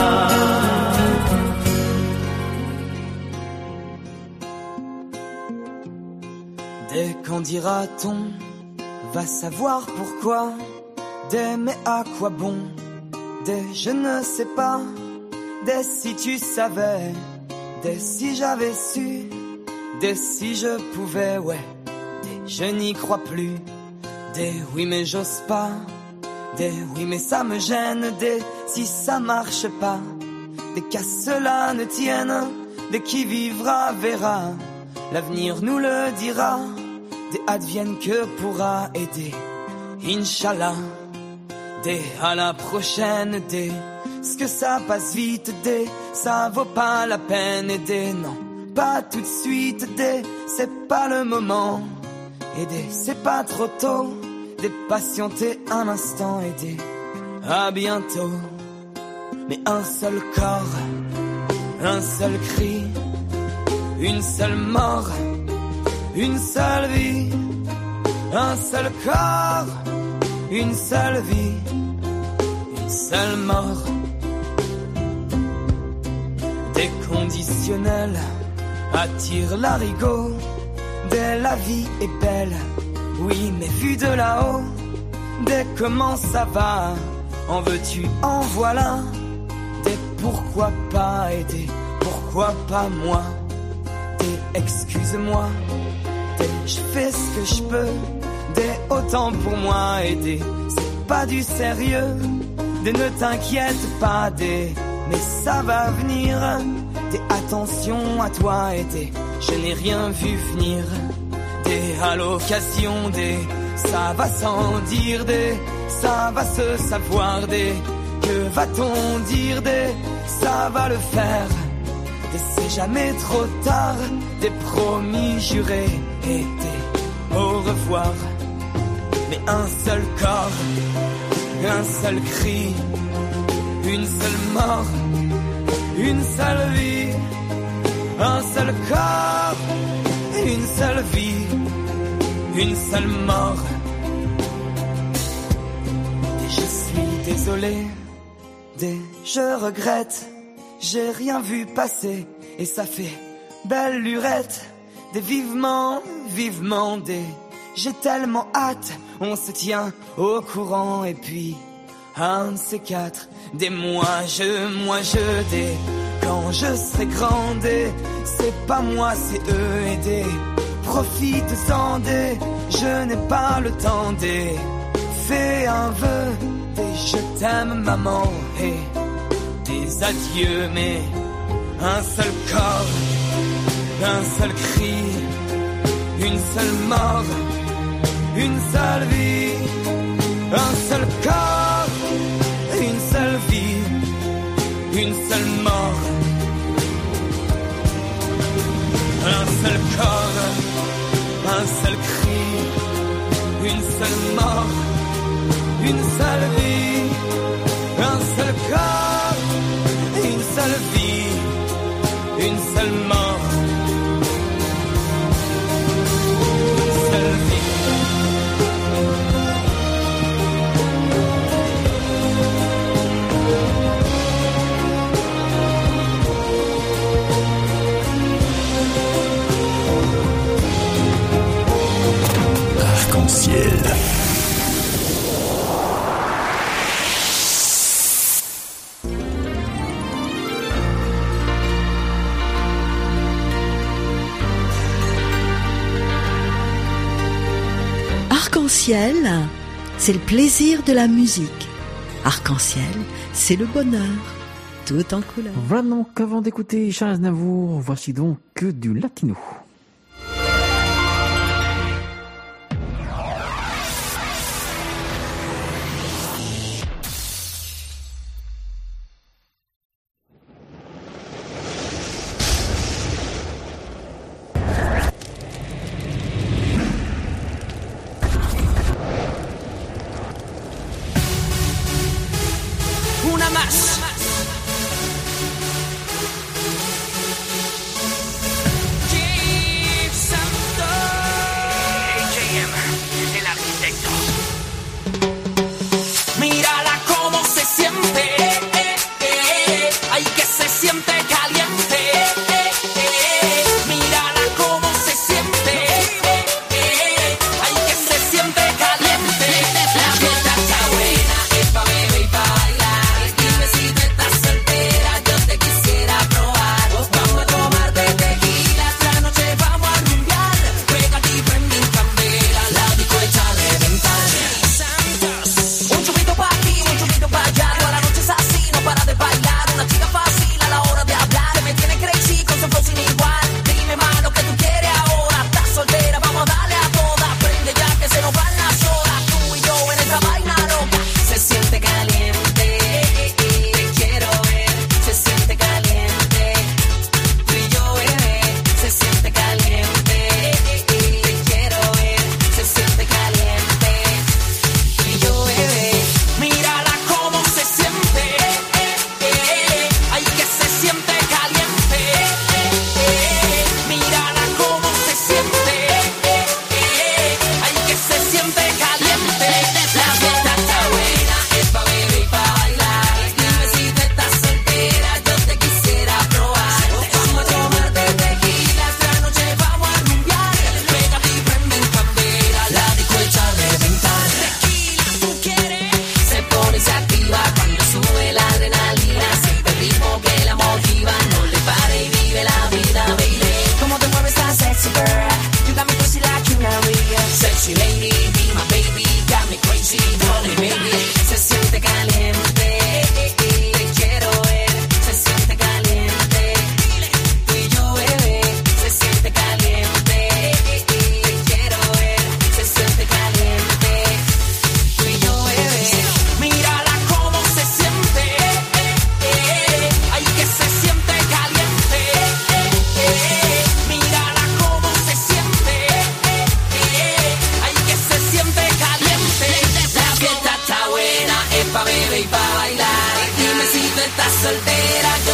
Dès quand dira-t-on, va savoir pourquoi, des mais à quoi bon, des je ne sais pas, des si tu savais, des si j'avais su, des si je pouvais, ouais, des je n'y crois plus, des oui mais j'ose pas, des oui mais ça me gêne, des si ça marche pas, des qu'à cela ne tienne, des qui vivra verra, l'avenir nous le dira. Des advienne que pourra aider, Inch'Allah. Des à la prochaine, des ce que ça passe vite, des ça vaut pas la peine, et des non, pas tout de suite, des c'est pas le moment, et des c'est pas trop tôt, des patienter un instant, et des à bientôt. Mais un seul corps, un seul cri, une seule mort, une seule vie, un seul corps, une seule vie, une seule mort. Des conditionnels, attire l'arigot. Dès la vie est belle, oui, mais vue de là-haut, dès comment ça va, en veux-tu, en voilà. Des pourquoi pas aider, pourquoi pas moi. Des excuse-moi, des je fais ce que je peux. Des autant pour moi aider, c'est pas du sérieux. Des ne t'inquiète pas, des mais ça va venir. Des attention à toi et des je n'ai rien vu venir. Des à l'occasion, des ça va sans dire, des ça va se savoir, des que va-t-on dire, des ça va le faire. Des c'est jamais trop tard, des promis jurés et des au revoir. Mais un seul corps, un seul cri, une seule mort, une seule vie. Un seul corps, une seule vie, une seule mort. Et je suis désolé, des je regrette, j'ai rien vu passer et ça fait belle lurette. Des vivement, vivement, des j'ai tellement hâte, on se tient au courant et puis un de ces quatre, des moi je, des quand je serai grand, des c'est pas moi c'est eux et des profite-en, des je n'ai pas le temps, des fais un vœu, des je t'aime maman et des adieux, mais un seul corps, un seul cri, une seule mort, une seule vie, un seul corps, une seule vie, une seule mort. Un seul corps, un seul cri, une seule mort, une seule vie, un seul corps, une seule vie, une seule mort. Une seule vie. Arc-en-ciel. Arc-en-ciel, c'est le plaisir de la musique. Arc-en-ciel, c'est le bonheur, tout en couleur. Voilà donc, avant d'écouter Charles Aznavour, voici donc que du latino. Una más. Yeah.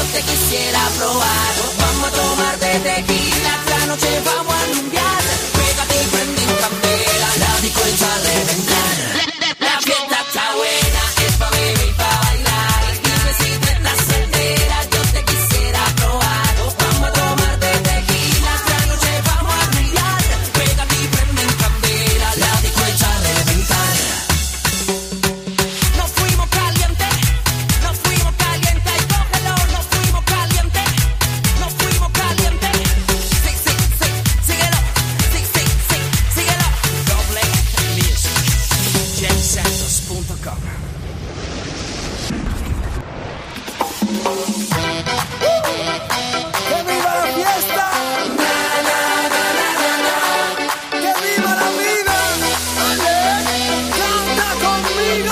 te quisiera probar. Vamos a tomar de tequila, esta noche vamos a rumbear. Pégate y prende en candela, la disco está a reventar. La fiesta está buena, es pa' beber y pa' bailar. Dime si tú estás soltera, yo te quisiera probar. Vamos a tomar de tequila, esta noche vamos a rumbear. Pégate y prende en candela, la disco está a reventar. Nos fuimos calientes, y cógelo, nos fuimos calientes, sí, sí, sí, síguelo, sí, sí, sí, síguelo. Doble Music, JamSantos.com. ¡Que viva la fiesta! ¡Que viva la vida! ¡Canta conmigo!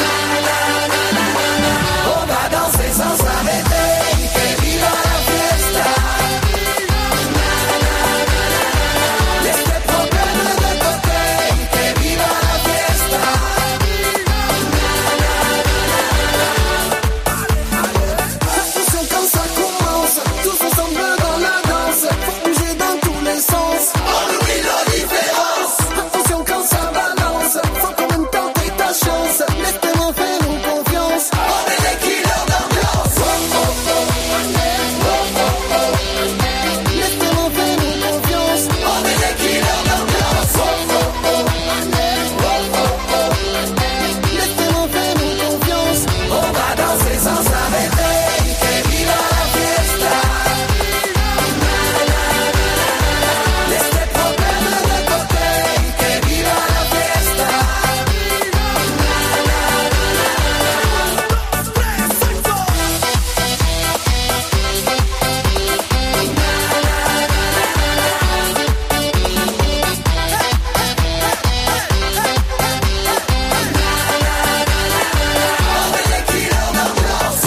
On va danser sans s'arrêter, que viva la fiesta. Laisse tes problèmes de côté, que viva la fiesta. Attention quand ça commence, tous ensemble dans la danse, faut bouger dans tous les sens. On oublie nos différences. Attention quand ça balance, faut quand même tenter ta chance. Laisse-moi faire nous confiance. On est les killers d'ambiance. Laisse-moi faire nous confiance. On est les killers d'ambiance. Laisse-moi faire nous confiance. On va danser sans s'arrêter, que viva la fiesta. Laisse tes problèmes de côté, que viva la fiesta. On est les killers d'ambiance.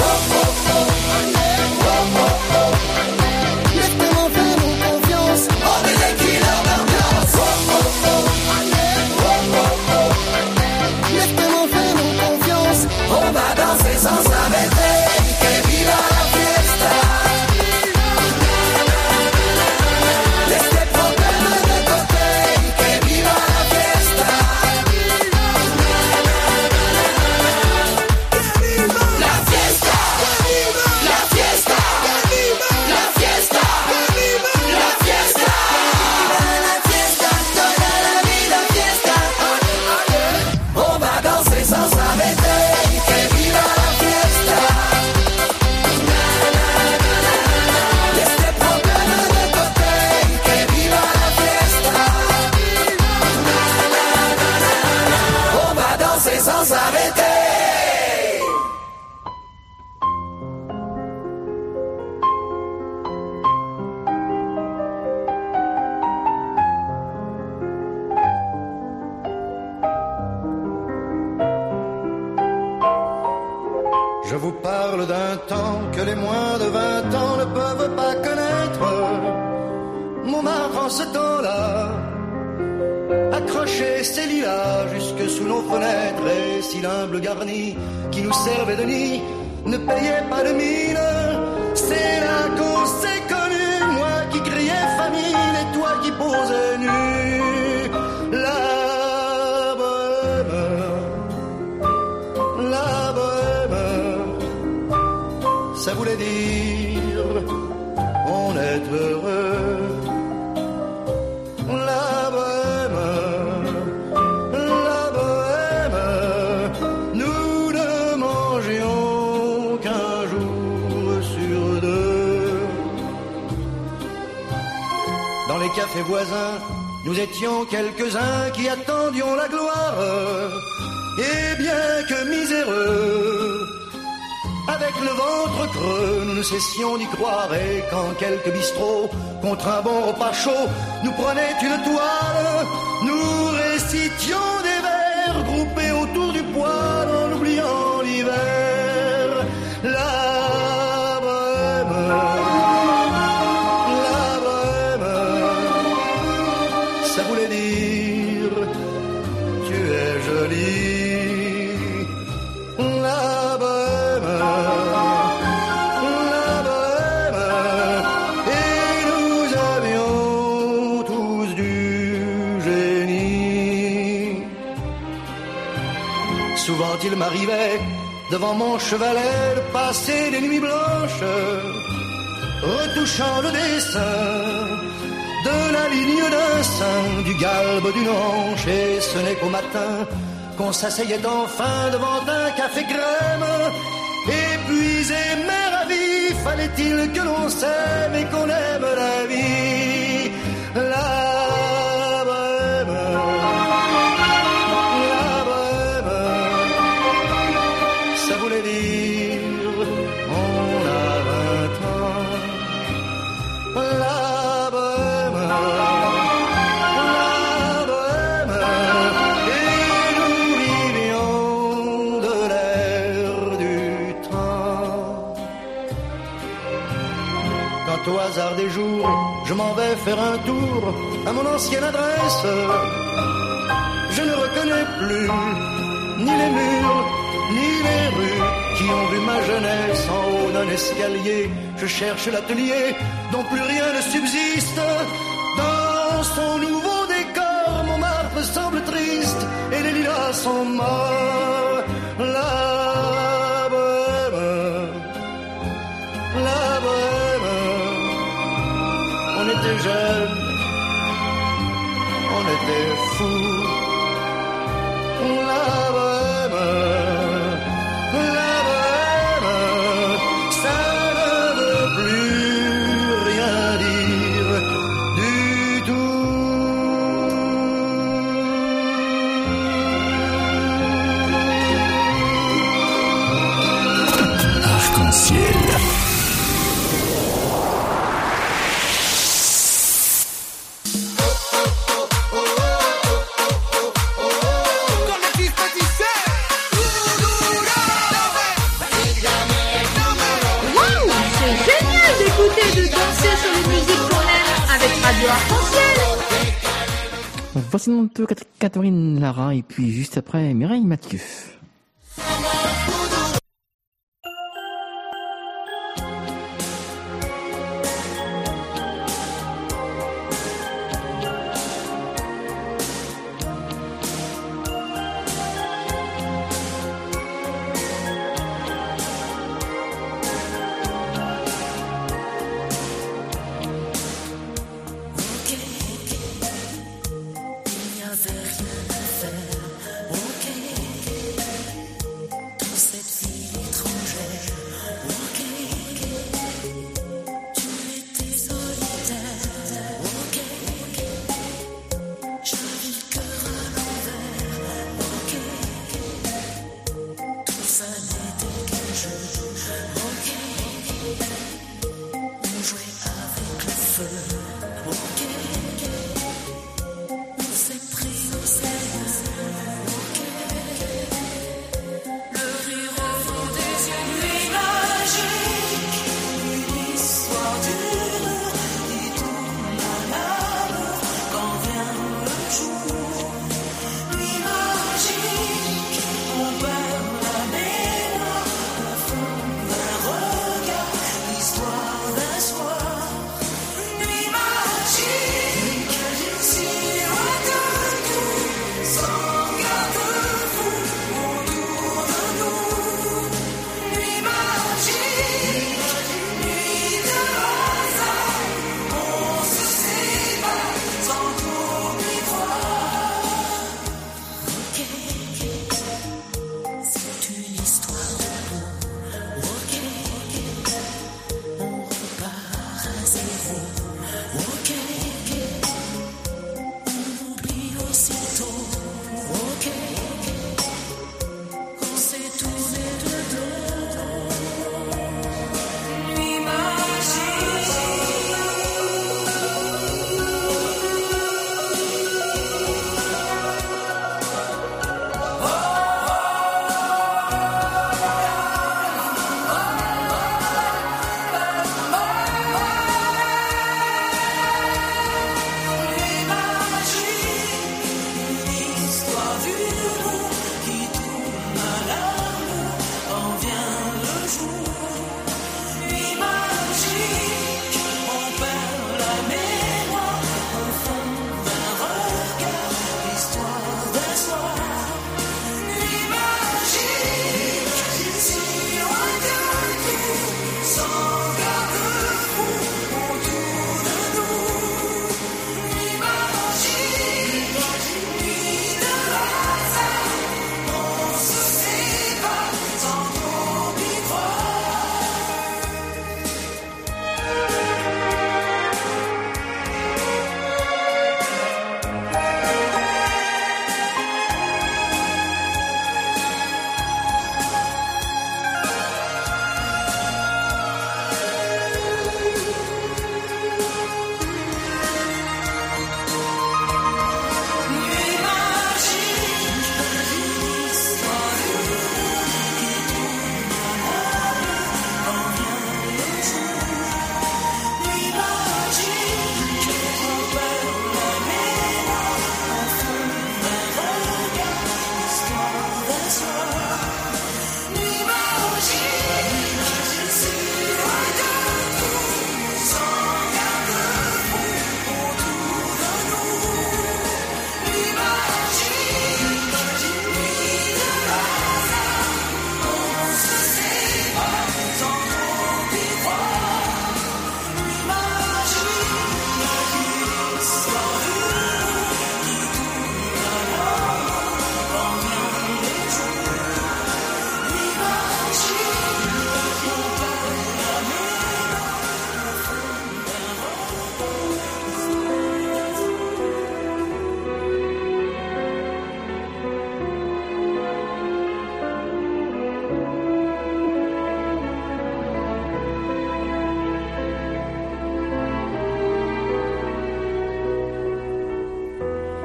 Laisse-moi faire nous confiance. On est les killers d'ambiance. Laisse-moi faire nous confiance. On va danser sans s'arrêter, que viva la fiesta. Laisse tes problèmes de côté, que viva la fiesta. La fiesta, la fiesta, la fiesta, la fiesta. La fiesta, toda la vida fiesta. On va danser sans s'arrêter, que viva la fiesta. Laisse tes problèmes de côté, que viva la fiesta. On va danser sans s'arrêter. Je vous parle d'un temps que les moins de 20 ans ne peuvent pas connaître. Montmartre en ce temps-là accrochait ses lilas jusque sous nos fenêtres, et si l'humble garni qui nous servait de nid ne payait pas de mine, c'est là qu'on s'est connus, moi qui criais famine et toi qui posais nu. La bohème, ça voulait dire on est heureux. La bohème, nous ne mangions qu'un jour sur deux. Dans les cafés voisins, nous étions quelques-uns qui attendions la gloire. Et bien que miséreux, avec le ventre creux, nous ne cessions d'y croire. Et quand quelques bistrots, contre un bon repas chaud, nous prenaient une toile, nous récitions des vers groupés autour du poêle en oubliant l'hiver. La bohème, ça voulait dire tu es jolie. La bohème, quand il m'arrivait devant mon chevalet de passer des nuits blanches, retouchant le dessin de la ligne d'un sein, du galbe d'une hanche. Et ce n'est qu'au matin qu'on s'asseyait enfin devant un café crème. Épuisé mais ravi, fallait-il que l'on s'aime et qu'on aime la vie, la bohème, ça voulait dire on a 20 ans, la bohème, et nous vivions de l'air du temps. Quand au hasard des jours, je m'en vais faire un tour à mon ancienne adresse, je ne reconnais plus ni les murs, ni les rues qui ont vu ma jeunesse en haut d'un escalier. Je cherche l'atelier dont plus rien ne subsiste. Dans son nouveau décor, Montmartre semble triste et les lilas sont morts. La bohème, la bohème, on était jeunes, on était fous. La bohème, ça ne veut plus rien dire du tout. Arc-en-ciel. Voici mon tour Catherine Lara et puis juste après Mireille Mathieu.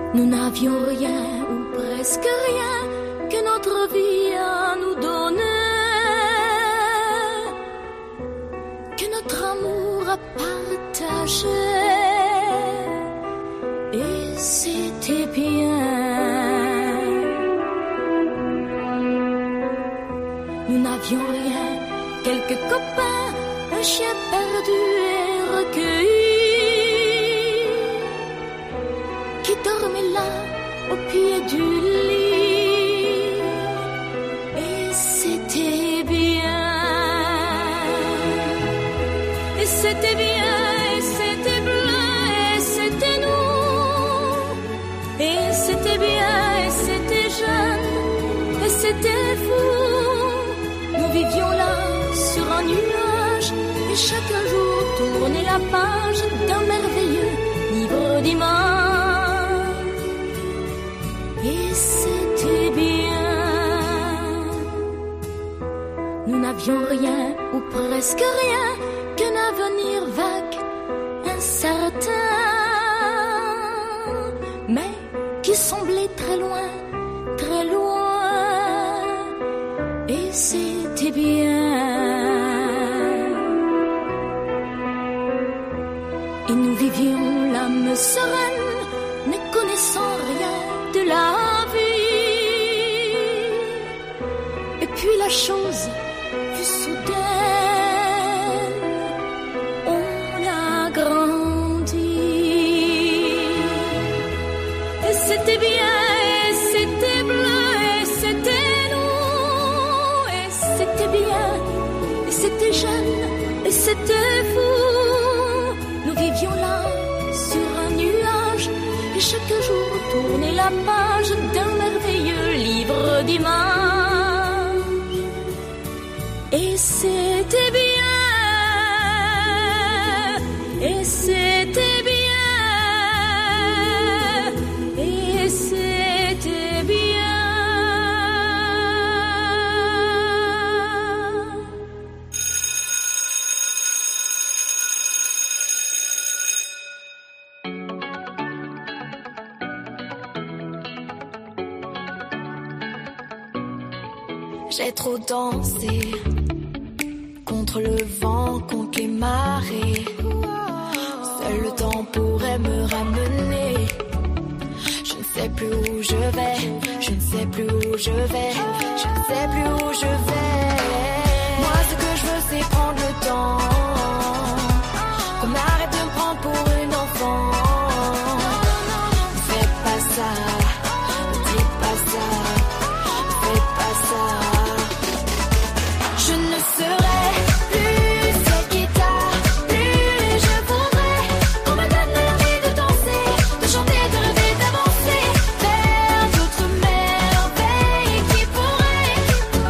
Nous n'avions rien ou presque rien que notre vie à nous donner, que notre amour à partager. Et c'était bien. Nous n'avions rien, quelques copains, un chien perdu et recueilli, qui dormait là au pied du lit. Et c'était bien. Et c'était bien, et c'était bleu, et c'était nous. Et c'était bien, et c'était jeune, et c'était fou. Nous vivions là sur un nuage, et chaque jour tournait la page d'un merveilleux livre d'images. Et c'était bien. Nous n'avions rien ou presque rien qu'un avenir vague, incertain, mais qui semblait très loin, très loin. Et c'était bien. Et nous vivions l'âme sereine, ne connaissant rien de la vie. Et puis la chose fut soudaine, on a grandi. Et c'était bien, et c'était bleu, et c'était nous. Et c'était bien, et c'était jeune, et c'était fou. Nous vivions là sur un nuage, et chaque jour tournait la page d'un merveilleux livre d'images. Et c'était bien, et c'était bien, et c'était bien. J'ai trop dansé contre le vent, contre les marées. Seul le temps pourrait me ramener. Je ne sais plus où je vais, je ne sais plus où je vais, je ne sais plus où je vais. Moi ce que je veux c'est prendre le temps, qu'on arrête de me prendre pour une enfant. Ne fais pas ça, ne dis pas ça, ne fais pas ça. Je ne serai plus cette guitare, plus je voudrais qu'on me donne l'envie de danser, de chanter, de rêver, d'avancer vers d'autres merveilles qui pourraient.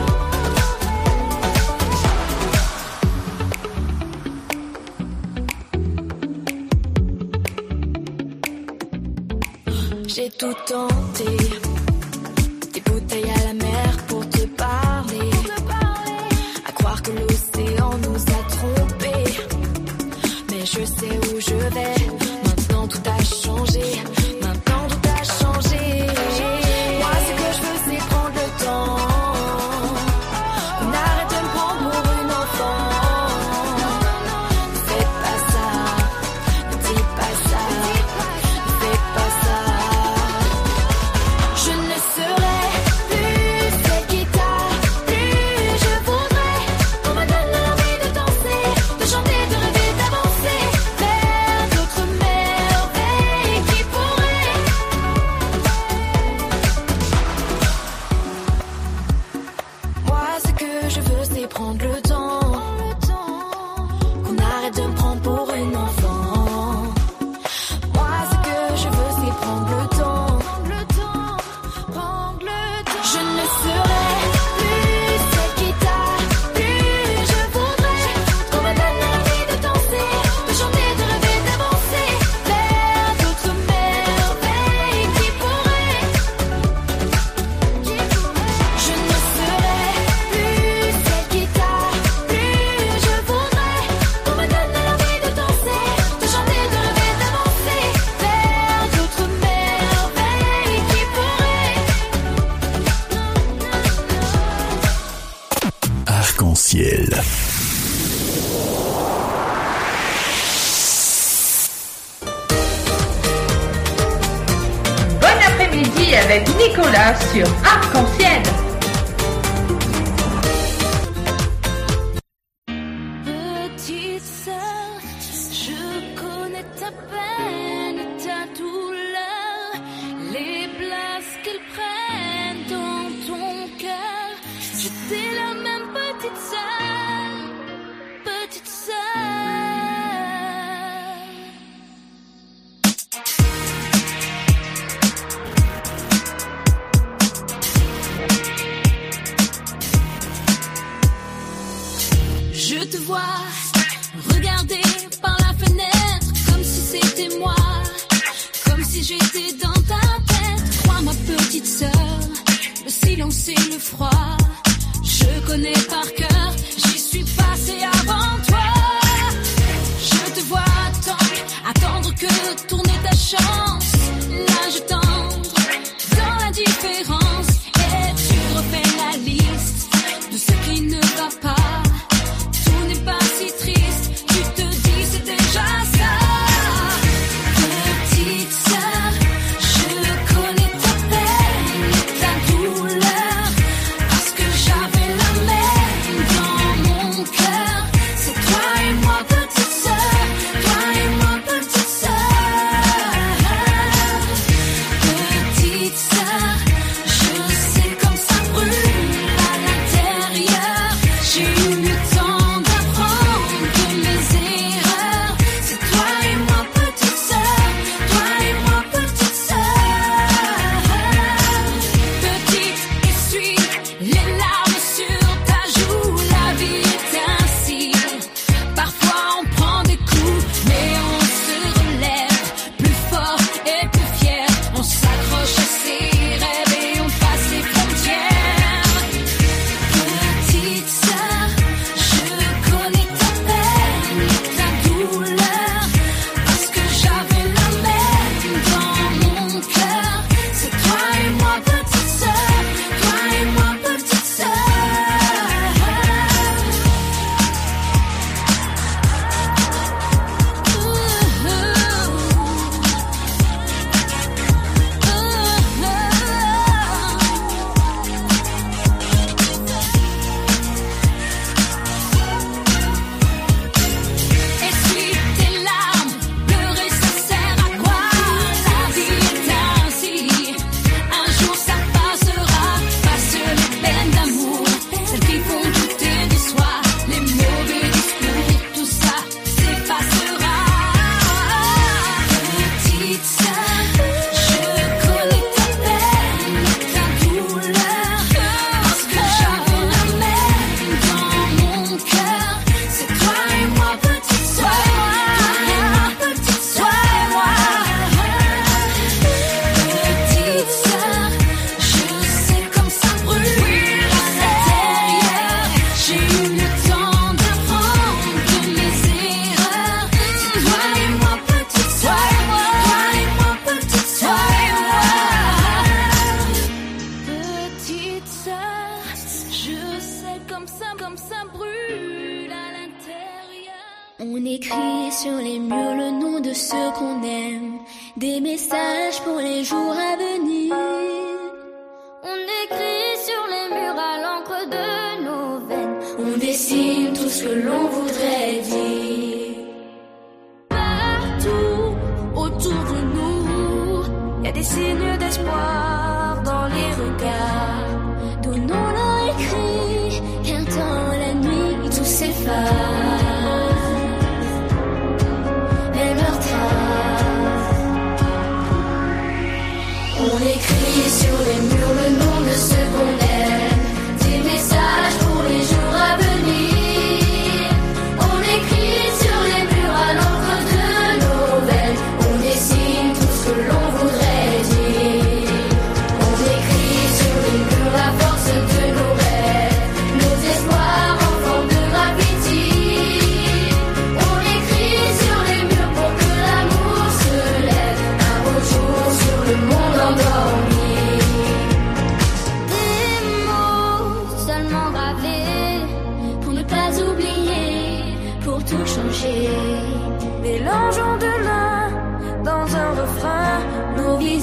J'ai tout tenté, des bouteilles à la mer pour te parler. À croire que l'océan nous a trompés. Mais je sais où je vais. Maintenant tout a changé. Maintenant tout a changé. Moi ce que je veux c'est prendre le temps. On arrête de me prendre pour une enfant. Ne fais pas ça. Ne dis pas ça. Ne fais pas ça. Je ne serai plus Arc-en-Ciel. Bon après-midi avec Nicolas sur Arc-en-Ciel. Petite sœur, je connais ta peine et ta douleur, les places qu'elles prennent dans ton cœur. J'étais la même petite sœur, petite sœur. Je te vois regarder par la fenêtre comme si c'était moi, comme si j'étais dans ta tête. Crois ma petite sœur, le silence et le froid, je connais par cœur, j'y suis passée avant toi. Je te vois attendre que tourne ta chance, l'âge tendre dans l'indifférence, et tu refais la liste de ce qui ne va pas. Pas si triste, tu te dis c'est déjà ça. Petite sœur, je connais ta peine et ta douleur, parce que j'avais la même dans mon cœur. C'est toi et moi petite sœur, toi et moi petite sœur. Petite sœur, je sais comme ça brûle à l'intérieur. J'ai eu le temps On écrit sur les murs le nom de ceux qu'on aime, des messages pour les jours à venir. On écrit sur les murs à l'encre de nos veines, on dessine tout ce que l'on voudrait dire. Partout autour de nous, y a des signes d'espoir dans les regards. Donnons-leur écrit, car dans la nuit tout s'efface. On écrit sur les murs le nom de ceux qu'on aime, des messages pour les jours à venir. On écrit sur les murs à l'encre de nos veines, on dessine tout ce que l'on voudrait dire. On écrit sur les murs la force de nos rêves, nos espoirs en forme de graffiti. On écrit sur les murs pour que l'amour se lève un beau jour sur le monde endormi.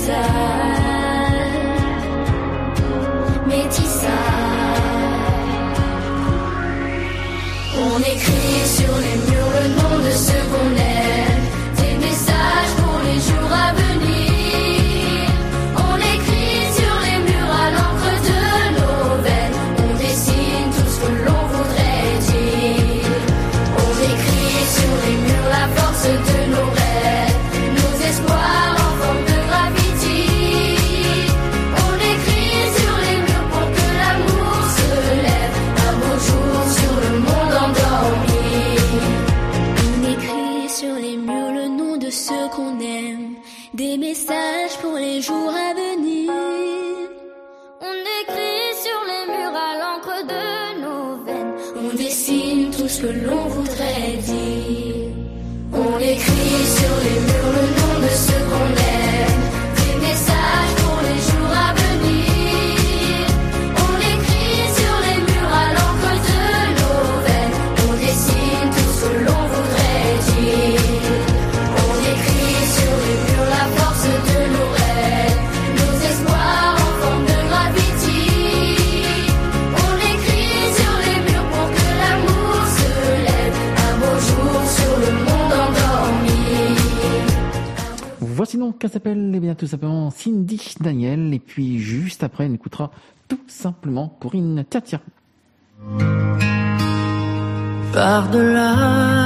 On écrit sur les murs le nom de ceux qu'on aime, des messages pour les jours à venir. On écrit sur les murs à l'encre de nos veines, on dessine tout ce que l'on voudrait dire. On écrit sur les murs la force de nos rêves, nos espoirs en forme de graffiti. On écrit sur les murs pour que l'amour se lève un beau jour sur le monde endormi. On écrit sur les murs le nom de ceux qu'on aime, des messages pour les jours à venir. On écrit sur les murs à l'encre de nos veines, on dessine tout ce que l'on voudrait dire. On écrit sur les murs le nom de ceux qu'on aime, des messages pour les jours à venir. On écrit sur les murs à l'encre de nos veines, on dessine tout ce que l'on voudrait dire. On écrit sur les murs la force de nos rêves, nos espoirs en forme de graffiti. On écrit sur les murs pour que l'amour se lève un beau jour sur le monde endormi. Voici donc qu'elle s'appelle, eh bien, tout simplement Cindy Daniel. Et puis juste après, on écoutera tout simplement Corinne Tiatia. Par-delà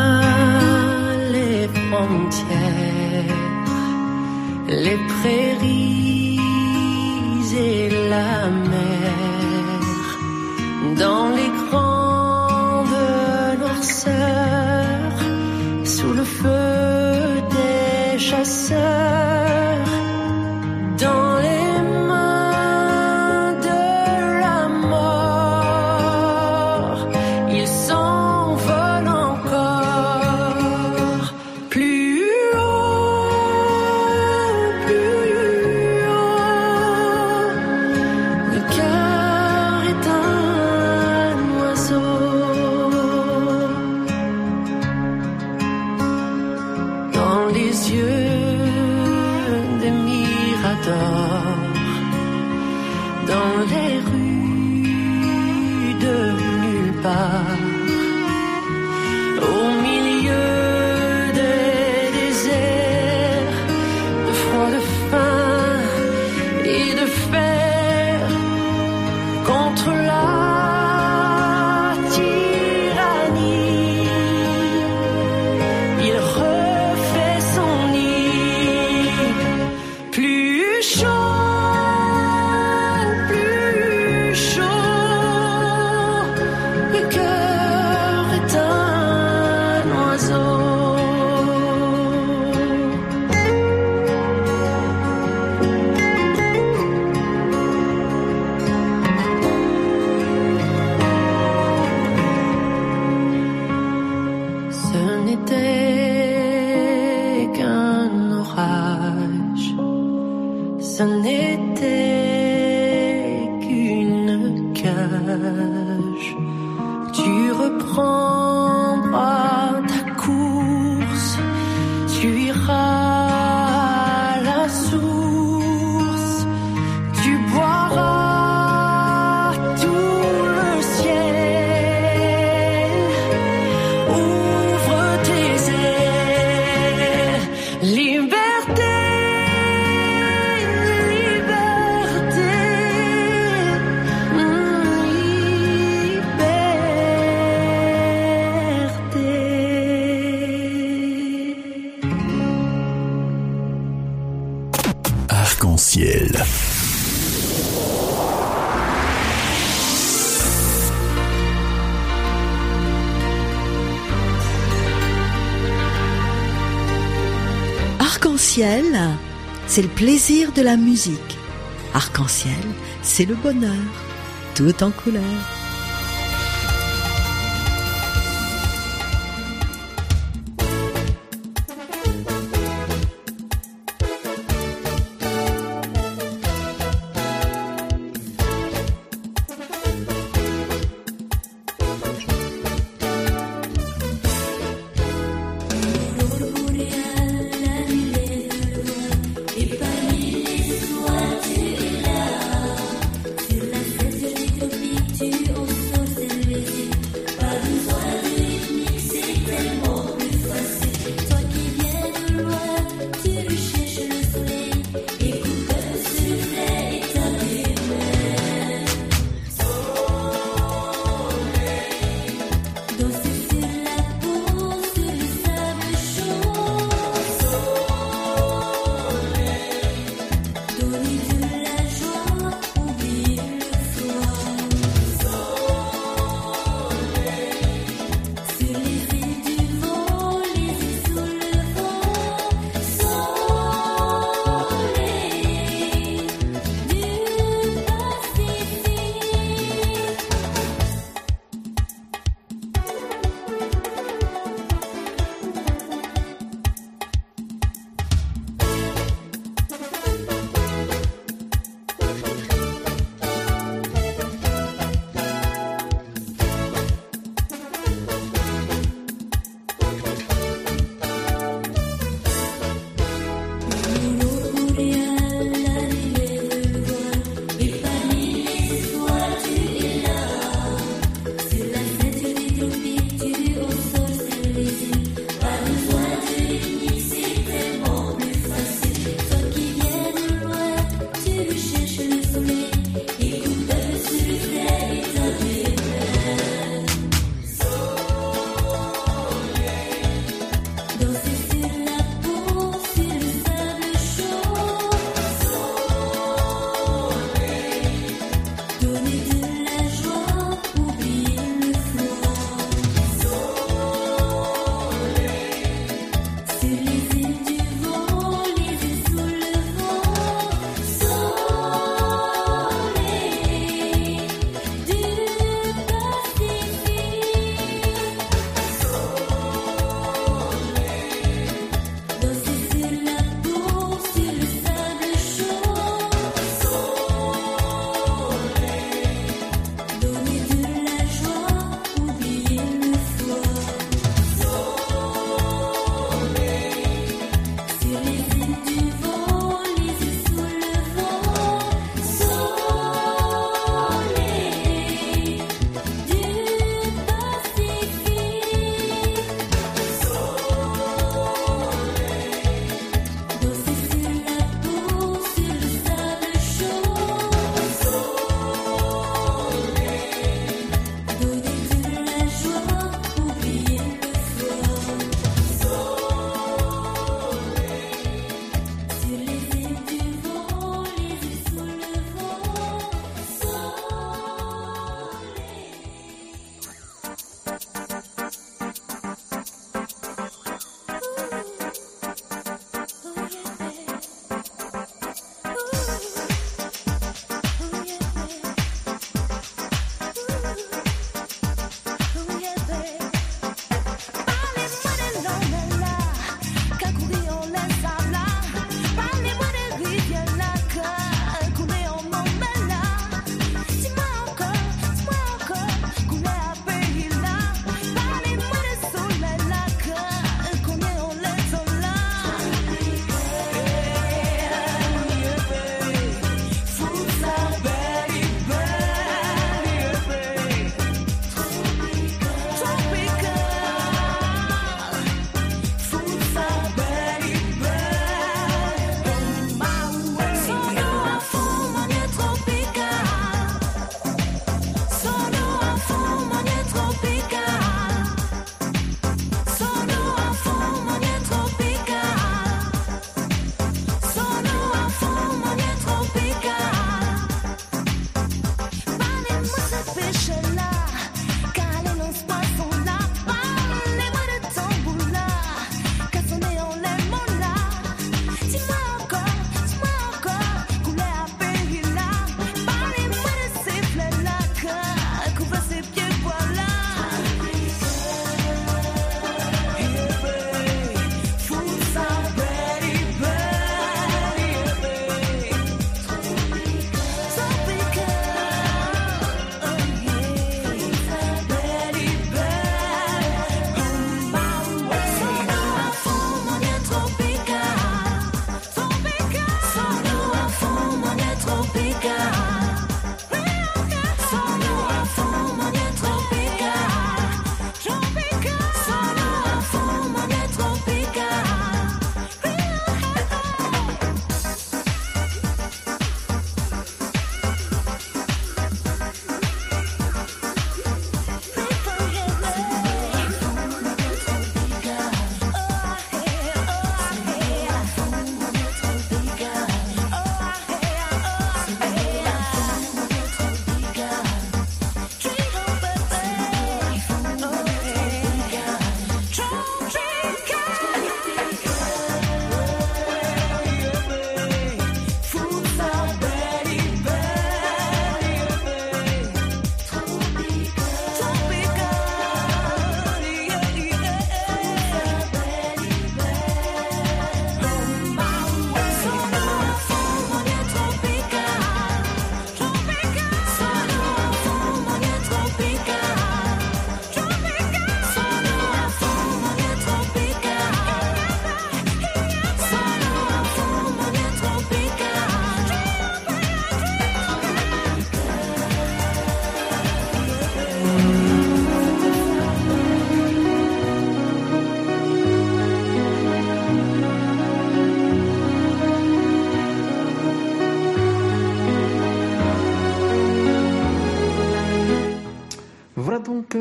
les frontières, les prairies et la mer, dans les grandes noirceurs, sous le feu des chasseurs, dans les mains de la mort, ils s'envolent encore. Plus haut, le cœur est un oiseau. Dans les yeux des miradors, dans les rues de nulle part, au milieu des déserts, de froid, de faim et de fer, contre la tyrannie, il refait son nid. Plus chaud, le cœur est un oiseau. Ce n'était qu'un orage, ce n'était qu'une cage. Tu reprendras ta course, tu iras à la source, tu boiras tout le ciel. Ouvre tes ailes, liberté, liberté, Arc-en-ciel. Arc-en-ciel, c'est le plaisir de la musique. Arc-en-ciel, c'est le bonheur, tout en couleur. Et parmi les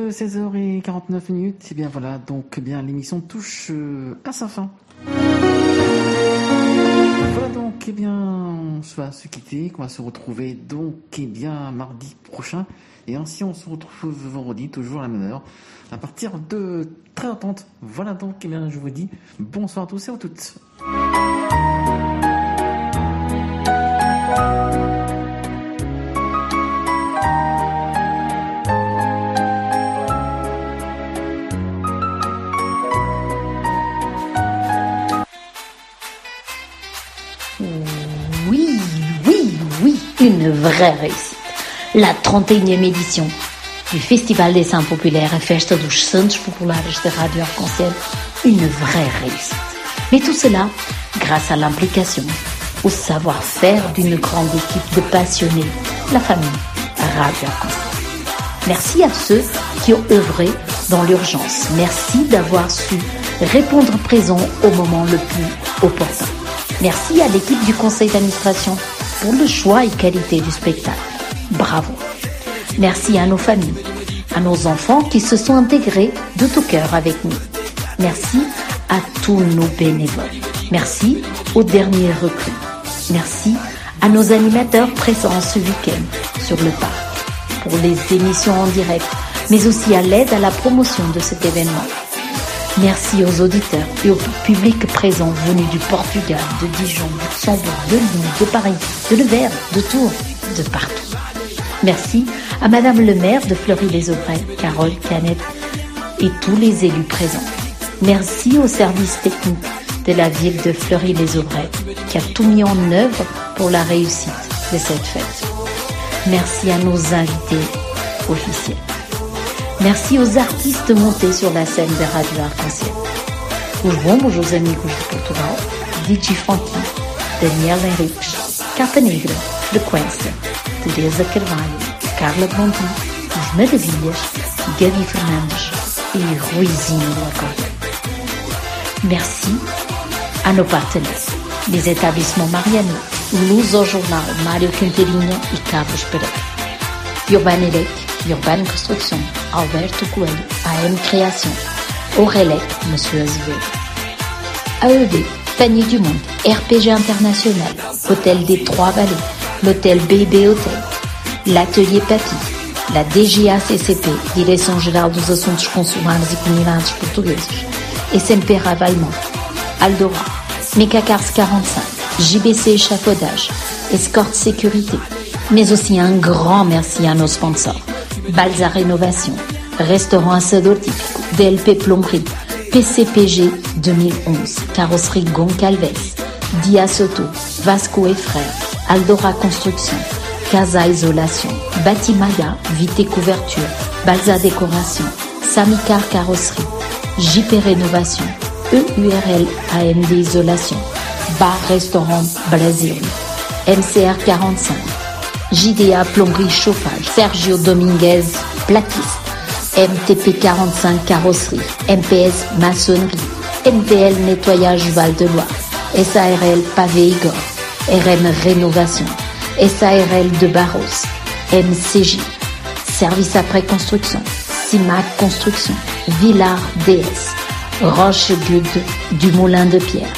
16h49. Et bien voilà, donc bien l'émission touche à sa fin. Voilà donc, eh bien, on va se quitter, qu'on va se retrouver donc, eh bien, mardi prochain. Et ainsi, on se retrouve vendredi, toujours à la même heure, à partir de 13h30. Voilà donc, eh bien, je vous dis bonsoir à tous et à toutes. Une vraie réussite. La 31e édition du Festival des Saints Populaires et Festa dos Santos Populares de Radio Arc-en-Ciel, une vraie réussite. Mais tout cela grâce à l'implication, au savoir-faire d'une grande équipe de passionnés, la famille Radio Arc-en-Ciel. Merci à ceux qui ont œuvré dans l'urgence. Merci d'avoir su répondre présent au moment le plus opportun. Merci à l'équipe du conseil d'administration pour le choix et qualité du spectacle. Bravo. Merci à nos familles, à nos enfants qui se sont intégrés de tout cœur avec nous. Merci à tous nos bénévoles. Merci aux derniers recrues. Merci à nos animateurs présents ce week-end sur le parc pour les émissions en direct, mais aussi à l'aide à la promotion de cet événement. Merci aux auditeurs et au public présent venus du Portugal, de Dijon, de Luxembourg, de Lyon, de Paris, de Nevers, de Tours, de partout. Merci à Madame le maire de Fleury-les-Aubrais, Carole Canette et tous les élus présents. Merci au service technique de la ville de Fleury-les-Aubrais qui a tout mis en œuvre pour la réussite de cette fête. Merci à nos invités officiels. Merci aux artistes montés sur la scène de Radio Arc-en-Ciel. Os bombos, os amigos de Portugal, DJ Franqui, Daniel Henriques, Capa Negra, Frequência, Teresa Carvalho, Carla Blondin, Os Maravilhas, Gabi Fernandes e Ruizinho do Acorde. Merci à nos partenaires, les établissements Mariano, Luz ao Jornal, Mário Quinteirinha e Carlos Pereira, Urban Elec, Urban Construction, Alberto Coelho, AM Création, Aurelec, Monsieur Azevedo, AEB, Panier du Monde, RPG International, Hôtel des Trois-Vallées, l'Hôtel BB Hôtel, l'Atelier Papi, la DGACCP, Direção-Geral dos Assuntos Consulares e Comunidades Portugueses, SMP Ravalement, Aldora, Mecacars 45, JBC Échafaudage, Escorte Sécurité, mais aussi un grand merci à nos sponsors. Balza Rénovation, Restaurant Assador Típico, DLP Plomberie, PCPG 2011, Carrosserie Goncalves, Dia Soto, Vasco et Frères, Aldora Construction, Casa Isolation, Batimaya, Vité Couverture, Balza Décoration, Samicar Carrosserie, JP Rénovation, EURL AMD Isolation, Bar Restaurant Brasil, MCR 45, JDA Plomberie Chauffage, Sergio Dominguez Platiste, MTP 45 Carrosserie, MPS Maçonnerie, MPL Nettoyage Val-de-Loire, SARL Pavé Igor, RM Rénovation, SARL de Barros, MCJ, Service après construction, CIMAC Construction, Villard DS, Roche Gude du Moulin de Pierre,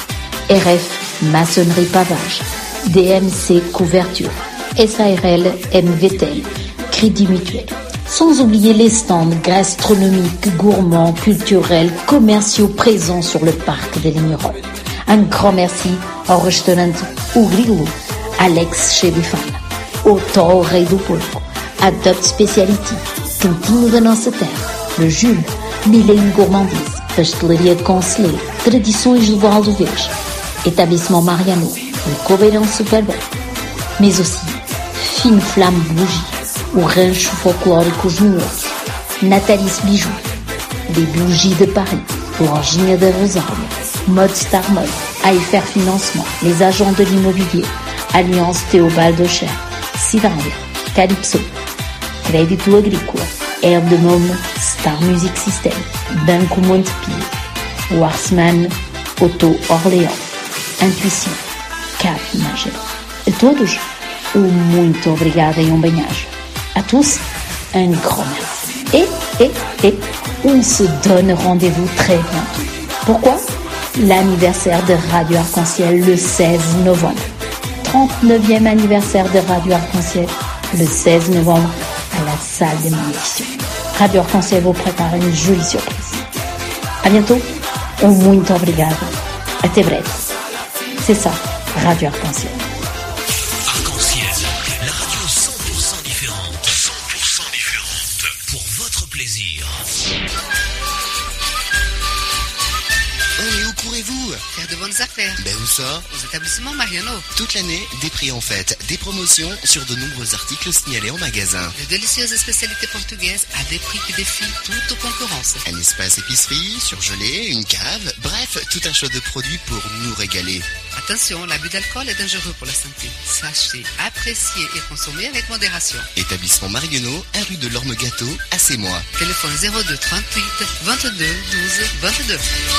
RF Maçonnerie Pavage, DMC Couverture, SARL MVTL, Crédit Mutuel. Sans oublier les stands gastronomiques, gourmands, culturels, commerciaux présents sur le parc des Lignerolles. Un grand merci au restaurant O Grilo, Alex Chevifana, au Torre do Porco, à Dot Speciality, Cantinho da Nossa Terra, le Jules, Milênio Gourmandise, Pastelaria Conselheiro, Tradições do Valdevez, Établissement Mariano, le Cobeirão Superbel, mais aussi Fine Flamme Bougie, o Rancho Folclórico Os Minhotos, Natalis Bijoux, les Bougies de Paris, Lojinha da Rosália, Mode Star Mode, AFR Financement, les agents de l'immobilier, Alliance Théobald Aucher, Cidade, Calypso, Crédito Agrícola, Air de Môme, Star Music System, Banco Montepio, Warsman, Auto Orléans, Intuição, Cap Magé. A todos, muito obrigada e bem-aja. A tous, un grand merci. on se donne rendez-vous très bientôt. Pourquoi ? L'anniversaire de Radio Arc-en-Ciel le 16 novembre. 39e anniversaire de Radio Arc-en-Ciel le 16 novembre à la salle des Malédictions. Radio Arc-en-Ciel vous prépare une jolie surprise. À bientôt. Muito obrigado. Até breve. C'est ça, Radio Arc-en-Ciel. Arc-en-Ciel, la radio 100% différente. 100% différente pour votre plaisir. Oh, mais où courez-vous? Faire de bonnes affaires. Ben où ça? Aux établissements Mariano. Toute l'année, des prix en fête, des promotions sur de nombreux articles signalés en magasin. De délicieuses spécialités portugaises à des prix qui défient toute concurrence. Un espace épicerie, surgelé, une cave, bref, tout un choix de produits pour nous régaler. Attention, l'abus d'alcool est dangereux pour la santé. Sachez apprécier et consommer avec modération. Établissement Mariano, 1 rue de l'Orme-Gâteau, à Sémois. Téléphone 02 38 22 12 22.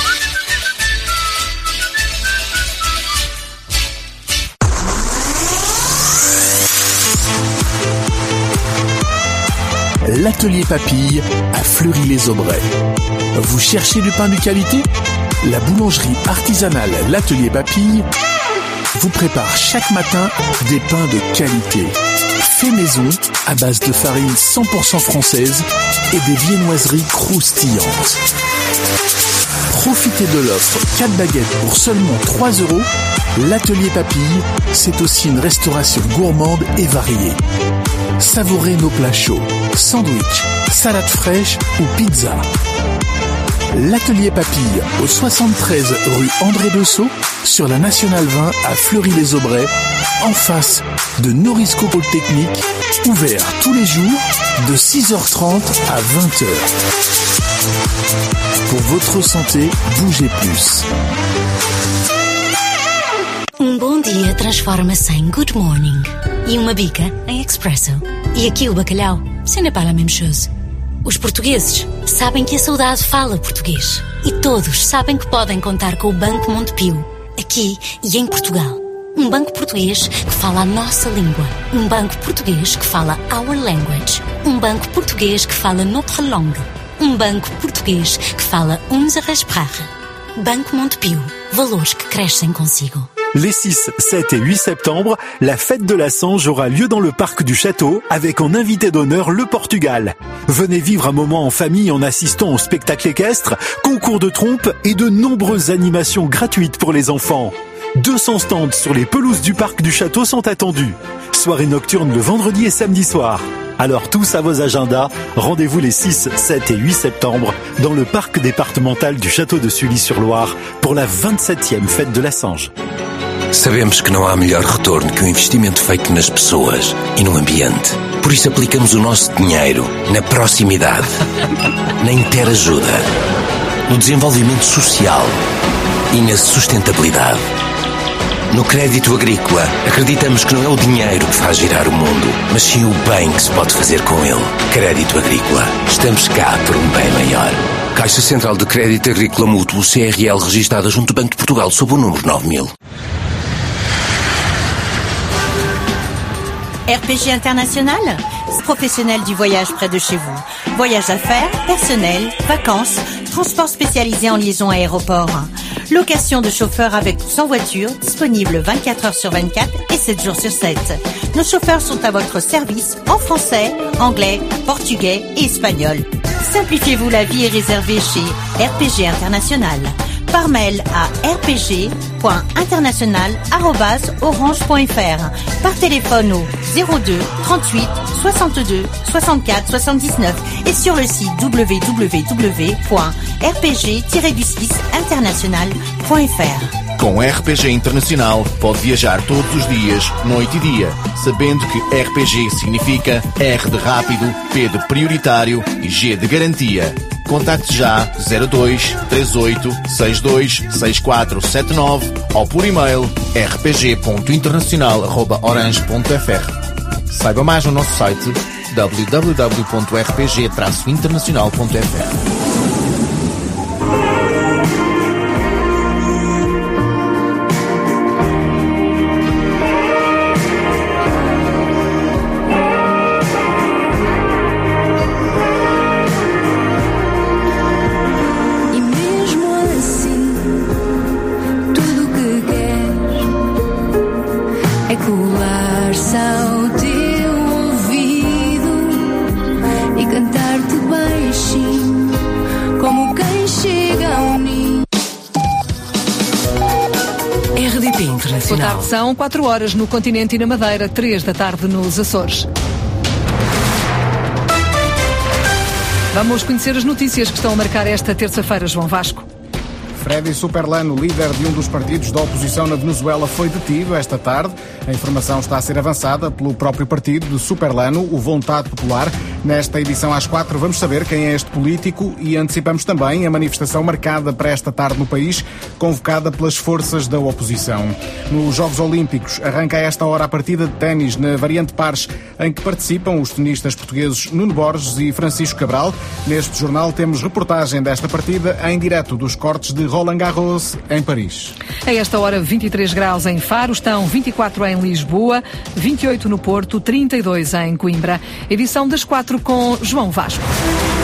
L'atelier Papille à Fleury-les-Aubrais. Vous cherchez du pain de qualité? La boulangerie artisanale L'Atelier Papille vous prépare chaque matin des pains de qualité. Fait maison à base de farine 100% française et des viennoiseries croustillantes. Profitez de l'offre 4 baguettes pour seulement 3 €. L'Atelier Papille, c'est aussi une restauration gourmande et variée. Savourez nos plats chauds, sandwich, salade fraîche ou pizza. L'Atelier Papille au 73 rue André Dessau sur la Nationale 20 à Fleury-les-Aubrais, en face de Norisco Polytechnique, ouvert tous les jours de 6h30 à 20h. Pour votre santé, bougez plus. Bom dia transforma-se em good morning e uma bica em expresso. E aqui o bacalhau, ce n'est pas la même chose. Os portugueses sabem que a saudade fala português e todos sabem que podem contar com o Banco Montepio, aqui e em Portugal. Banco português que fala a nossa língua. Banco português que fala our language. Banco português que fala notre langue. Banco português que fala unsere Sprache. Banco Montepio, valores que crescem consigo. Les 6, 7 et 8 septembre, la fête de la Sange aura lieu dans le parc du château avec en invité d'honneur le Portugal. Venez vivre un moment en famille en assistant au spectacle équestre, concours de trompes et de nombreuses animations gratuites pour les enfants. 200 stands sur les pelouses du parc du château sont attendus. Soirée nocturne le vendredi et samedi soir. Alors tous à vos agendas, rendez-vous les 6, 7 et 8 septembre dans le parc départemental du château de Sully-sur-Loire pour la 27e fête de la Sange. Sabemos que não há melhor retorno que o investimento feito nas pessoas e no ambiente. Por isso aplicamos o nosso dinheiro na proximidade, na interajuda, no desenvolvimento social e na sustentabilidade. No crédito agrícola, acreditamos que não é o dinheiro que faz girar o mundo, mas sim o bem que se pode fazer com ele. Crédito agrícola. Estamos cá por um bem maior. Caixa Central de Crédito Agrícola Mútuo, CRL, registada junto ao Banco de Portugal, sob o número 9000. RPG International, professionnel du voyage près de chez vous. Voyage d'affaires, personnel, vacances, transport spécialisé en liaison aéroport. Location de chauffeurs avec ou sans voiture, disponible 24 heures sur 24 et 7 jours sur 7. Nos chauffeurs sont à votre service en français, anglais, portugais et espagnol. Simplifiez-vous la vie et réservez chez RPG International. Par mail à rpg.international@orange.fr. Par téléphone au 02 38 62 64 79 et sur le site www.rpg-international.fr. Com RPG Internacional pode viajar todos os dias, noite e dia, sabendo que RPG significa R de rápido, P de prioritário e G de garantia. Contacte já 02 38 62 6479 ou por e-mail rpg.internacional@orange.fr. Saiba mais no nosso site www.rpg-internacional.fr. ao teu ouvido e cantar-te baixinho, como quem chega ao ninho. RDP Internacional. Boa tarde, são 4 horas no continente e na Madeira, 3 da tarde nos Açores. Vamos conhecer as notícias que estão a marcar esta terça-feira, João Vasco. Freddy Superlano, líder de um dos partidos da oposição na Venezuela, foi detido esta tarde. A informação está a ser avançada pelo próprio partido de Superlano, o Vontade Popular. Nesta edição às 4 vamos saber quem é este político e antecipamos também a manifestação marcada para esta tarde no país, convocada pelas forças da oposição. Nos Jogos Olímpicos arranca a esta hora a partida de ténis na variante pares, em que participam os tenistas portugueses Nuno Borges e Francisco Cabral. Neste jornal temos reportagem desta partida em direto dos cortes de Roland Garros, em Paris. A esta hora, 23 graus em Faro, estão 24 em Lisboa, 28 no Porto, 32 em Coimbra. Edição das 4 com João Vasco.